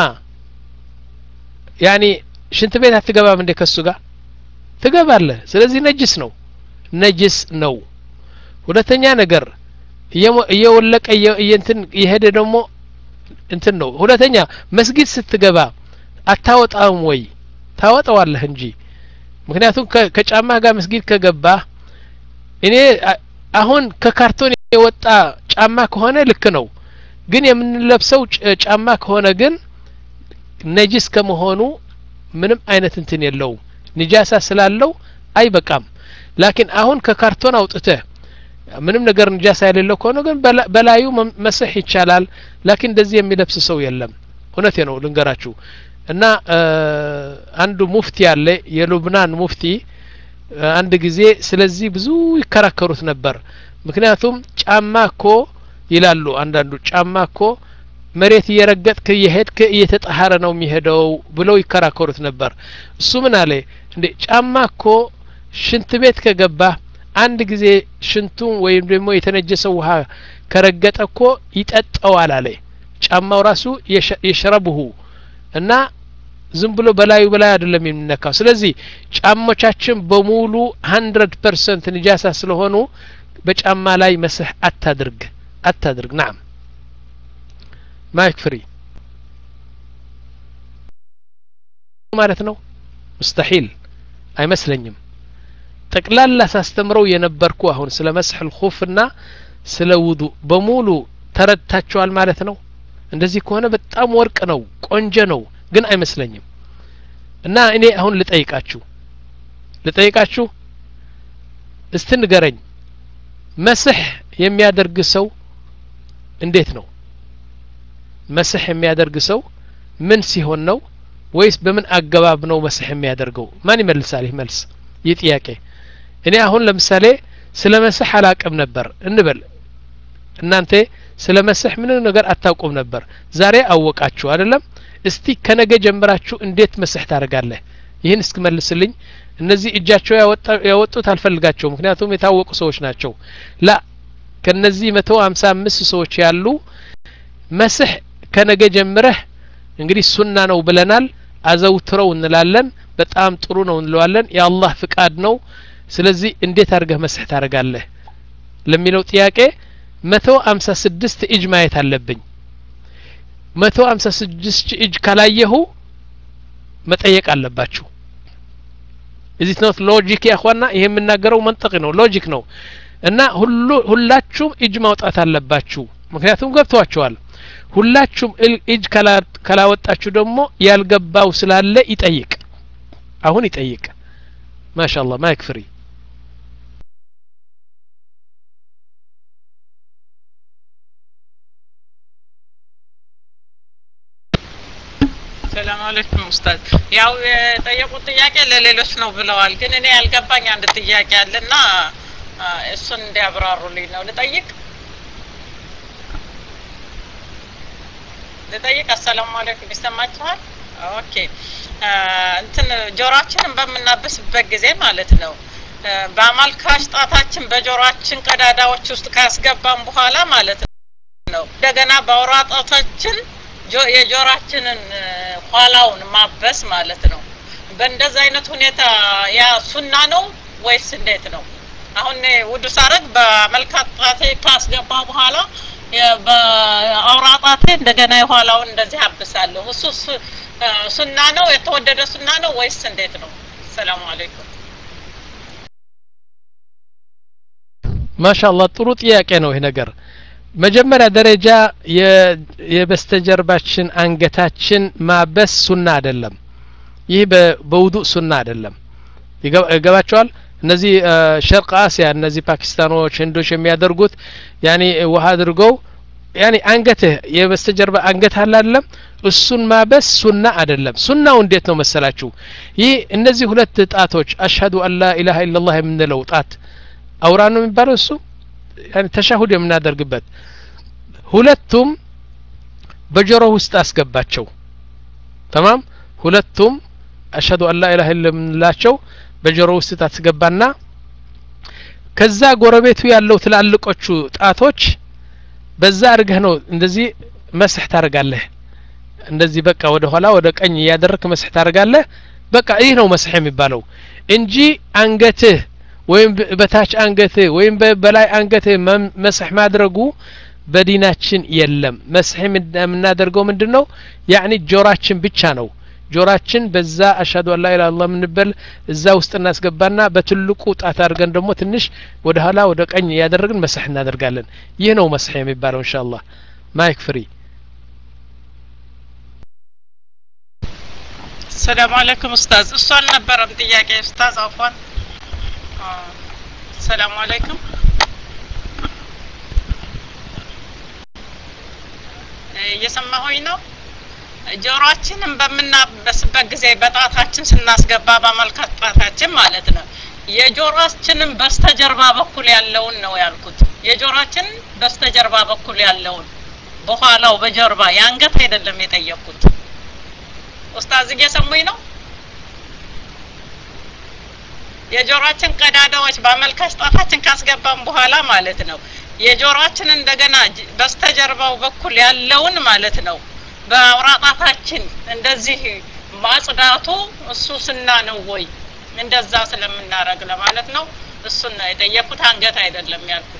[SPEAKER 1] ያኒ ሽንት ቤት አትገባም እንደ ከሱ ጋር ትገባለህ። ስለዚህ ነጅስ ነው ነጅስ ነው። ሁለተኛ ነገር እየወለቀ እንትን የሄደ ደግሞ እንትን ነው። ሁለተኛ መስጊድ ስትገባ አታወጣውም ወይ? ታወጣዋለህ እንጂ ምክንያቱም ከጫማ ጋር መስጊድ ከገባ እኔ አሁን ከካርቶን የወጣ ጫማ ከሆነ ልክ ነው። ግን የምንለብሰው ጫማ ከሆነ ግን ነጅስ ከመሆኑ ምንም አይነት እንትን የለውም። ንጃሳ ስላለው አይበቃም። ላኪን አሁን ከካርቶን አውጥተህ ምንም ነገር ንጃሳ የሌለው ከሆነ ግን በላዩ መስህ ይቻላል። ላኪን እንደዚህ የሚለብስ ሰው የለም። እውነቴ ነው ልንገራችሁ። እና አንዱ ሙፍቲ ያለ የሉብናን ሙፍቲ አንድ ጊዜ ስለዚህ ብዙ ይከራከሩት ነበር። ምክንያቱም ጫማ እኮ ይላሉ አንዳንዱ ጫማ እኮ መሬት እየረገጥክ እየሄድክ እየተጣሃረ ነው የሚሄደው ብለው ይከራከሩት ነበር። እሱ ምን አለ እንዴ ጫማ እኮ ሽንት ቤት ከገባ አንድ ጊዜ ሽንቱን ወይም ደግሞ የተነጀሰው ውሃ ከረገጠ እኮ ይጠጣዋል አለ። ጫማው ራሱ የሽረብሁ እና ዝም ብሎ በላዩ በላይ አይደለም የሚነካው። ስለዚህ ጫሞቻችን በሙሉ መቶ ፐርሰንት ንጃሳ ስለሆኑ በጫማ ላይ መስህ አታድርግ አታድርግ። ናም ማይክ ፍሪ ማለት ነው ሙስተሂል አይመስለኝም። ጠቅላላ ሳስተምረው የነበርኩ አሁን ስለ መስህ الخوفና ስለ ውዱ በሙሉ ተረድታችኋል ማለት ነው። እንደዚህ ከሆነ በጣም ወርቅ ነው ቆንጆ ነው ግን አይመስለኝም። እና እኔ አሁን ልጠይቃችሁ ልጠይቃችሁ እስቲ ንገረኝ መስህ የሚያደርግ ሰው እንዴት ነው? መስህ የሚያደርግ ሰው ምን ሲሆን ነው ወይስ በምን አገባብ ነው መስህ የሚያደርገው? ማን ይመልሳል? ይህ መልስ ይህ ጥያቄ እኔ አሁን ለምሳሌ ስለ መስህ አላቅም ነበር እንበል። እናንተ ስለ መስህ ምንም ነገር አታውቁም ነበር። ዛሬ አወቃችሁ አይደለም? እስቲ ከነገ ጀምራችሁ እንዴት መስህ ታደርጋለህ? ይህን እስክመልስልኝ እነዚህ እጃቸው ያወጡት አልፈልጋቸው ምክንያቱም የታወቁ ሰዎች ናቸው። ላ ከነዚህ መቶ ሃምሳ አምስት ሰዎች ያሉ መስህ ከነገ ጀምረህ እንግዲህ ሱና ነው ብለናል አዘውትረው እንላለን። በጣም ጥሩ ነው እንለዋለን። የአላህ ፍቃድ ነው። ስለዚህ እንዴት አድርገህ መስህ ታደርጋለህ ለሚለው ጥያቄ መቶ ሃምሳ ስድስት እጅ ማየት አለብኝ። መቶ ሃምሳ ስድስት እጅ ካላየሁ መጠየቅ አለባችሁ። እዚህ ነው ሎጂክ ያخواና ይሄ የምናገረው መንጠቅ ነው ሎጂክ ነው። እና ሁሉ ሁላችሁም እጅ ማውጣት አለባችሁ ምክንያቱም ገብቷችኋል። ሁላችሁም እጅ ካላወጣችሁ ደግሞ ያልገባው ስላለ ይጠይቅ አሁን ይጠይቅ። ማሻአላህ ማይክ ፍሪ
[SPEAKER 7] ሰላም አለይኩም ኡስታዝ። ያው የጠየቁት ጥያቄ ለሌሎች ነው ብለዋል፣ ግን እኔ ያልገባኝ አንድ ጥያቄ አለና እሱን እንዲያብራሩልኝ ነው። ልጠይቅ ልጠይቅ። አሰላሙ አለይኩም ይሰማችኋል? ኦኬ እንትን ጆሮአችንን በምናብስበት ጊዜ ማለት ነው በአመልካች ጣታችን በጆሮአችን ቀዳዳዎች ውስጥ ካስገባን በኋላ ማለት ነው እንደገና በአውራ ጣታችን የጆሮአችንን ኋላውን ማበስ ማለት ነው። በእንደዛ አይነት ሁኔታ ያ ሱና ነው ወይስ እንዴት ነው? አሁን ውዱ ሳረግ በአመልካች ጣቴ ካስገባ በኋላ በአውራ ጣቴ እንደገና የኋላውን እንደዚህ አብሳለሁ። እሱ ሱና ነው የተወደደ ሱና ነው ወይስ እንዴት ነው? ሰላም አለይኩም።
[SPEAKER 1] ማሻአላህ ጥሩ ጥያቄ ነው ይሄ ነገር። መጀመሪያ ደረጃ የበስተጀርባችን አንገታችን ማበስ ሱና አይደለም። ይህ በውዱእ ሱና አይደለም። ይገባችኋል? እነዚህ ሸርቅ አሲያ እነዚህ ፓኪስታኖች ህንዶች የሚያደርጉት ያኒ ውሃ አድርገው ያኒ አንገትህ የበስተጀርባ አንገት አለ አይደለም እሱን ማበስ ሱና አይደለም ሱናው እንዴት ነው መሰላችሁ ይህ እነዚህ ሁለት ጣቶች አሽሀዱ አን ላ ኢላሀ ኢላላህ የምንለው ጣት አውራ ነው የሚባለው እሱ ያኒ ተሻሁድ የምናደርግበት ሁለቱም በጆሮ ውስጥ አስገባቸው تمام ሁለቱም አሽሀዱ አን ላ ኢላሀ ኢላ የምንላቸው በጆሮ ውስጥ ታስገባና ከዛ ጎረቤቱ ያለው ትላልቆቹ ጣቶች በዛ አርገህ ነው እንደዚህ መስህ ታረጋለህ እንደዚህ በቃ ወደ ኋላ ወደ ቀኝ ያደረክ መስህ ታረጋለህ በቃ ይህ ነው መስህ የሚባለው እንጂ አንገትህ ወይም በታች አንገትህ ወይም በላይ አንገትህ መስህ ማድረጉ በዲናችን የለም መስህ የምናደርገው ምንድነው ያኒ ጆራችን ብቻ ነው ጆራችን በዛ አሽሀዱ አን ላ ኢላሀ ኢላላህ ምንበል እዛ ውስጥ እናስገባና በትልቁ ጣት አድርገን ደግሞ ትንሽ ወደ ኋላ ወደ ቀኝ ያደረግን መስህ እናደርጋለን ይህ ነው መስህ የሚባለው ኢንሻአላህ ማይክ ፍሪ
[SPEAKER 7] ሰላም አለይኩም ኡስታዝ እሱ አልነበረም ጥያቄ ኡስታዝ አፏን ሰላም አለይኩም እየሰማሁኝ ነው ጆሮአችንን በምናበስበት ጊዜ በጣታችን ስናስገባ በመልካት ጣታችን ማለት ነው የጆሮአችንን በስተጀርባ በኩል ያለውን ነው ያልኩት የጆሮአችን በስተጀርባ በኩል ያለውን በኋላው በጀርባ ያንገት አይደለም የጠየቁት ኡስታዝ እየሰሙኝ ነው የጆሮአችን ቀዳዳዎች በመልካት ጣታችን ካስገባን በኋላ ማለት ነው የጆሮአችን እንደገና በስተጀርባው በኩል ያለውን ማለት ነው በአውራጣታችን እንደዚህ ማጽዳቱ እሱ ስና ነው ወይ እንደዛ ስለምናረግ ለማለት ነው እሱን ነው የጠየቁት አንገት አይደለም ያልኩት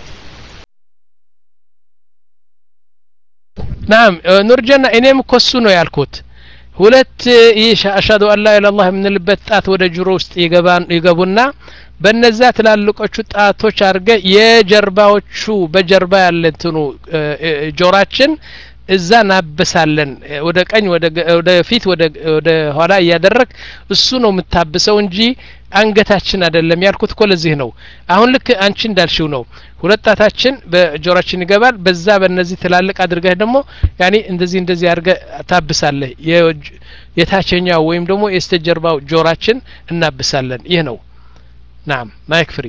[SPEAKER 1] ናም ኑርጀና እኔም ኮሱ ነው ያልኩት ሁለት ይህ አሽሀዱ አን ላ ኢላሀ ኢላላህ የምንልበት ጣት ወደ ጆሮ ውስጥ ይገባን ይገቡና በነዛ ትላልቆቹ ጣቶች አርገ የጀርባዎቹ በጀርባ ያለ እንትኑ ጆራችን እዛ ናበሳለን ወደ ቀኝ ወደ ወደ ፊት ወደ ወደ ኋላ ያደረክ እሱ ነው የምታብሰው እንጂ አንገታችን አይደለም ያልኩት እኮ ለዚህ ነው አሁን ልክ አንቺ እንዳልሽው ነው ሁለታታችን በጆሮአችን ይገባል በዛ በእነዚህ ትላልቅ አድርገህ ደግሞ ያኒ እንደዚህ እንደዚህ አድርገህ ታብሳለህ የታችኛው ወይም ደግሞ የስተጀርባው ጆሮአችን እናብሳለን ይህ ነው ናም ማይክ ፍሪ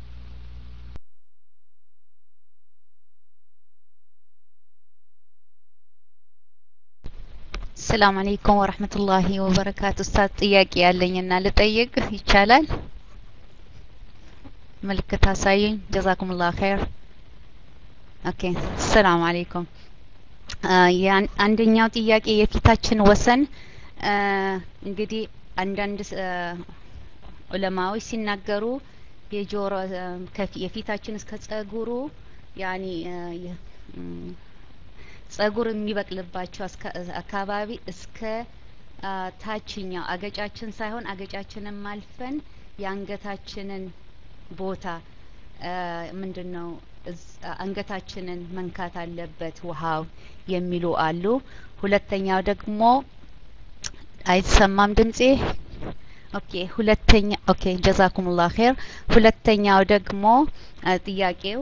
[SPEAKER 10] السلام عليكم ورحمة الله وبركاته أستاذ ጥያቄ ያለኝና ልጠይቅ ይቻላል ምልክት አሳዩኝ جزاكم الله خير ኦኬ السلام عليكم አንደኛው ጥያቄ የፊታችን ወሰን እንግዲህ አንዳንድ ዑለማዎች ሲናገሩ የጆሮ የፊታችን እስከ ጸጉሩ ያኒ ጸጉር የሚበቅልባቸው አካባቢ እስከ ታችኛው አገጫችን ሳይሆን አገጫችንን ማልፈን የአንገታችንን ቦታ ምንድነው አንገታችንን መንካት አለበት ውሃው የሚሉ አሉ ሁለተኛው ደግሞ አይሰማም ድምጼ ኦኬ ሁለተኛ ኦኬ ጀዛኩሙላህ ኸይር ሁለተኛው ደግሞ ጥያቄው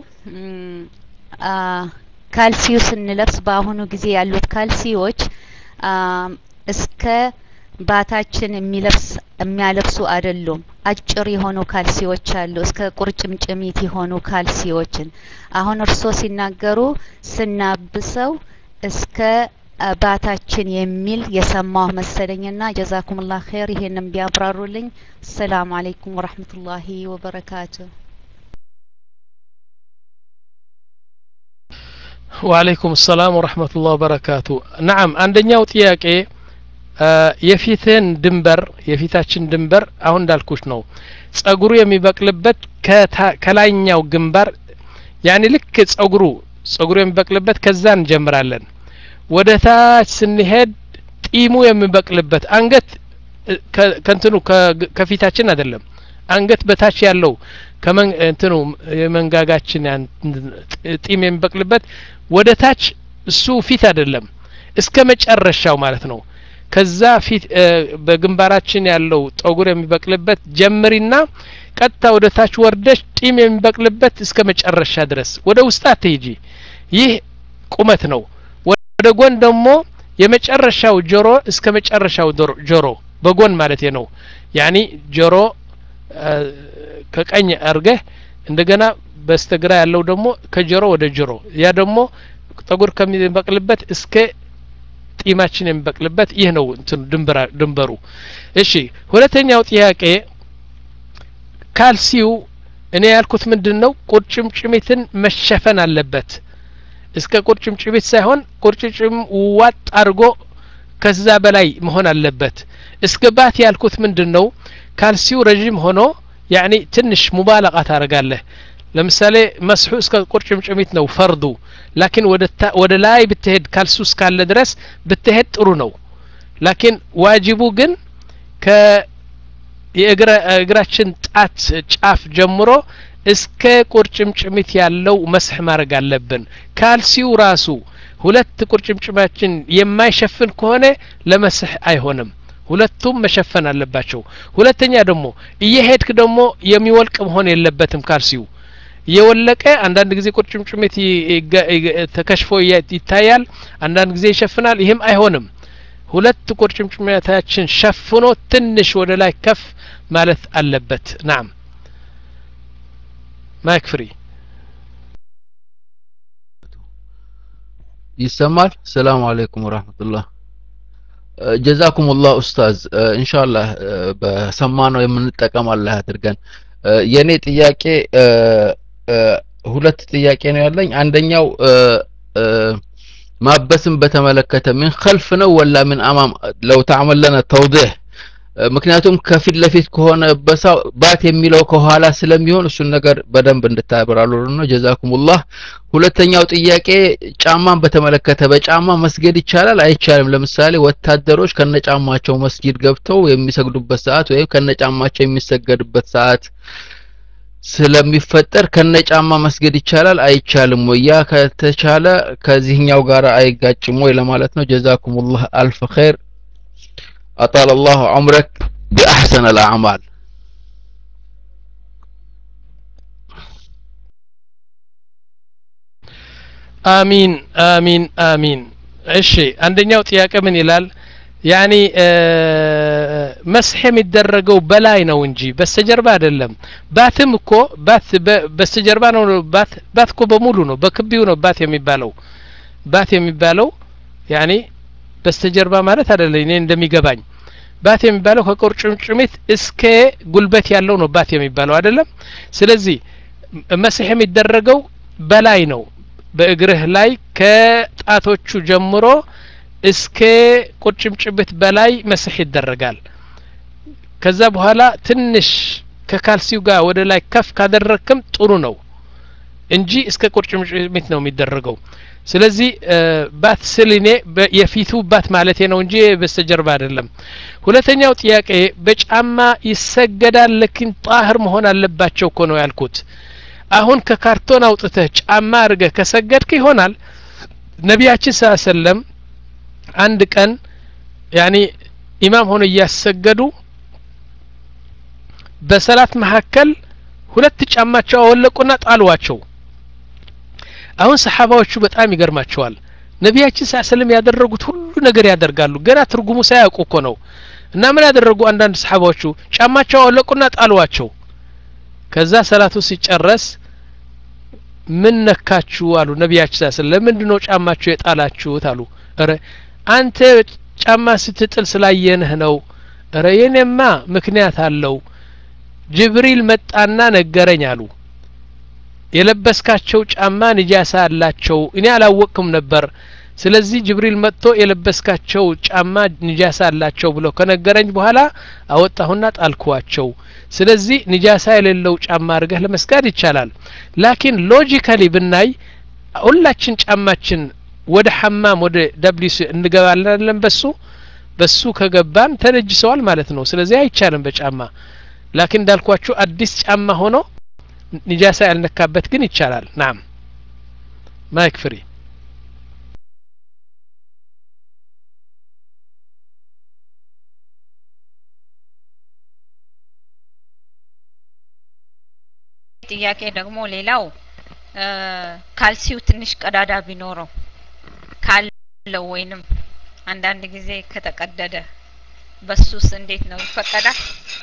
[SPEAKER 10] ካልሲው ስንለብስ በአሁኑ ጊዜ ያሉት ካልሲዎች እስከ ባታችን የሚለብስ የሚያለብሱ አይደሉም አጭር የሆኑ ካልሲዎች አሉ እስከ ቁርጭምጭሚት የሆኑ ካልሲዎችን አሁን እርሶ ሲናገሩ ስናብሰው እስከ ባታችን የሚል የሰማው መሰለኝና ጀዛኩሙላህ ኸይር ይሄንን ቢያብራሩልኝ ሰላም አለይኩም ወራህመቱላሂ ወበረካቱ
[SPEAKER 1] وعليكم السلام ورحمة الله وبركاته نعم عندنا ጥያቄ የፊትን ድንበር የፊታችን ድንበር አሁን እንዳልኩሽ ነው ጸጉሩ የሚበቅልበት ከላይኛው ግንባር ያኒ ልክ ጸጉሩ ጸጉሩ የሚበቅልበት ከዛ እንጀምራለን ወደ ታች ስንሄድ ጢሙ የሚበቅልበት አንገት ከንትኑ ከፊታችን አይደለም አንገት በታች ያለው ከመን እንትኑ የመንጋጋችን ጢም የሚበቅልበት ወደ ታች እሱ ፊት አይደለም እስከ መጨረሻው ማለት ነው ከዛ ፊት በግንባራችን ያለው ጠጉር የሚበቅልበት ጀምሪና ቀጥታ ወደ ታች ወርደሽ ጢም የሚበቅልበት እስከ መጨረሻ ድረስ ወደ ውስጥ አትሂጂ ይህ ቁመት ነው ወደ ጎን ደግሞ የመጨረሻው ጆሮ እስከ መጨረሻው ጆሮ በጎን ማለት ነው ያኒ ጆሮ ከቀኝ አርገህ እንደገና በስተግራ ያለው ደግሞ ከጆሮ ወደ ጆሮ ያ ደግሞ ጠጉር ከሚበቅልበት እስከ ጢማችን የሚበቅልበት ይህ ነው እንትን ድንበራ ድንበሩ እሺ ሁለተኛው ጥያቄ ካልሲው እኔ ያልኩት ምንድነው ቁርጭምጭሚትን መሸፈን አለበት እስከ ቁርጭምጭሚት ሳይሆን ቁርጭምጭም ዋጥ አድርጎ ከዛ በላይ መሆን አለበት እስከ ባት ያልኩት ምንድነው ካልሲው ረጅም ሆኖ ያኒ ትንሽ ሙባለቃ ታረጋለህ ለምሳሌ መስሑ እስከ ቁርጭምጭሚት ነው ፈርዱ ላኪን ወደ ወደ ላይ ብትሄድ ካልሱ እስካለ ድረስ ብትሄድ ጥሩ ነው ላኪን ዋጅቡ ግን ከ የእግራ እግራችን ጣት ጫፍ ጀምሮ እስከ ቁርጭምጭሚት ያለው መስህ ማድረግ አለብን ካልሲው ራሱ ሁለት ቁርጭምጭማችን የማይሸፍን ከሆነ ለመስህ አይሆንም ሁለቱም መሸፈን አለባቸው ሁለተኛ ደግሞ እየሄድክ ደግሞ የሚወልቅ መሆን የለበትም ካልሲው የወለቀ አንዳንድ ጊዜ ቁርጭምጭሚት ተከሽፎ ይታያል አንዳንድ ጊዜ ይሸፍናል ይሄም አይሆንም ሁለት ቁርጭምጭሚታችን ሸፍኖ ትንሽ ወደ ላይ ከፍ ማለት አለበት ናም ማይክ ፍሪ
[SPEAKER 11] ይሰማል ሰላም አለይኩም ወራህመቱላህ ጀዛኩም الله ኡስታዝ ኢንሻአላህ በሰማነው የምንጠቀም አላህ አድርገን የኔ ጥያቄ ሁለት ጥያቄ ነው ያለኝ አንደኛው ማበስም በተመለከተ ምን خلف ነው ወላ ምን አማም لو تعمل لنا توضيح ምክንያቱም ከፊት ለፊት ከሆነ በሳው ባት የሚለው ከኋላ ስለሚሆን እሱን ነገር በደንብ እንድታብራሩ ነው ጀዛኩሙላህ ሁለተኛው ጥያቄ ጫማን በተመለከተ በጫማ መስገድ ይቻላል አይቻልም ለምሳሌ ወታደሮች ከነጫማቸው መስጊድ ገብተው የሚሰግዱበት ሰዓት ወይ ከነጫማቸው የሚሰገድበት ሰዓት ስለሚፈጠር ከነጫማ መስገድ ይቻላል አይቻልም ወይ ያ ከተቻለ ከዚህኛው ጋር አይጋጭም ወይ ለማለት ነው ጀዛኩሙላህ አልፍ ኸይር أطال الله عمرك بأحسن الأعمال
[SPEAKER 1] آمين آمين آمين እሺ አንደኛው ጥያቄ ምን ይላል ያኒ መስህ የሚደረገው በላይ ነው እንጂ በስተጀርባ አይደለም ባትም እኮ ባት በስተጀርባ ነው ባት ባት እኮ በሙሉ ነው በክቢው ነው ባት የሚባለው ባት የሚባለው ያኒ በስተጀርባ ማለት አይደለም እኔ እንደሚገባኝ ባት የሚባለው ከቁርጭምጭሚት እስከ ጉልበት ያለው ነው ባት የሚባለው አይደለም ስለዚህ መስህ የሚደረገው በላይ ነው በእግርህ ላይ ከጣቶቹ ጀምሮ እስከ ቁርጭምጭሚት በላይ መስህ ይደረጋል ከዛ በኋላ ትንሽ ከካልሲው ጋር ወደ ላይ ከፍ ካደረክም ጥሩ ነው እንጂ እስከ ቁርጭምጭሚት ነው የሚደረገው ስለዚህ ባት ስልኔ የፊቱ ባት ማለት ነው እንጂ በስተጀርባ አይደለም ሁለተኛው ጥያቄ በጫማ ይሰገዳል ለኪን ጣህር መሆን አለባቸው እኮ ነው ያልኩት አሁን ከካርቶን አውጥተህ ጫማ አርገህ ከሰገድክ ይሆናል ነቢያችን ሰለላሁ ዐለይሂ ወሰለም አንድ ቀን ያኒ ኢማም ሆኖ እያሰገዱ በሰላት መካከል ሁለት ጫማቸው አወለቁና ጣሏቸው አሁን ሰሃባዎቹ በጣም ይገርማቸዋል ነቢያችን ሰለላሁ ዐለይሂ ወሰለም ያደረጉት ሁሉ ነገር ያደርጋሉ ገና ትርጉሙ ሳያውቁ እኮ ነው እና ምን ያደረጉ አንዳንድ ሰሃባዎቹ ጫማቸው አወለቁና ጣሏቸው ከዛ ሰላቱ ሲጨረስ ምን ነካችሁ አሉ ነቢያችን ሰለላሁ ዐለይሂ ወሰለም ለምንድነው ጫማችሁ የጣላችሁት አሉ አረ አንተ ጫማ ስትጥል ስላየንህ ነው አረ የኔማ ምክንያት አለው ጅብሪል መጣና ነገረኝ አሉ የለበስካቸው ጫማ ንጃሳ አላቸው እኔ አላወቅኩም ነበር ስለዚህ ጅብሪል መጥቶ የለበስካቸው ጫማ ንጃሳ አላቸው ብሎ ከነገረኝ በኋላ አወጣሁና ጣልኳቸው ስለዚህ ንጃሳ የሌለው ጫማ አርገህ ለመስገድ ይቻላል ላኪን ሎጂካሊ ብናይ ሁላችን ጫማችን ወደ ሐማም ወደ ደብሊስ እንገባለን በሱ በሱ ከገባን ተነጅሰዋል ማለት ነው ስለዚህ አይቻልም በጫማ ላኪን እንዳልኳችሁ አዲስ ጫማ ሆኖ ንጃሳ ያልነካበት ግን ይቻላል ናም ማይክ ፍሪ
[SPEAKER 5] ጥያቄ ደግሞ ሌላው ካልሲው ትንሽ ቀዳዳ ቢኖረው ካለው ወይንም አንዳንድ ጊዜ ከተቀደደ በሱስ እንዴት ነው ይፈቀዳል?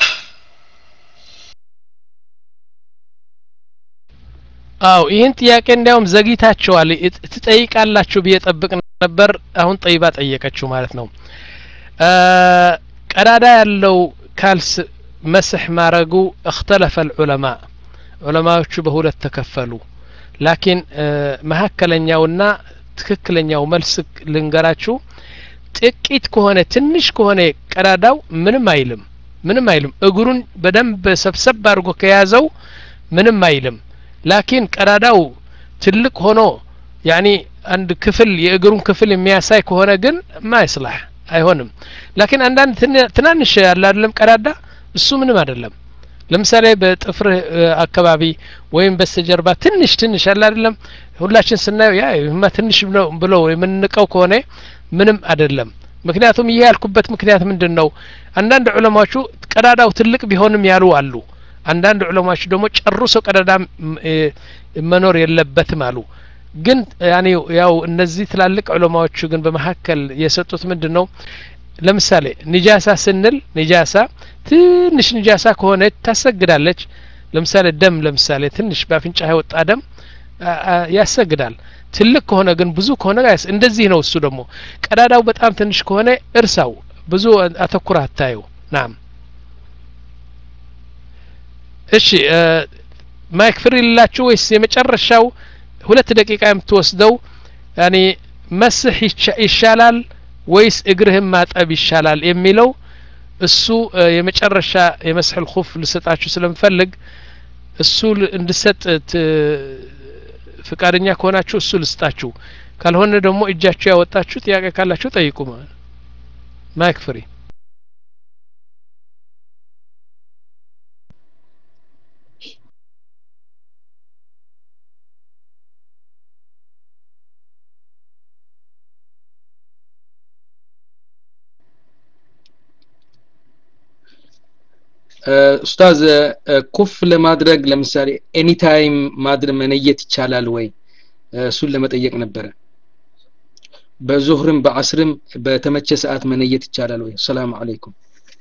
[SPEAKER 1] አው ይህን ጥያቄ እንዲያውም ዘግይታችኋል ትጠይቃላችሁ ብዬ ጠብቅ ነበር። አሁን ጠይባ ጠየቀችው ማለት ነው። ቀዳዳ ያለው ካልስ መስህ ማረጉ اختلف العلماء ዑለማዎቹ በሁለት ተከፈሉ። ላኪን መሐከለኛውና ትክክለኛው መልስ ልንገራችሁ። ጥቂት ከሆነ ትንሽ ከሆነ ቀዳዳው ምንም አይልም ምንም አይልም እግሩን በደንብ ሰብሰብ አድርጎ ከያዘው ምንም አይልም። ላኪን ቀዳዳው ትልቅ ሆኖ ያኒ አንድ ክፍል የእግሩን ክፍል የሚያሳይ ከሆነ ግን ማይስላህ አይሆንም። ላኪን አንዳንድ ትናንሽ ያለ አይደለም ቀዳዳ እሱ ምንም አይደለም። ለምሳሌ በጥፍር አካባቢ ወይም በስተጀርባ ትንሽ ትንሽ ያለ አይደለም ሁላችን ስናየው ያ ይማ ትንሽ ብሎ የምንቀው ከሆነ ምንም አይደለም። ምክንያቱም ይሄ ያልኩበት ምክንያት ምንድነው? አንዳንድ ዑለማዎቹ ቀዳዳው ትልቅ ቢሆንም ያሉ አሉ። አንዳንድ ዑለማዎች ደግሞ ጨርሶ ቀዳዳ መኖር የለበትም አሉ። ግን ያኔ ያው እነዚህ ትላልቅ ዑለማዎቹ ግን በመሐከል የሰጡት ምንድነው? ለምሳሌ ንጃሳ ስንል ንጃሳ ትንሽ ንጃሳ ከሆነ ታሰግዳለች። ለምሳሌ ደም ለምሳሌ ትንሽ ባፍንጫ የወጣ ደም ያሰግዳል። ትልቅ ከሆነ ግን ብዙ ከሆነ እንደዚህ ነው። እሱ ደግሞ ቀዳዳው በጣም ትንሽ ከሆነ እርሳው ብዙ አተኩራ አታየው። ናም እሺ ማይክ ፍሪ ልላችሁ ወይስ የመጨረሻው ሁለት ደቂቃ የምትወስደው ያኒ መስህ ይሻላል ወይስ እግርህን ማጠብ ይሻላል የሚለው እሱ የመጨረሻ የመስህ الخف ልሰጣችሁ ስለምፈልግ እሱ እንድሰጥ ፍቃደኛ ከሆናችሁ እሱ ልስጣችሁ። ካልሆነ ደግሞ እጃችሁ ያወጣችሁ ጥያቄ ካላችሁ ጠይቁ። ማይክ ፍሪ
[SPEAKER 9] ኡስታዝ ኩፍ ለማድረግ ለምሳሌ ኤኒ ታይም ማድረግ መነየት ይቻላል ወይ? እሱን ለመጠየቅ ነበረ። በዙህርም በአስርም በተመቸ ሰዓት መነየት ይቻላል ወይ? ሰላም አለይኩም።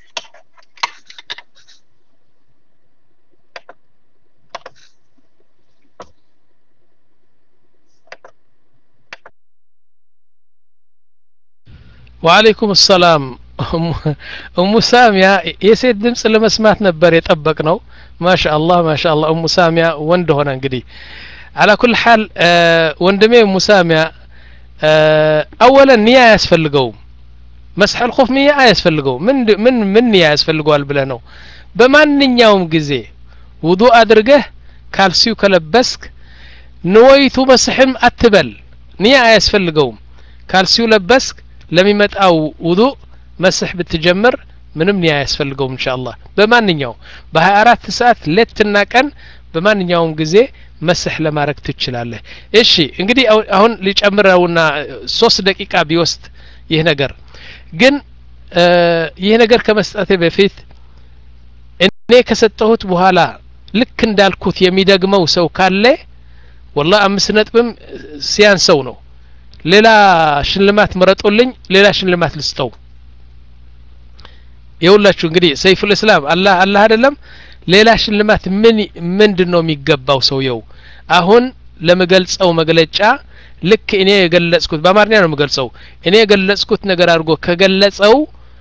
[SPEAKER 1] ወአለይኩም ሰላም ኡሙ ሳሚያ የሴት ድምጽ ለመስማት ነበር የጠበቅነው። ማሻአላህ ማሻአላህ ኡሙ ሳሚያ ወንድ ሆነ እንግዲህ على كل حال ወንድሜ ኡሙ ሳሚያ اولا ንያ ያስፈልገው መስح الخوف ንያ ያስፈልገው ምን ምን ምን ንያ ያስፈልገዋል ብለህ ነው። በማንኛውም ጊዜ ውዱእ አድርገህ ካልሲው ከለበስክ ንወይቱ መስሕም አትበል ንያ ያስፈልገው። ካልሲው ለበስክ ለሚመጣው ውዱእ መስህ ብትጀምር ምንም ንያ ያስፈልገውም ኢንሻአላህ። በማንኛው በ24 ሰዓት ሌትና ቀን በማንኛውም ጊዜ መስህ ለማድረግ ትችላለህ። እሺ እንግዲህ አሁን ሊጨምረውና ሶስት ደቂቃ ቢወስድ ይህ ነገር ግን ይህ ነገር ከመስጠቴ በፊት እኔ ከሰጠሁት በኋላ ልክ እንዳልኩት የሚደግመው ሰው ካለ والله አምስት ነጥብም ሲያንሰው ነው። ሌላ ሽልማት መረጡልኝ ሌላ ሽልማት ልስጠው። የሁላችሁ እንግዲህ ሰይፉል እስላም አላህ አላህ አይደለም ሌላ ሽልማት ምን ምንድነው የሚገባው ሰውየው? አሁን ለመገልጸው መግለጫ ልክ እኔ የገለጽኩት በአማርኛ ነው የምገልጸው። እኔ የገለጽኩት ነገር አድርጎ ከገለጸው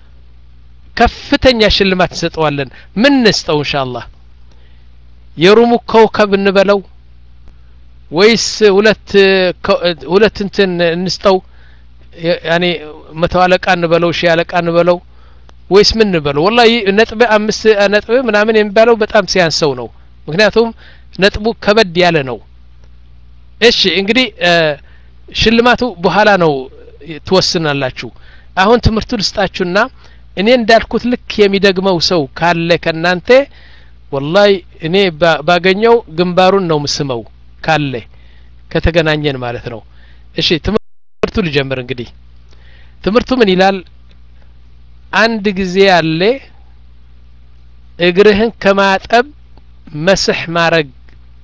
[SPEAKER 1] ከፍተኛ ሽልማት እንሰጠዋለን። ምን እንስጠው ኢንሻአላህ? የሩሙ ኮከብ እንበለው ወይስ ሁለት ሁለት እንትን እንስጠው? ያኔ መቶ አለቃ እንበለው ሺህ አለቃ እንበለው ወይስ ምን እንበለው? ወላሂ ነጥብ አምስት ነጥብ ምናምን የሚባለው በጣም ሲያንሰው ነው። ምክንያቱም ነጥቡ ከበድ ያለ ነው። እሺ እንግዲህ ሽልማቱ በኋላ ነው ትወስናላችሁ። አሁን ትምህርቱ ልስጣችሁና እኔ እንዳልኩት ልክ የሚደግመው ሰው ካለ ከናንተ ወላሂ እኔ ባገኘው ግንባሩን ነው ምስመው ካለ ከተገናኘን ማለት ነው። እሺ ትምህርቱ ልጀምር። እንግዲህ ትምህርቱ ምን ይላል? አንድ ጊዜ ያለ እግርህን ከማጠብ መስህ ማረግ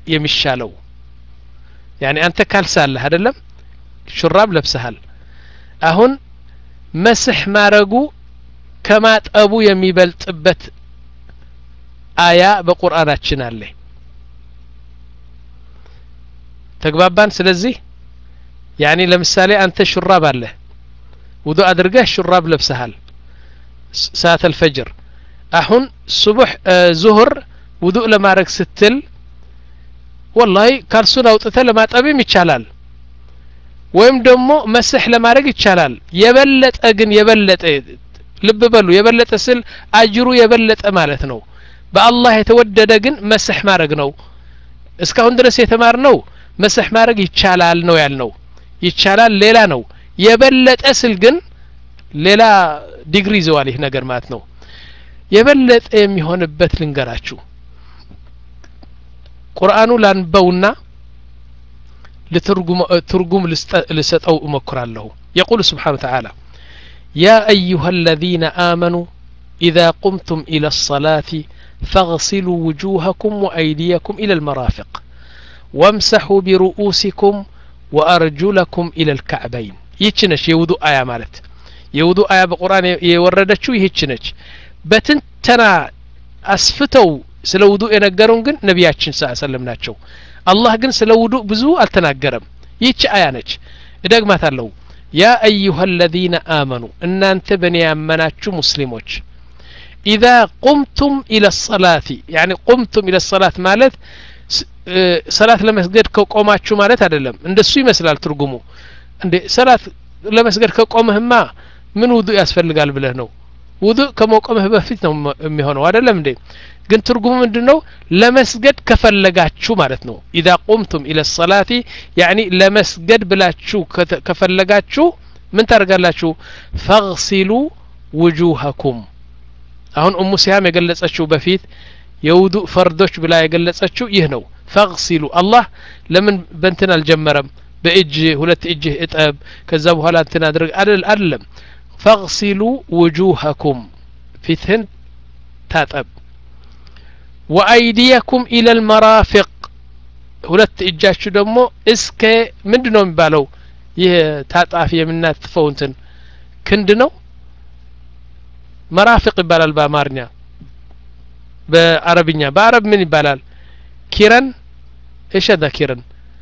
[SPEAKER 1] የሚሻለው يعني አንተ ካልሳለህ አይደለም ሹራብ ለብሰሃል አሁን መስህ ማረጉ ከማጠቡ የሚበልጥበት አያ በቁርአናችን አለ ተግባባን ስለዚህ يعني ለምሳሌ አንተ ሹራብ አለ ውዱእ አድርገህ ሹራብ ለብሰሃል ሰዓት الفجر አሁን ሱብህ ዙህር ውዱእ ለማድረግ ስትል والله ካልሱን አውጥተህ ለማጠብም ይቻላል ወይም ደግሞ መስህ ለማድረግ ይቻላል የበለጠ ግን የበለጠ ልብ በሉ የበለጠ ስል አጅሩ የበለጠ ማለት ነው በአላህ የተወደደ ግን መስህ ማድረግ ነው እስካሁን ድረስ የተማርነው መስህ ማድረግ ይቻላል ነው ያልነው ይቻላል ሌላ ነው የበለጠ ስል ግን ሌላ ዲግሪ ይዘዋል ይህ ነገር ማለት ነው የበለጠ የሚሆንበት ልንገራችሁ ቁርአኑ ላንበውና لترجم ترجم لسطو مكرالله يقول سبحانه وتعالى يا أيها الذين آمنوا إذا قمتم إلى الصلاة فاغسلوا وجوهكم وأيديكم إلى المرافق وامسحوا برؤوسكم وأرجلكم إلى الكعبين يتشنش يودو آية مالت يودو آية بقرآن يوردتشو يهتشنش بتنتنا أسفتو سلو وضوء ينقرون قن نبياتشن صلى الله عليه وسلم ناتشو الله قن سلو وضوء بزو التناقرم يتش آيانج إداق ما تلو يا أيها الذين آمنوا إن أنت بني أمناتشو مسلموش إذا قمتم إلى الصلاة يعني قمتم إلى الصلاة مالت صلاة لما سجد كوقوماتشو مالت هذا لم عند السوي مثلا ترجمو عند صلاة لما سجد كوقومهم ما من وضوء أسفل قال بله نو وضوء كموقومه بفتنا مهون هذا لم دي ግን ትርጉሙ ምንድነው ለመስገድ ከፈለጋችሁ ማለት ነው اذا قمتم الى الصلاه يعني ለመስገድ ብላችሁ ከፈለጋችሁ ምን ታርጋላችሁ فاغسلوا وجوهكم አሁን ኡሙ ሲያም የገለጸችው በፊት የውዱእ ፈርዶች ብላ የገለጸችው ይህ ነው فاغسلوا الله ለምን በእንትን አልጀመረም በእጅ ሁለት እጅ እጠብ ከዛ በኋላ እንትን አድርግ አይደለም فاغسلوا وجوهكم ፊትህን ታጠብ وأيديكم إلى المرافق ሁለት እጃችሁ ደግሞ እስከ ምንድነው የሚባለው ይሄ ታጣፊ የምናጥፈው እንትን ክንድ ነው መራፊቅ ይባላል በአማርኛ በአረብኛ በአረብ ምን ይባላል ኪረን ايش هذا ኪረን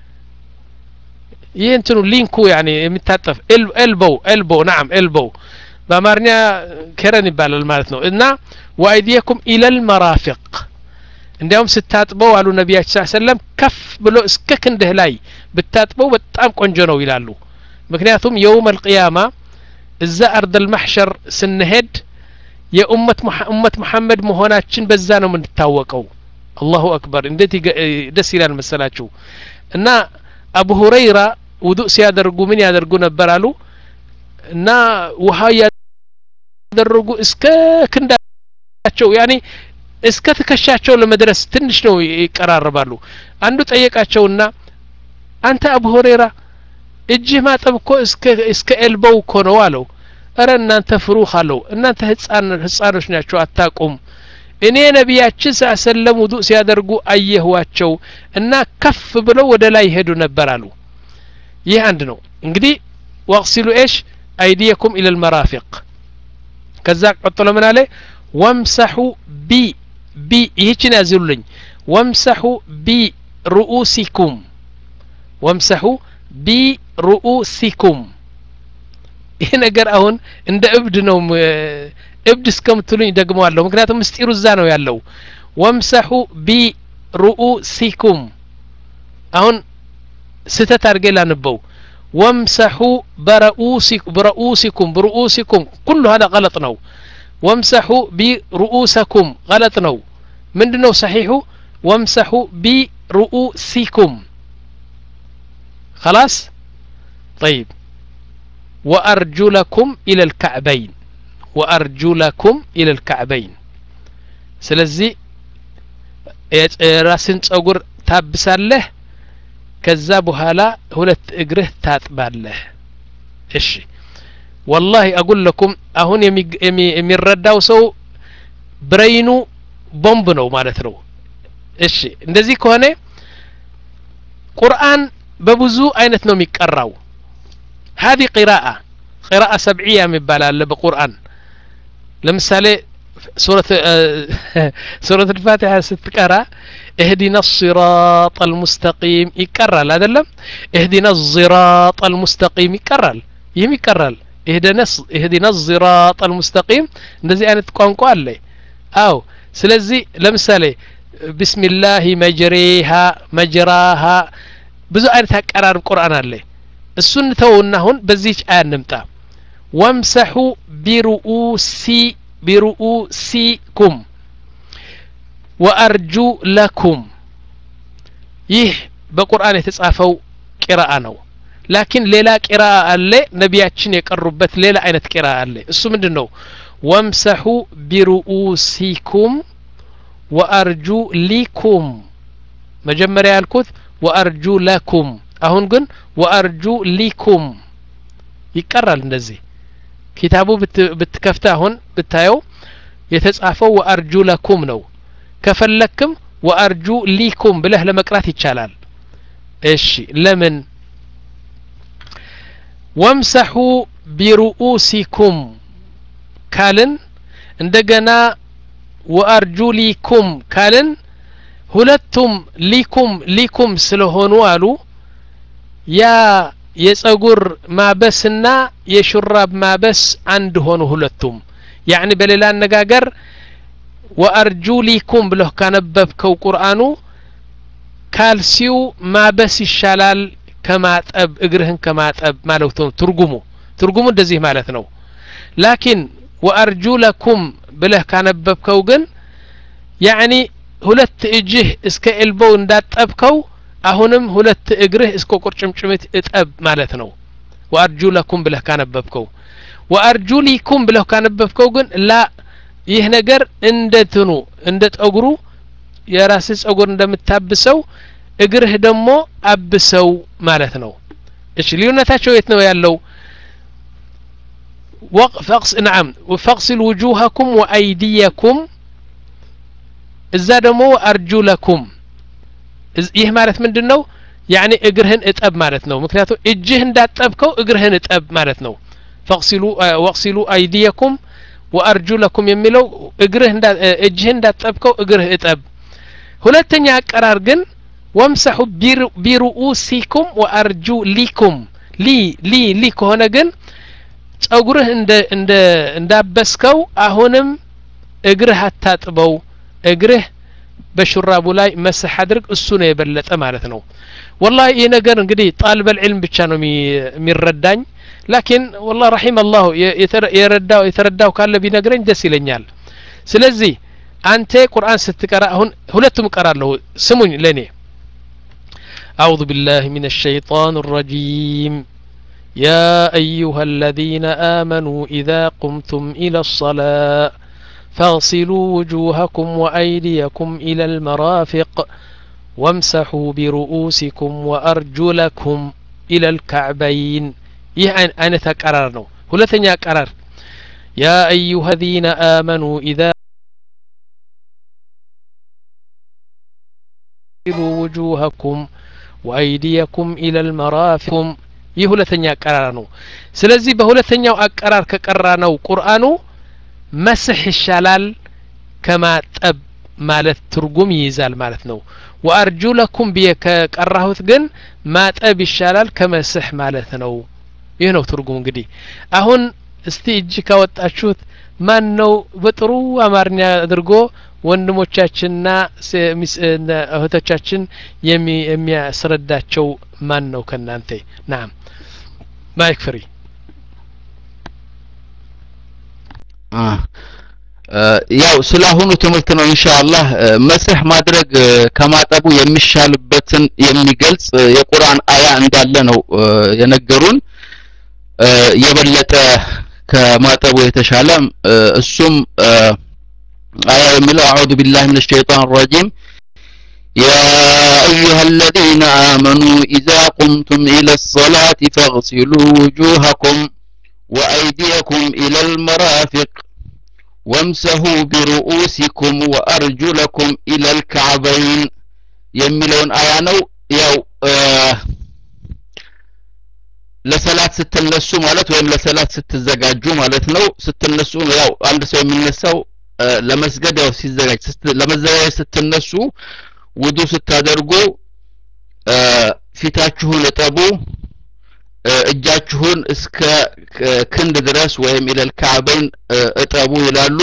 [SPEAKER 1] ይሄ እንትኑ ሊንኩ يعني የሚታጠፍ ኤልቦው ኤልቦው نعم ኤልቦው በአማርኛ ኪረን ይባላል ማለት ነው እና وأيديكم إلى المرافق እንዲያውም ስታጥበው አሉ ነብያችን ሰለላሁ ዐለይሂ ወሰለም ከፍ ብሎ እስከ ክንድህ ላይ ብታጥበው በጣም ቆንጆ ነው ይላሉ ምክንያቱም የውም القيامة እዛ አርድ المحشر ስንሄድ የኡመት ኡመት መሐመድ መሆናችን በዛ ነው የምንታወቀው አላሁ አክበር እንዴት ደስ ይላል መሰላችሁ እና አቡ ሁረይራ ውዱእ ሲያደርጉ ምን ያደርጉ ነበር አሉ እና ውሃ ያደርጉ እስከ ክንዳቸው ያኒ እስከ ተከሻቸው ለመድረስ ትንሽ ነው ይቀራረባሉ አንዱ ጠየቃቸውና አንተ አቡ ሁረይራ እጅህ ማጠብ እኮ እስከ እስከ ኤልቦው እኮ ነው አለው አረ እናንተ ፍሩህ አለው እናንተ ህፃን ህፃኖች ናቸው አታቁም እኔ ነብያችን ሰለላሁ ውዱእ ሲያደርጉ አየህዋቸው እና ከፍ ብለው ወደ ላይ ሄዱ ነበር አሉ ይህ አንድ ነው እንግዲህ ወግሲሉ ايش ايديكم الى المرافق ከዛ ቀጥሎ ምን አለ وامسحوا بي بي ይህችን ያዙልኝ وامسحوا برؤوسكم وامسحوا برؤوسكم ይሄ ነገር አሁን እንደ እብድ ነው እብድ እስከምትሉኝ ደግመዋለሁ ምክንያቱም ምስጢሩ እዛ ነው ያለው وامسحوا برؤوسكم አሁን ስተት አድርጌ ላንበው وامسحوا برؤوسكم برؤوسكم برؤوسكم كل هذا غلط ነው وامسحوا برؤوسكم غلط ነው ምንድነው صحيح وامسحوا برؤوسكم خلاص طيب وأرجلكم إلى الكعبين وأرجلكم إلى الكعبين ስለዚህ ራስን ጸጉር ታብሳለህ ከዛ በኋላ ሁለት እግርህ ታጥባለህ እሺ والله اقول لكم አሁን የሚረዳው ሰው ብሬኑ ቦምብ ነው ማለት ነው እሺ እንደዚህ ከሆነ ቁርአን በብዙ አይነት ነው የሚቀራው هذه قراءة قراءة سبعية የሚባል በቁርአን ለምሳሌ سورة سورة الفاتحة ስትቀራ اهدنا الصراط المستقيم ይቀራል አይደለም اهدنا الصراط المستقيم ይቀራል ይህም ይቀራል اهدنا اهدنا الصراط المستقيم እንደዚህ አይነት ቋንቋ አለ አው ስለዚህ ለምሳሌ بسم الله مجريها مجراها ብዙ አይነት አቀራረብ ቁርአን አለ እሱን ተውና አሁን በዚህ አያ እንምጣ وامسحوا برؤوسي برؤوسكم وأرجو لكم ይህ በቁርአን የተጻፈው ቂራአ ነው ላኪን ሌላ ቂራአ አለ ነቢያችን የቀሩበት ሌላ አይነት ቂራአ አለ እሱ ምንድነው وامسحوا برؤوسكم وأرجو لكم መጀመሪያ ያልኩት وأرجو لكم አሁን ግን وأرجو لكم ይቀራል እንደዚህ ኪታቡ ብትከፍታ አሁን ብታየው የተጻፈው وأرجو لكم ነው ከፈለክም وأرجو لكم ብለህ ለመቅራት ይቻላል እሺ ለምን وامسحوا برؤوسكم ካልን እንደገና وأرجو لكم ካልን ሁለቱም ሊኩም ሊኩም ስለሆኑ አሉ ያ የጸጉር ማበስና የሹራብ ማበስ አንድ ሆኑ ሁለቱም ያኒ በሌላ አነጋገር وأرجو لكم ብለው ካነበብከው ቁርአኑ ካልሲው ማበስ ይሻላል ከማጠብ እግርህን ከማጠብ ማለት ነው ትርጉሙ ትርጉሙ እንደዚህ ማለት ነው ላኪን وأرجو لكم ብለህ ካነበብከው ግን ያኒ ሁለት እጅህ እስከ ኤልቦው እንዳጠብከው አሁንም ሁለት እግርህ እስከ ቁርጭምጭሚት እጠብ ማለት ነው وأرجو لكم ብለህ ካነበብከው وأرجو لكم ብለህ ካነበብከው ግን ላ ይህ ነገር እንደትኑ እንደ ጸጉሩ የራስ ጸጉር እንደምታብሰው እግርህ ደግሞ አብሰው ማለት ነው እሺ ልዩነታቸው የት ነው ያለው وقف نعم وفغسل وجوهكم وأيديكم እዛ ደግሞ أرجو لكم ይህ ማለት ምንድነው ያኒ እግርህን እጠብ ማለት ነው ምክንያቱም እጅህ እንዳጠብከው እግርህን እጠብ ማለት ነው فغسلوا واغسلوا أيديكم وأرجو لكم የሚለው እግርህ እንዳ እጅህ እንዳጠብከው እግርህ እጠብ ሁለተኛ አቀራር ግን وامسحوا برؤوسكم وأرجو لكم لي لي لي ከሆነ ግን ጸጉርህ እንደ እንደ እንዳበስከው አሁንም እግርህ አታጥበው እግርህ በሹራቡ ላይ መስህ አድርግ እሱ ነው የበለጠ ማለት ነው والله ይሄ ነገር እንግዲህ طالب العلم ብቻ ነው የሚረዳኝ ላኪን والله رحم الله የረዳው የተረዳው ካለ ቢነግረኝ ደስ ይለኛል ስለዚህ አንተ ቁርአን ስትቀራ አሁን ሁለቱም ቀራለሁ ስሙኝ ለኔ أعوذ بالله من الشيطان الرجيم يا أيها الذين آمنوا إذا قمتم إلى الصلاة فاغسلوا وجوهكم وأيديكم إلى المرافق وامسحوا برؤوسكم وأرجلكم إلى الكعبين ይህ አይነት አቀራር ነው ሁለተኛ አቀራር يا أيها الذين آمنوا إذا فاغسلوا وجوهكم وأيديكم إلى المرافق ይህ ሁለተኛ አቀራር ነው ስለዚህ በሁለተኛው አቀራር ከቀራነው ቁርአኑ መስህ ይሻላል ከማጠብ ማለት ትርጉም ይይዛል ማለት ነው وأرجو لكم በከቀራሁት ግን ማጠብ ይሻላል ከመስህ ማለት ነው ይህ ነው ትርጉም እንግዲህ አሁን እስቲ እጅ ካወጣችሁት ማን ነው በጥሩ አማርኛ አድርጎ ወንድሞቻችንና እህቶቻችን የሚያስረዳቸው ማን ነው ከናንተ نعم ማይክ ፍሪ
[SPEAKER 11] ያው ስለአሁኑ ትምህርት ነው ኢንሻአላህ መስህ ማድረግ ከማጠቡ የሚሻልበትን የሚገልጽ የቁርአን አያ እንዳለ ነው የነገሩን የበለጠ ከማጠቡ የተሻለ እሱም አያ የሚለው አዑዙ ቢላሂ ሚነሽ ሸይጣን ረጂም يا أيها الذين آمنوا إذا قمتم إلى الصلاة فاغسلوا وجوهكم وأيديكم إلى المرافق وامسحوا برؤوسكم وأرجلكم إلى الكعبين የሚለውን አያ ነው ያው ለሰላት ስትነሱ ማለት ወይም ለሰላት ስትዘጋጁ ማለት ነው ስትነሱ ያው አንድ ሰው የሚነሳው ለመስገድ ያው ሲዘጋጅ ለመዘጋጀት ስትነሱ ውዱ ስታደርጉ ፊታችሁን እጠቡ እጃችሁን እስከ ክንድ ድረስ ወይም ኢለል ካዕበይን እጠቡ ይላሉ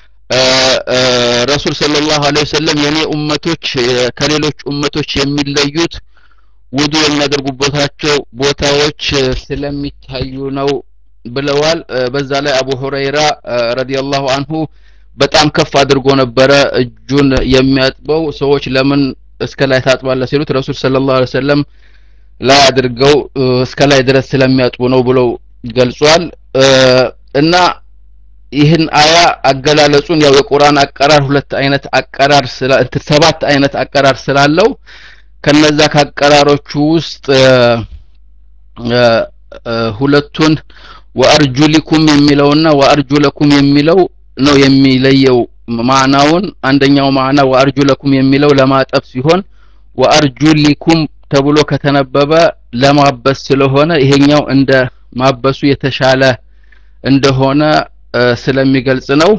[SPEAKER 11] ረሱል ሰለላሁ ዐለይሂ ወሰለም የኔ ኡመቶች ከሌሎች ኡመቶች የሚለዩት ውዱ የሚያደርጉባቸው ቦታዎች ስለሚታዩ ነው ብለዋል በዛ ላይ አቡ ሁረይራ ረዲየላሁ ዐንሁ በጣም ከፍ አድርጎ ነበረ እጁን የሚያጥበው ሰዎች ለምን እስከ ላይ ታጥባለህ ሲሉት ረሱል ሰለላሁ ዐለይሂ ወሰለም ላይ አድርገው እስከ ላይ ድረስ ስለሚያጥቡ ነው ብለው ገልጿል እና ይህን አያ አገላለጹን ያው የቁርአን አቀራር ሁለት አይነት አቀራር ስለ ሰባት አይነት አቀራር ስላለው ከነዛ ከአቀራሮቹ ውስጥ ሁለቱን ወአርጁሊኩም የሚለውና ወአርጁለኩም የሚለው ነው የሚለየው ማዕናውን አንደኛው ማዕና ወአርጁለኩም የሚለው ለማጠብ ሲሆን ወአርጁሊኩም ተብሎ ከተነበበ ለማበስ ስለሆነ ይሄኛው እንደ ማበሱ የተሻለ እንደሆነ ስለሚገልጽ ነው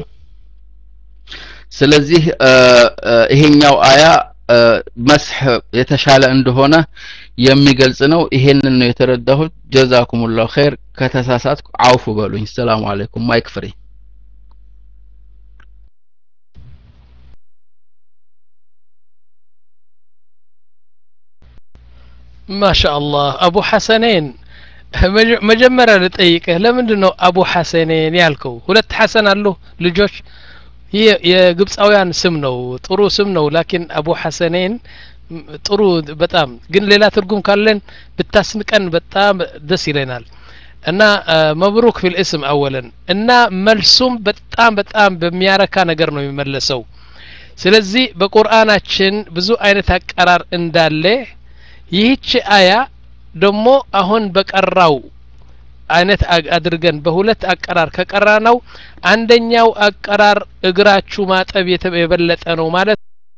[SPEAKER 11] ስለዚህ ይሄኛው አያ መስህ የተሻለ እንደሆነ የሚገልጽ ነው ይሄንን ነው የተረዳሁት ጀዛኩሙላሁ ኸይር ከተሳሳትኩ አውፉ በሉኝ ሰላም አለይኩም ማይክ ፍሪ
[SPEAKER 1] ما شاء الله أبو حسنين መጀመሪያ ልጠይቅህ ለምንድነው አቡ ሐሰኔን ያልከው ሁለት ሐሰን አሉ ልጆች ይሄ የግብፃውያን ስም ነው ጥሩ ስም ነው ላኪን አቡ ሐሰኔን ጥሩ በጣም ግን ሌላ ትርጉም ካለን ብታስንቀን በጣም ደስ ይለናል እና መብሩክ ፊል እስም አወለን እና መልሱም በጣም በጣም በሚያረካ ነገር ነው የሚመለሰው ስለዚህ በቁርአናችን ብዙ አይነት አቀራር እንዳለ ይህች አያ ደሞ አሁን በቀራው አይነት አድርገን በሁለት አቀራር ከቀራ ነው አንደኛው አቀራር እግራችሁ ማጠብ የበለጠ ነው ማለት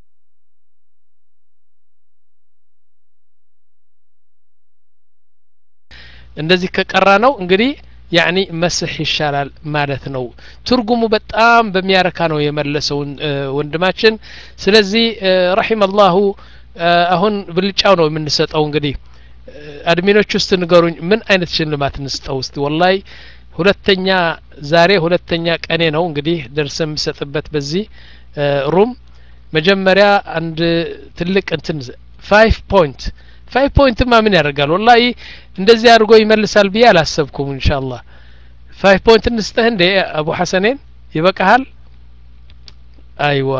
[SPEAKER 1] እንደዚህ ከቀራ ነው እንግዲህ ያኒ መስህ ይሻላል ማለት ነው ትርጉሙ በጣም በሚያረካ ነው የመለሰው ወንድማችን ስለዚህ ረሂመላሁ አሁን ብልጫው ነው የምንሰጠው እንግዲህ አድሚኖች ውስጥ ንገሩኝ ምን አይነት ሽልማት እንስጠው እስቲ ወላሂ ሁለተኛ ዛሬ ሁለተኛ ቀኔ ነው እንግዲህ ደርሰም ሰጥበት በዚህ ሩም መጀመሪያ አንድ ትልቅ እንትን ፋይቭ ፖይንት ፋይቭ ፖይንት ማ ምን ያደርጋል ወላሂ እንደዚህ አድርጎ ይመልሳል ብዬ አላሰብኩም ኢንሻአላህ ፋይቭ ፖይንት እንስጠህ እንደ አቡ ሐሰኔን ይበቃሃል አይዋ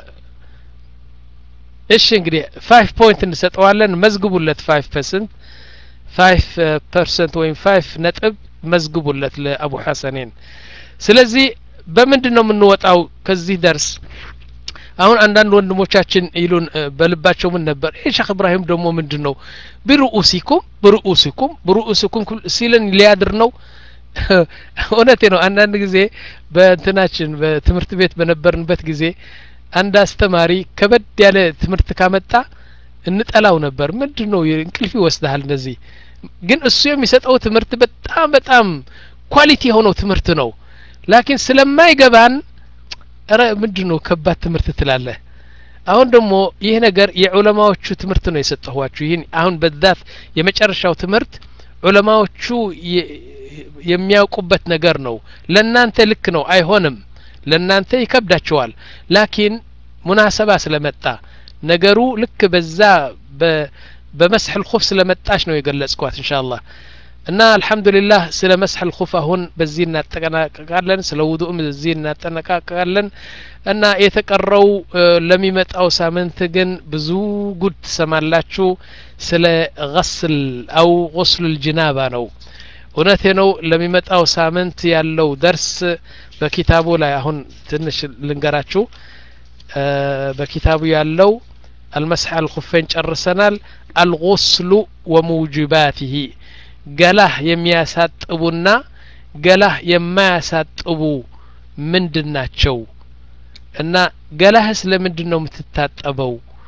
[SPEAKER 1] እሺ እንግዲህ ፋይቭ ፖይንት እንሰጠዋለን መዝግቡለት ፋይቭ ፐርሰንት ፋይቭ ፐርሰንት ወይም ፋይቭ ነጥብ መዝግቡለት ለአቡ ሐሰኔን ስለዚህ በምንድነው የምንወጣው ከዚህ ደርስ አሁን አንዳንድ ወንድሞቻችን ይሉን በልባቸው ምን ነበር ሼክ ኢብራሂም ደግሞ ምንድነው ብሩኡሲኩም ብሩኡሲኩም ብሩኡሲኩም ሲለን ሊያድር ነው እውነቴ ነው አንዳንድ ጊዜ በእንትናችን በትምህርት ቤት በነበርንበት ጊዜ አንድ አስተማሪ ከበድ ያለ ትምህርት ካመጣ እንጠላው ነበር ምንድነው እንቅልፍ ይወስዳል እንደዚህ ግን እሱ የሚሰጠው ትምህርት በጣም በጣም ኳሊቲ የሆነው ትምህርት ነው ላኪን ስለማይገባን አረ ምንድነው ከባድ ትምህርት ትላለህ አሁን ደግሞ ይሄ ነገር የዑለማዎቹ ትምህርት ነው የሰጠኋችሁ ይሄን አሁን በዛት የመጨረሻው ትምህርት ዑለማዎቹ የሚያውቁበት ነገር ነው ለናንተ ልክ ነው አይሆንም ለናንተ ይከብዳቸዋል ላኪን ሙናሰባ ስለመጣ ነገሩ ልክ በዛ በመስح الخف ስለመጣች ነው የገለጽኳት ኢንሻአላህ እና አልহামዱሊላህ ስለ መስح الخف አሁን በዚህ እናጠናቀቃለን ስለ ውዱእም በዚህ እናጠናቀቃለን እና የተቀረው ለሚመጣው ሳምንት ግን ብዙ ጉድ ትሰማላችሁ ስለ غسل او غسل الجنابه ነው እውነቴ ነው ለሚመጣው ሳምንት ያለው ደርስ በኪታቡ ላይ አሁን ትንሽ ልንገራችሁ በኪታቡ ያለው المسح على الخفين ጨርሰናል الغسل وموجباته ገላህ የሚያሳጥቡና ገላህ የማያሳጥቡ ምንድናቸው እና ገላህስ ለምንድነው የምትታጠበው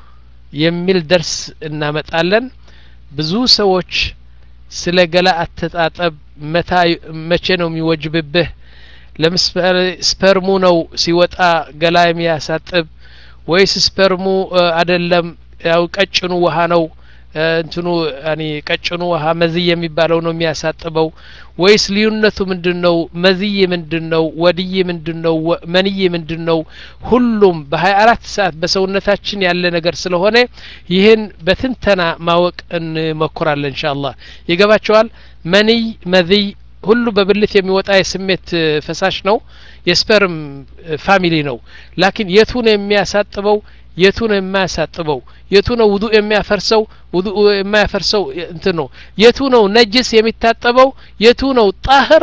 [SPEAKER 1] የሚል ደርስ እናመጣለን ብዙ ሰዎች ስለ ገላ አተጣጠብ መታ መቼ ነው የሚወጅብብህ ለምሳሌ ስፐርሙ ነው ሲወጣ ገላ የሚያሳጥብ ወይስ ስፐርሙ አይደለም ያው ቀጭኑ ውሃ ነው እንትኑ ያኒ ቀጭኑ ውሃ መዝይ የሚባለው ነው የሚያሳጥበው ወይስ ልዩነቱ ምንድነው መዝይ ምንድነው ወድይ ምንድነው መንይ ምንድነው ሁሉም በ24 ሰዓት በሰውነታችን ያለ ነገር ስለሆነ ይህን በትንተና ማወቅ እንሞክራለን ኢንሻአላህ ይገባቸዋል መንይ መዝይ ሁሉ በብልት የሚወጣ የስሜት ፈሳሽ ነው የስፐርም ፋሚሊ ነው ላኪን የቱ ነው የሚያሳጥበው የቱ ነው የማያሳጥበው የቱ ነው ውዱእ የሚያፈርሰው ውዱእ የማያፈርሰው እንት ነው የቱ ነው ነጅስ የሚታጠበው የቱ ነው ጣህር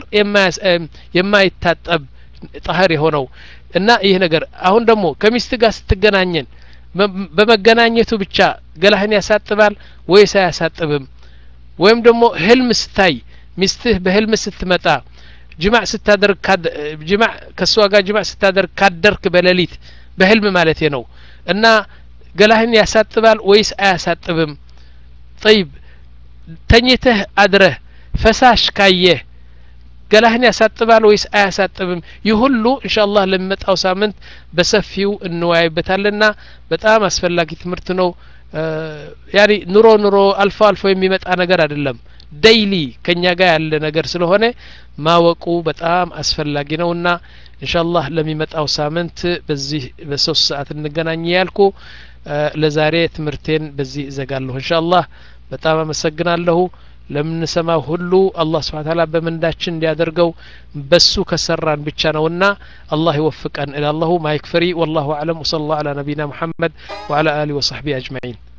[SPEAKER 1] የማይታጠብ ጣህር የሆነው እና ይሄ ነገር አሁን ደግሞ ከሚስት ጋር ስትገናኘን በመገናኘቱ ብቻ ገላህን ያሳጥባል ወይስ አያሳጥብም ወይም ደግሞ ህልም ስታይ ሚስትህ በህልም ስትመጣ ጅማዕ ስታደርግ ጅማዕ ከሷ ጋር ጅማዕ ስታደርግ ካደርክ በሌሊት በህልም ማለት ነው እና ገላህን ያሳጥባል ወይስ አያሳጥብም طيب ተኝተህ አድረህ ፈሳሽ ካየህ ገላህን ያሳጥባል ወይስ አያሳጥብም ይህ ሁሉ ኢንሻአላህ ለሚመጣው ሳምንት በሰፊው እንወያይበታልና በጣም አስፈላጊ ትምህርት ነው ያኒ ኑሮ ኑሮ አልፎ አልፎ የሚመጣ ነገር አይደለም ዴይሊ ከኛ ጋር ያለ ነገር ስለሆነ ማወቁ በጣም አስፈላጊ ነውና ኢንሻአላህ ለሚመጣው ሳምንት በዚህ በሶስት ሰዓት እንገናኝ ያልኩ ለዛሬ ትምህርቴን በዚህ ዘጋለሁ ኢንሻአላህ በጣም አመሰግናለሁ ለምንሰማው ሁሉ አላህ Subhanahu Ta'ala በመንዳችን እንዲያደርገው በሱ ከሰራን ብቻ ነውና አላህ ይወፍቀን ኢላላሁ ማይክፈሪ والله اعلم وصلى الله على نبينا محمد وعلى اله وصحبه اجمعين